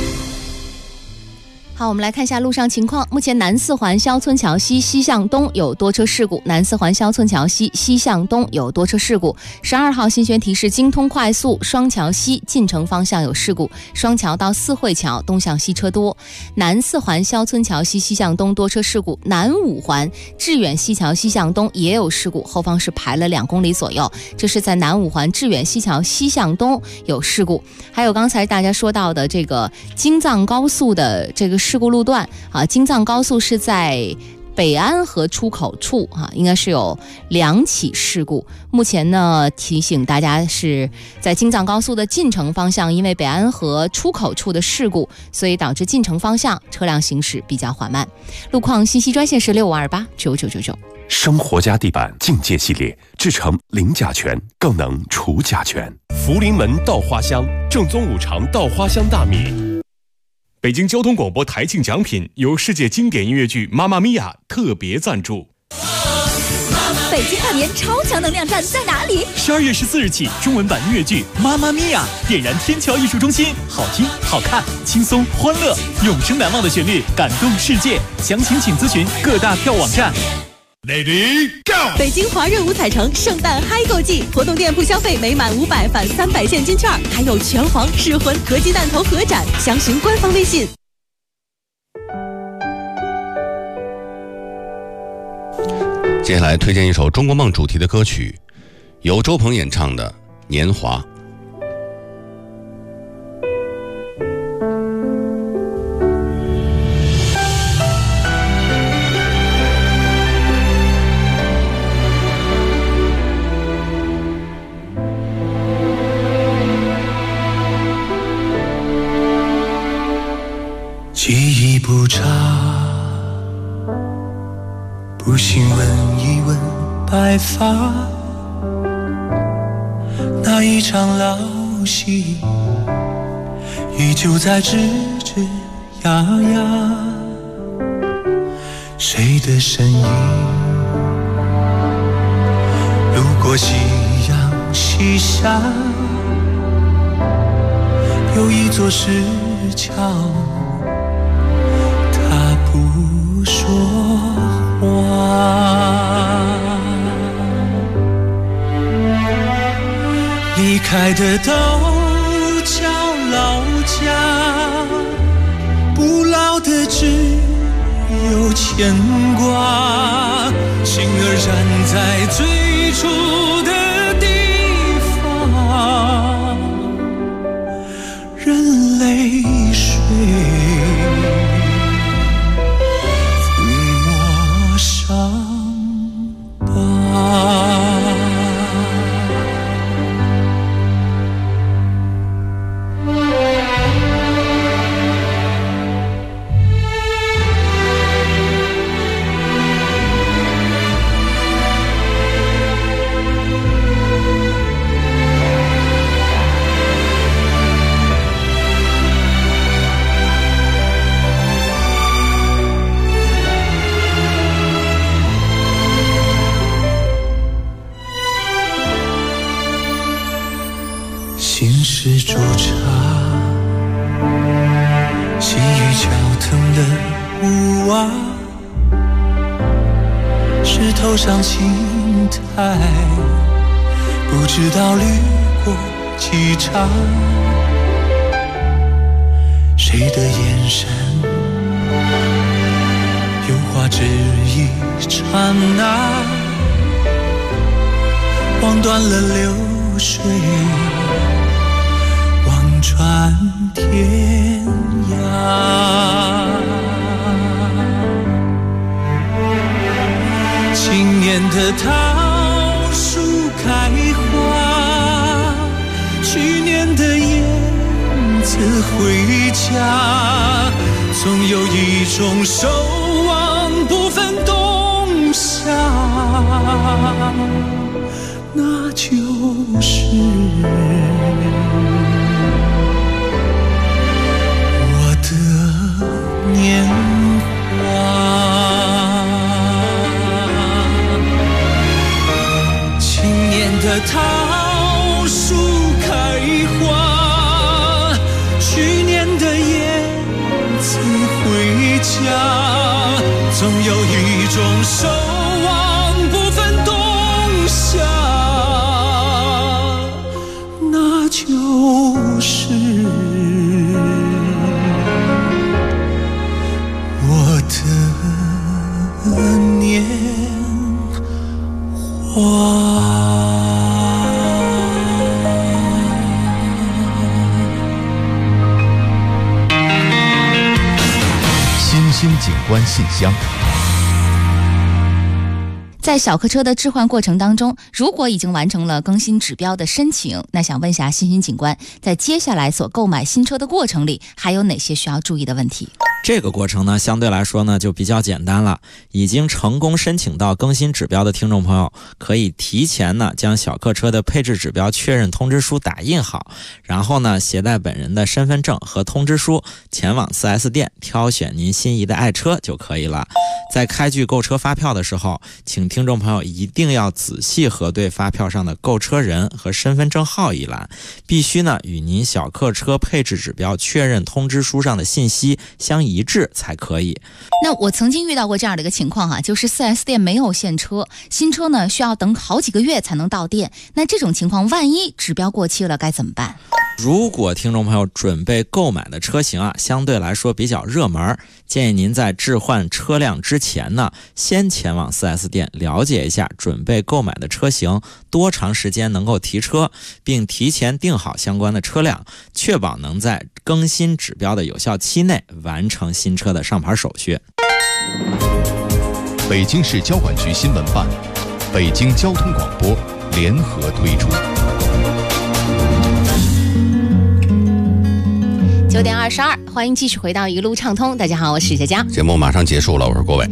好，我们来看一下路上情况。目前南四环肖村桥西西向东有多车事故，南四环肖村桥西西向东有多车事故。12号新宣提示，京通快速双桥西进城方向有事故，双桥到四惠桥东向西车多。南四环肖村桥西西向东多车事故，南五环致远西桥西向东也有事故，后方是排了2公里左右。这是在南五环致远西桥西向东有事故。还有刚才大家说到的这个京藏高速的这个事故路段京藏高速是在北安河出口处应该是有2起事故。目前呢，提醒大家是在京藏高速的进城方向，因为北安河出口处的事故，所以导致进城方向车辆行驶比较缓慢。路况信息专线是65289999。 生活家地板境界系列，制成零甲醛，更能除甲醛。 福临门稻花香，正宗五常稻花香大米。北京交通广播台庆奖品由世界经典音乐剧《妈妈咪呀》特别赞助。 北京跨年超强能量站在哪里 ？12月14日起，中文版音乐剧《妈妈咪呀》点燃天桥艺术中心，好听、好看、轻松、欢乐，永生难忘的旋律，感动世界。详情请咨询各大票网站。 Lady Go！ 北京华润五彩城圣诞嗨购季，活动店铺消费每满500返300现金券，还有拳皇、噬魂、合金弹头合展，详询官方微信。 接下来推荐一首中国梦主题的歌曲，由周鹏演唱的《年华》。 记忆不差，不信问一问白发，那一场老戏依旧在吱吱呀沙哑，谁的身影路过夕阳西下，有一座石桥，它不说话。离开的都叫老家，不老的只有牵挂，心儿燃在最初的地方，任泪水抚摸伤疤。心事驻茶，细雨敲疼了屋瓦，石头上青苔，不知道滤过几场。谁的眼神，有话只一刹那，望断了流水，望穿天涯。今年的桃树开花，去年的燕子回家，总有一种守望不分冬夏，那就是我的年华。今年的桃树开花，去年的燕子回家，总有一种守望不分冬夏，那就是我的年华。 新兴景观信箱。 在小客车的置换过程当中，如果已经完成了更新指标的申请，那想问一下新兴景观，在接下来所购买新车的过程里，还有哪些需要注意的问题？ 这个过程呢，相对来说呢就比较简单了。已经成功申请到更新指标的听众朋友，可以提前呢将小客车的配置指标确认通知书打印好，然后呢携带本人的身份证和通知书前往 4S 店挑选您心仪的爱车就可以了。在开具购车发票的时候，请听众朋友一定要仔细核对发票上的购车人和身份证号一栏，必须呢与您小客车配置指标确认通知书上的信息相一致才可以。 那我曾经遇到过这样的一个情况哈，就是 4S 店没有现车，新车呢需要等好几个月才能到店。那这种情况，万一指标过期了该怎么办？ 如果听众朋友准备购买的车型相对来说比较热门，建议您在置换车辆之前呢，先前往 4S 店了解一下准备购买的车型多长时间能够提车，并提前订好相关的车辆，确保能在更新指标的有效期内完成新车的上牌手续。 北京市交管局新闻办、北京交通广播联合推出。 9点22，欢迎继续回到一路畅通。大家好，我是佳佳。 节目马上结束了，我是郭伟。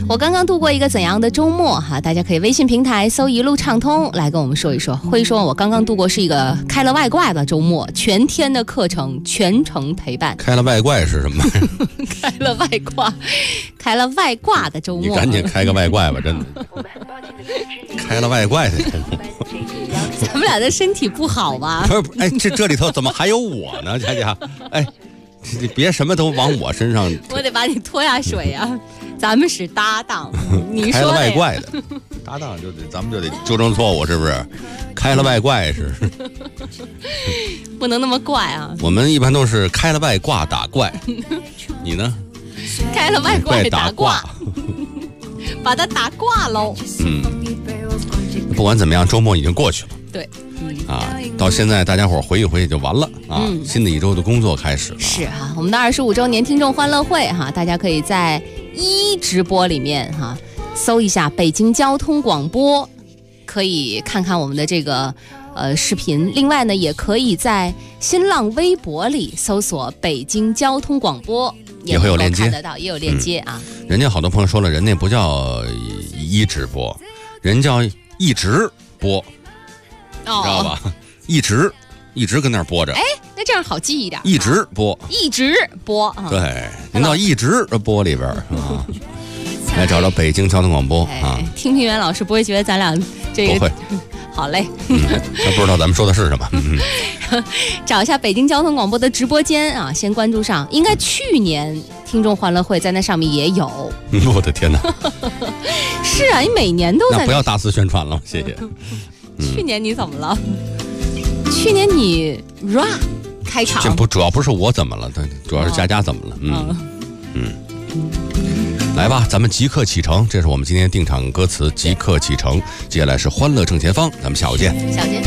我刚刚度过一个怎样的周末哈？大家可以微信平台搜一路畅通来跟我们说一说。会说我刚刚度过是一个开了外挂的周末，全天的课程全程陪伴。 开了外挂是什么？ 开了外挂的周末。 你赶紧开个外挂吧，真的。开了外挂的周末。 咱们俩的身体不好吧？ 不是，哎，这里头怎么还有我呢，佳佳？哎，你别什么都往我身上。 我得把你拖下水啊！咱们是搭档，你说开了外挂的搭档咱们就得纠正错误，是不是？开了外挂是， 不能那么怪啊！ 我们一般都是开了外挂打怪，你呢？ 开了外挂打挂，把它打挂喽。 不管怎么样，周末已经过去了。 对。 到现在大家伙回一回也就完了啊！新的一周的工作开始了。 是哈，我们的25周年听众欢乐会哈，大家可以在直播里面哈搜一下北京交通广播，可以看看我们的这个视频。另外呢，也可以在新浪微博里搜索北京交通广播， 也会有链接， 看得到，也有链接啊。 人家好多朋友说了，人家不叫直播，人叫一直播。知道吧？一直跟那儿播着。 哎，那这样好记一点。 一直播。 对， 您到一直播里边啊，来找北京交通广播啊。 听评员老师不会觉得咱俩这个不会。 好嘞。 他不知道咱们说的是什么。 找一下北京交通广播的直播间啊，先关注上。应该去年听众欢乐会在那上面也有。 我的天哪！ 是啊，你每年都在。 那不要大肆宣传了，谢谢。 去年你怎么了？去年你 rap 开场， 这不主要不是我怎么了，主要是佳佳怎么了？来吧，咱们即刻启程，这是我们今天定场歌词，即刻启程。接下来是欢乐正前方，咱们下午见。 下午见。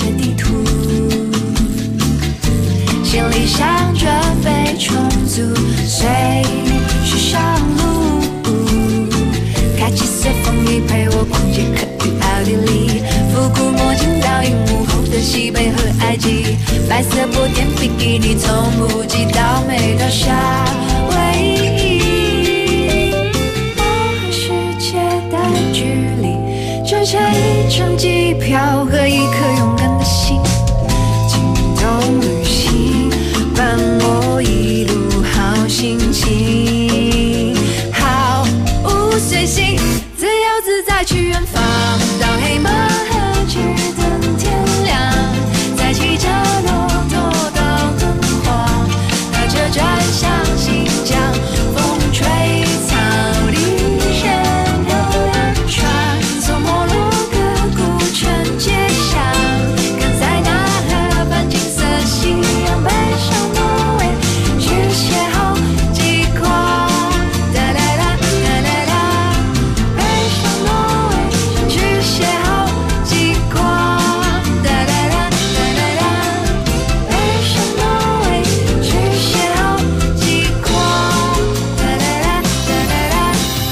行李箱准备重组，随时上路，开启色风衣陪我逛街客与奥地利，复古墨镜倒映午后的西北和埃及，白色波点比基尼从母鸡到美到夏威夷，我和世界的距离就差一张机票和一颗勇敢的心，轻动旅行伴我一路好心情，好无随性，自由自在去远方，到黑马和直等天亮，再骑着骆驼到敦煌，搭着转向新疆，风吹草低见牛羊，穿梭摩洛哥古城街巷，跟塞纳河畔金色夕阳，北上挪威去邂逅极光，哒啦啦哒啦啦，北上挪威去邂逅极光，哒啦啦哒啦啦，北上挪威去邂逅极光，哒啦啦哒啦啦。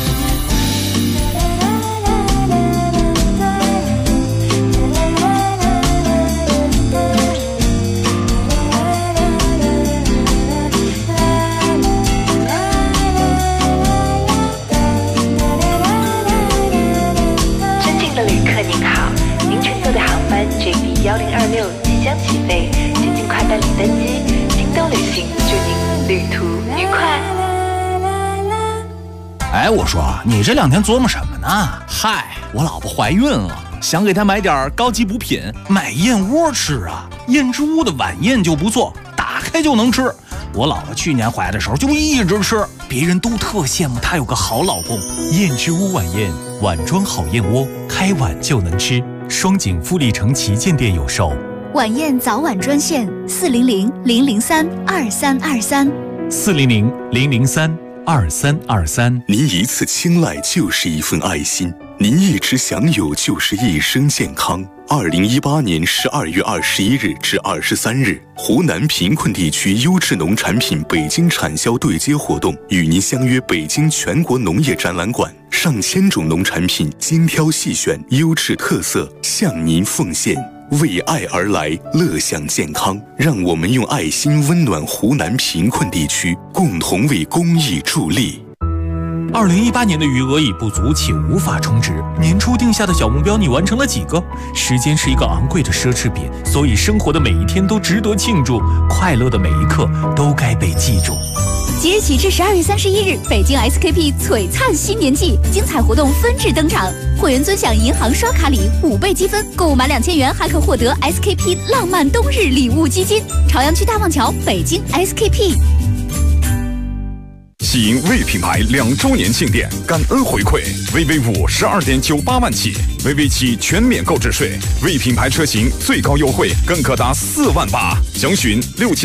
尊敬的旅客您好，您乘坐的航班 JB1026即将起飞，请尽快办理登机。京东旅行祝您旅途愉快。 哎，我说你这2天琢磨什么呢？ 嗨，我老婆怀孕了，想给她买点高级补品， 买燕窝吃啊，燕之屋的晚宴就不错，打开就能吃。我老婆去年怀的时候就一直吃，别人都特羡慕她有个好老公。 燕之屋晚宴，碗装好燕窝，开碗就能吃。双井富力城旗舰店有售。 晚宴早晚专线400-003-2323。 400-003-2323。 您一次青睐就是一份爱心，您一直享有就是一生健康。2018年12月21日至23日，湖南贫困地区优质农产品北京产销对接活动与您相约北京全国农业展览馆，上千种农产品精挑细选，优质特色向您奉献。为爱而来，乐享健康，让我们用爱心温暖湖南贫困地区，共同为公益助力。 2018年的余额已不足且无法充值，年初定下的小目标你完成了几个？时间是一个昂贵的奢侈品，所以生活的每一天都值得庆祝，快乐的每一刻都该被记住。 即日起至12月31日，北京 SKP 璀璨新年季精彩活动纷至登场，会员尊享银行刷卡礼5倍积分，购物满2000元还可获得 SKP 浪漫冬日礼物基金。朝阳区大望桥，北京 SKP。 喜迎魏品牌2周年庆典，感恩回馈，VV5 12.98万起，VV7全免购置税，魏品牌车型最高优惠更可达4万8，详询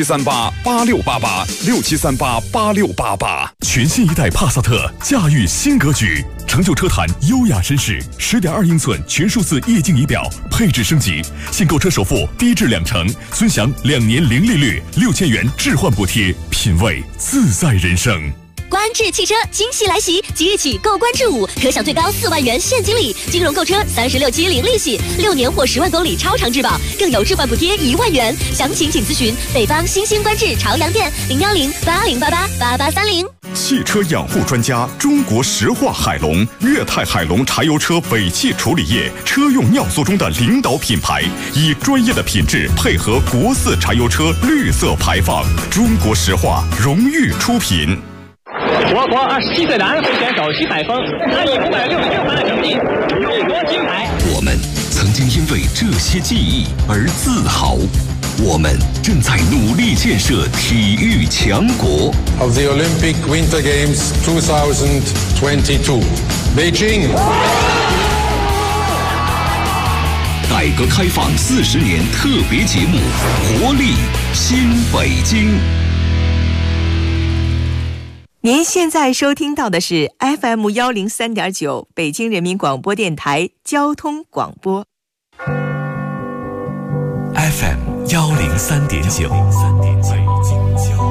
67388688，67388688。全新一代帕萨特驾驭新格局，成就车坛优雅绅士，10.2英寸全数字液晶仪表，配置升级，现购车首付低至2成，尊享2年零利率，6000元置换补贴，品味自在人生。 观致汽车惊喜来袭，即日起购观致5可享最高4万元现金礼，金融购车36期零利息，6年或10万公里超长质保，更有置换补贴1万元。详情请咨询北方新兴观致朝阳店01080888830。 汽车养护专家中国石化海龙、粤泰海龙柴油车尾气处理液车用尿素中的领导品牌，以专业的品质配合国4柴油车绿色排放，中国石化荣誉出品。 我国27岁男会选手徐海峰，他以566分的成绩勇夺金牌。 我们曾经因为这些记忆而自豪，我们正在努力建设体育强国。 Of the Olympic Winter Games 2022, Beijing。 改革开放40年特别节目，活力新北京。 您现在收听到的是 FM 103.9北京人民广播电台交通广播。 FM 103.9。